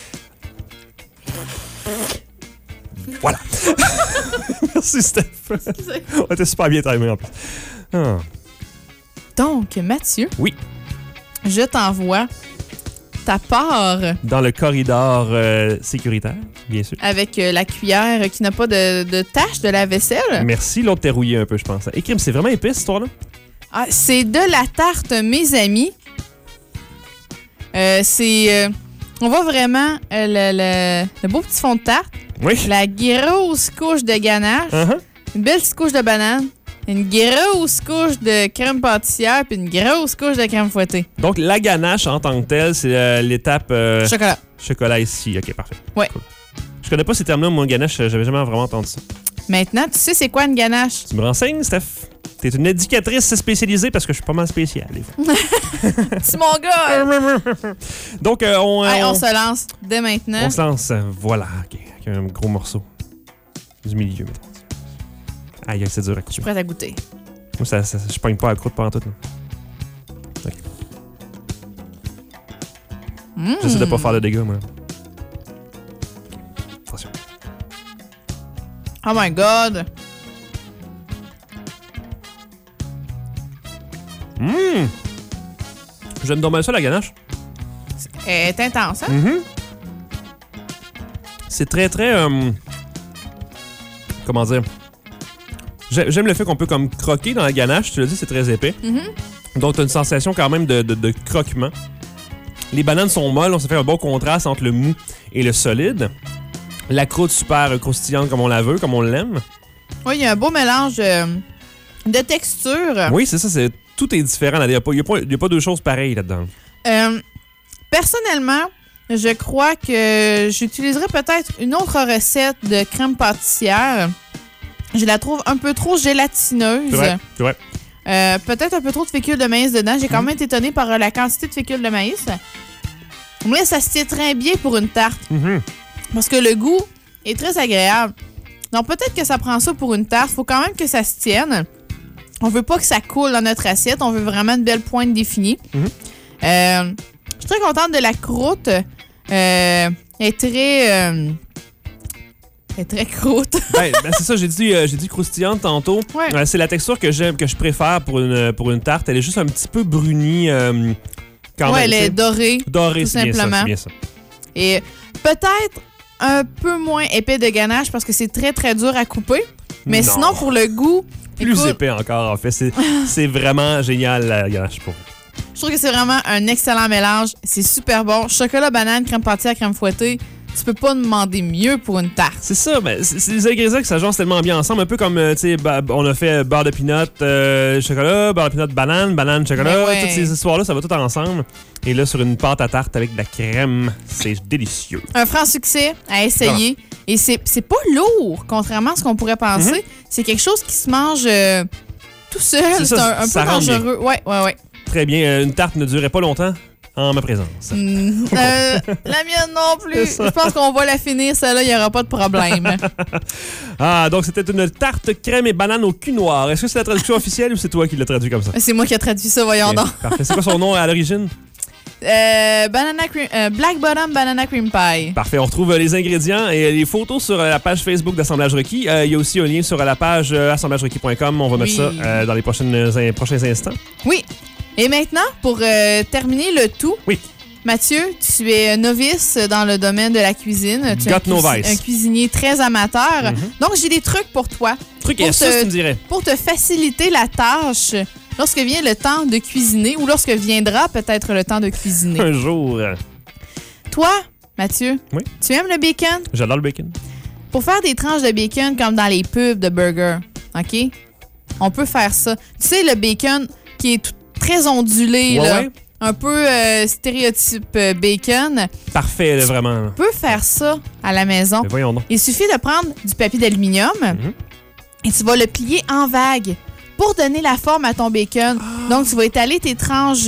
Voilà. Merci, Steph. On était super bien timé en plus. Ah. Donc, Mathieu. Oui. Je t'envoie ta part. Dans le corridor sécuritaire, bien sûr. Avec la cuillère qui n'a pas de tache de la vaisselle. Merci, l'autre t'es rouillé un peu, je pense. Et crime, c'est vraiment épais, cette histoire-là? Ah, c'est de la tarte, mes amis. On voit vraiment le beau petit fond de tarte. Oui. La grosse couche de ganache. Une belle petite couche de banane. Une grosse couche de crème pâtissière. Puis une grosse couche de crème fouettée. Donc, la ganache en tant que telle, c'est l'étape... Chocolat. Chocolat ici. OK, parfait. Ouais. Cool. Je connais pas ces termes-là, moi, ganache. J'avais jamais vraiment entendu ça. Maintenant, tu sais c'est quoi une ganache? Tu me renseignes, Steph? T'es une éducatrice spécialisée parce que je suis pas mal spécial, des fois. C'est mon gars! Donc, on se lance dès maintenant. On se lance. Voilà. OK. Avec un gros morceau. Du milieu, mettons. Aïe, c'est dur à Je couper. suis prête à goûter. Moi, je pogne pas à la croûte pendant tout. OK. J'essaie de pas faire de dégâts, moi. Attention. Oh my God! J'aime dormir ça, la ganache. Elle est intense, hein? C'est très, très... comment dire? J'aime le fait qu'on peut comme croquer dans la ganache. Tu l'as dit, c'est très épais. Donc, tu as une sensation quand même de croquement. Les bananes sont molles. On s'est fait un bon contraste entre le mou et le solide. La croûte super croustillante comme on la veut, comme on l'aime. Oui, il y a un beau mélange de texture. Oui, c'est ça. Tout est différent. Il n'y a pas deux choses pareilles là-dedans. Personnellement, je crois que j'utiliserais peut-être une autre recette de crème pâtissière. Je la trouve un peu trop gélatineuse. C'est vrai. Peut-être un peu trop de fécule de maïs dedans. J'ai quand même été étonnée par la quantité de fécule de maïs. Mais ça se tient très bien pour une tarte. Parce que le goût est très agréable. Donc peut-être que ça prend ça pour une tarte. Faut quand même que ça se tienne. On veut pas que ça coule dans notre assiette. On veut vraiment une belle pointe définie. Je suis très contente de la croûte. Elle est très croûte. ben, c'est ça, j'ai dit croustillante tantôt. Ouais. C'est la texture que j'aime, que je préfère pour une tarte. Elle est juste un petit peu brunie quand même. Elle est dorée. Dorée, tout c'est bien ça, simplement. c'est bien ça. Et peut-être un peu moins épais de ganache parce que c'est très, très dur à couper. Mais Non. sinon, pour le goût... Plus écoute, épais encore, en fait. C'est vraiment génial, la ganache pour vous. je trouve que c'est vraiment un excellent mélange. C'est super bon. Chocolat, banane, crème pâtissière, crème fouettée. Tu peux pas demander mieux pour une tarte. C'est ça, mais c'est les ingrédients que ça genre tellement bien ensemble. Un peu comme, tu sais, on a fait beurre de pinot, chocolat, beurre de pinot, banane, chocolat. Mais ouais. Toutes ces histoires-là, ça va tout ensemble. Et là, sur une pâte à tarte avec de la crème, c'est délicieux. Un franc succès à essayer. Et c'est pas lourd, contrairement à ce qu'on pourrait penser. C'est quelque chose qui se mange tout seul. C'est C'est ça, un ça peu rentre bien. dangereux. Ouais. Très bien. Une tarte ne durait pas longtemps en ma présence. La mienne non plus. C'est ça. Je pense qu'on va la finir, celle-là, il n'y aura pas de problème. Ah, donc c'était une tarte crème et banane au cul noir. Est-ce que c'est la traduction officielle ou c'est toi qui l'as traduit comme ça? C'est moi qui ai traduit ça, voyons donc. Parfait. C'est quoi son nom à l'origine? Black Bottom Banana Cream Pie. Parfait. On retrouve les ingrédients et les photos sur la page Facebook d'Assemblage Requis. Il y a aussi un lien sur la page assemblagerequis.com. On va mettre ça dans les prochains instants. Oui. Et maintenant, pour terminer le tout, Oui. Mathieu, tu es novice dans le domaine de la cuisine. Tu es Got no vice. un cuisinier très amateur. Donc, j'ai des trucs pour toi. Truc et astuce, tu me dirais. Pour te faciliter la tâche lorsque vient le temps de cuisiner ou lorsque viendra peut-être le temps de cuisiner. Un jour. Toi, Mathieu, Oui. tu aimes le bacon? J'adore le bacon. Pour faire des tranches de bacon comme dans les pubs de burgers, OK? On peut faire ça. Tu sais, le bacon qui est très ondulé, Ouais, là, ouais. un peu stéréotype bacon. Parfait, là, vraiment. Tu peux faire ça à la maison. Mais voyons donc. Il suffit de prendre du papier d'aluminium et tu vas le plier en vagues pour donner la forme à ton bacon. Donc, tu vas étaler tes tranches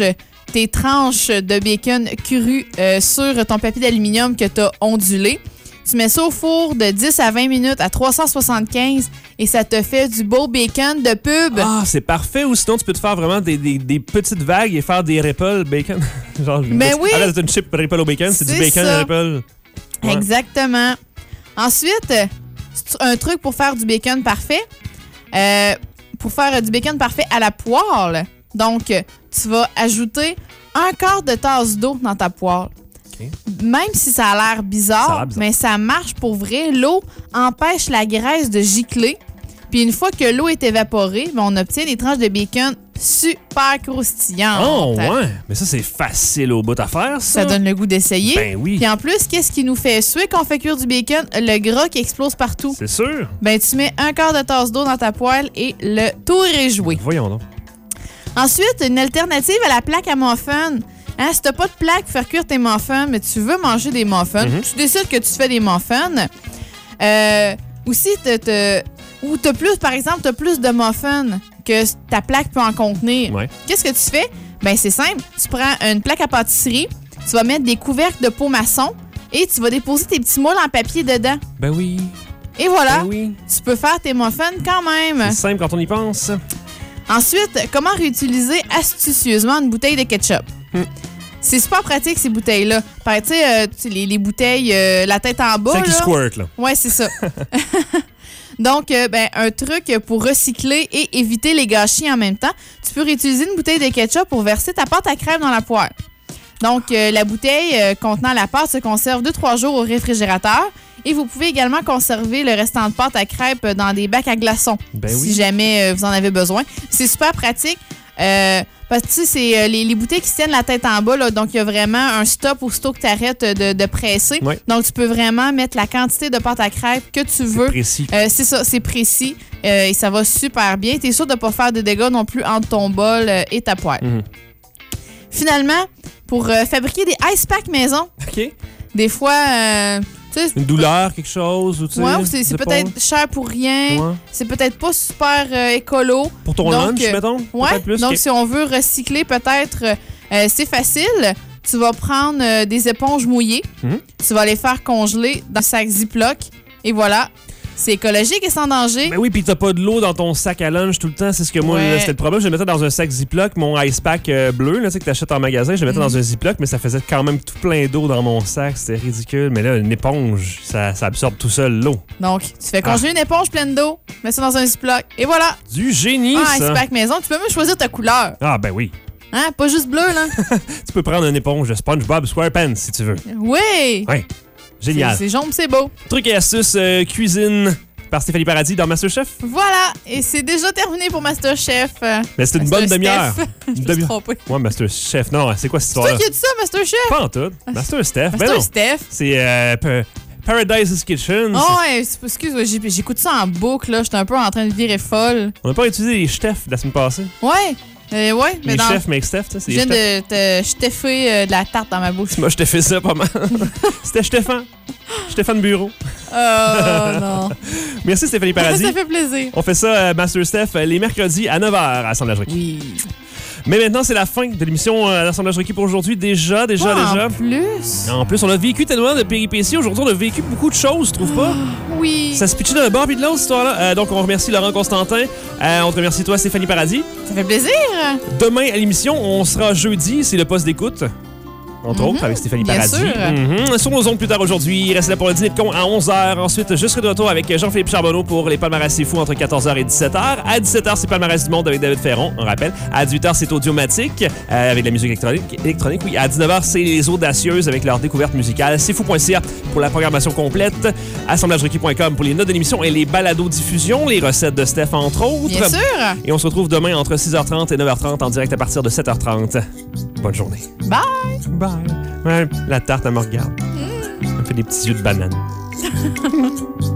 de bacon cru sur ton papier d'aluminium que tu as ondulé. Tu mets ça au four de 10 à 20 minutes à 375 et ça te fait du beau bacon de pub. Ah, c'est parfait. Ou sinon, tu peux te faire vraiment des petites vagues et faire des ripples bacon. Genre, Ben oui. c'est une chip ripple au bacon, c'est du C'est bacon ça. ripple. Ouais. Exactement. Ensuite, un truc pour faire du bacon parfait. Pour faire du bacon parfait à la poêle. Donc, tu vas ajouter un quart de tasse d'eau dans ta poêle. OK. Même si ça a l'air Ça a bizarre, l'air bizarre. mais ça marche pour vrai. L'eau empêche la graisse de gicler. Puis une fois que l'eau est évaporée, ben, on obtient des tranches de bacon super croustillantes. Oh, ouais. Mais ça, c'est facile au bout à faire, ça. Ça donne le goût d'essayer. Ben oui. Puis en plus, qu'est-ce qui nous fait suer quand on fait cuire du bacon? Le gras qui explose partout. C'est sûr. Ben, tu mets un quart de tasse d'eau dans ta poêle et le tour est joué. Voyons donc. Ensuite, une alternative à la plaque à muffins. Hein, si t'as pas de plaque pour faire cuire tes muffins, mais tu veux manger des muffins, tu décides que tu fais des muffins. Aussi, ou t'as plus, par exemple, t'as plus de muffins que ta plaque peut en contenir. Ouais. Qu'est-ce que tu fais? Ben, c'est simple. Tu prends une plaque à pâtisserie, tu vas mettre des couvercles de peau maçon et tu vas déposer tes petits moules en papier dedans. Ben oui. Et voilà, Ben oui. tu peux faire tes muffins quand même. C'est simple quand on y pense. Ensuite, comment réutiliser astucieusement une bouteille de ketchup? C'est super pratique, ces bouteilles-là. Tu sais, les bouteilles, la tête en bas. C'est qui là. squirt, là. Ouais, c'est ça. Donc, un truc pour recycler et éviter les gâchis en même temps, tu peux réutiliser une bouteille de ketchup pour verser ta pâte à crème dans la poêle. Donc, la bouteille contenant la pâte se conserve 2-3 jours au réfrigérateur. Et vous pouvez également conserver le restant de pâte à crêpes dans des bacs à glaçons, Ben si oui. jamais vous en avez besoin. C'est super pratique. Parce que tu sais, c'est les bouteilles qui se tiennent la tête en bas, là, donc il y a vraiment un stop ou que tu arrêtes de presser. Ouais. Donc, tu peux vraiment mettre la quantité de pâte à crêpes que tu veux. Précis. C'est ça, c'est précis et ça va super bien. Tu es sûr de ne pas faire de dégâts non plus entre ton bol et ta poêle. Finalement, pour fabriquer des ice packs maison, OK. des fois, tu sais, Une douleur, quelque chose, ou tu sais. ouais, je c'est sais peut-être cher pour rien. pas. Ouais. C'est peut-être pas super écolo. Pour ton Donc, lunch, mettons? Ouais, Peut-être plus. donc OK. si on veut recycler, peut-être, c'est facile. Tu vas prendre des éponges mouillées. Tu vas les faire congeler dans un sac Ziploc. Et voilà, C'est écologique et sans danger. Ben oui, puis t'as pas de l'eau dans ton sac à lunch tout le temps. C'est ce que moi, Ouais. c'était le problème. Je le mettais dans un sac Ziploc, mon ice pack bleu, là, tu sais, que t'achètes en magasin. Je le mettais dans un Ziploc, mais ça faisait quand même tout plein d'eau dans mon sac. C'était ridicule. Mais là, une éponge, ça absorbe tout seul l'eau. Donc, tu fais congeler une éponge pleine d'eau, mets ça dans un Ziploc, et voilà. Du génie, Ah, ça. Ice Pack maison. Tu peux même choisir ta couleur. Ah, ben oui. Hein? Pas juste bleu, là. Tu peux prendre une éponge de SpongeBob SquarePants si tu veux. Oui. Oui. Génial. C'est jaune, c'est beau. Trucs et astuces cuisine par Stéphanie Paradis dans MasterChef. Voilà. Et c'est déjà terminé pour MasterChef. Mais c'est une bonne demi-heure. Je me suis trompée. Ouais, MasterChef. Non, c'est quoi cette C'est toi histoire-là? qui as dit ça, MasterChef? Pas en tout. Master Steph. Ben non. MasterSteph. C'est Paradise's Kitchen. Oh, ouais, excuse-moi, j'écoute ça en boucle, là. J'étais un peu en train de virer folle. On n'a pas utilisé les chefs de la semaine passée. Ouais. Ouais, mais Les dans... chefs make Steph, tu sais, c'est Je les viens chefs. de te steffer de la tarte dans ma bouche. Moi, je t'ai fait ça pas mal. C'était Stéphane. Stéphane Bureau. Oh non. Merci Stéphanie Paradis. Ça fait plaisir. On fait ça, Master Steph, les mercredis à 9h à Assemblage Requis. Oui. Mais maintenant, c'est la fin de l'émission d'Assemblage Requis pour aujourd'hui. Déjà. En plus. En plus, on a vécu tellement de péripéties. Aujourd'hui, on a vécu beaucoup de choses, tu trouves pas? Oui. Ça se pitchait d'un bord puis de l'autre, cette histoire-là. Donc, on remercie Laurent Constantin. On te remercie, toi, Stéphanie Paradis. Ça fait plaisir. Demain, à l'émission, on sera jeudi. C'est le poste d'écoute. Entre autres, avec Stéphanie bien Paradis. sûr. Sur nos ondes plus tard aujourd'hui. Restez là pour le dîner de con à 11h. Ensuite, je serai de retour avec Jean-Philippe Charbonneau pour les palmarès C'est fou entre 14h et 17h. À 17h, c'est Palmarès du monde avec David Ferron, on rappelle. À 18h, c'est Audiomatique avec de la musique électronique. Oui, à 19h, c'est Les Audacieuses avec leur découverte musicale. C'est fou.ca pour la programmation complète. AssemblageRequis.com pour les notes de l'émission et les balados-diffusions, les recettes de Steph, entre autres. Bien sûr. Et on se retrouve demain entre 6h30 et 9h30 en direct à partir de 7h30. Bonne journée. Bye. Bye. Ouais, la tarte, elle me regarde. Elle me fait des petits yeux de banane.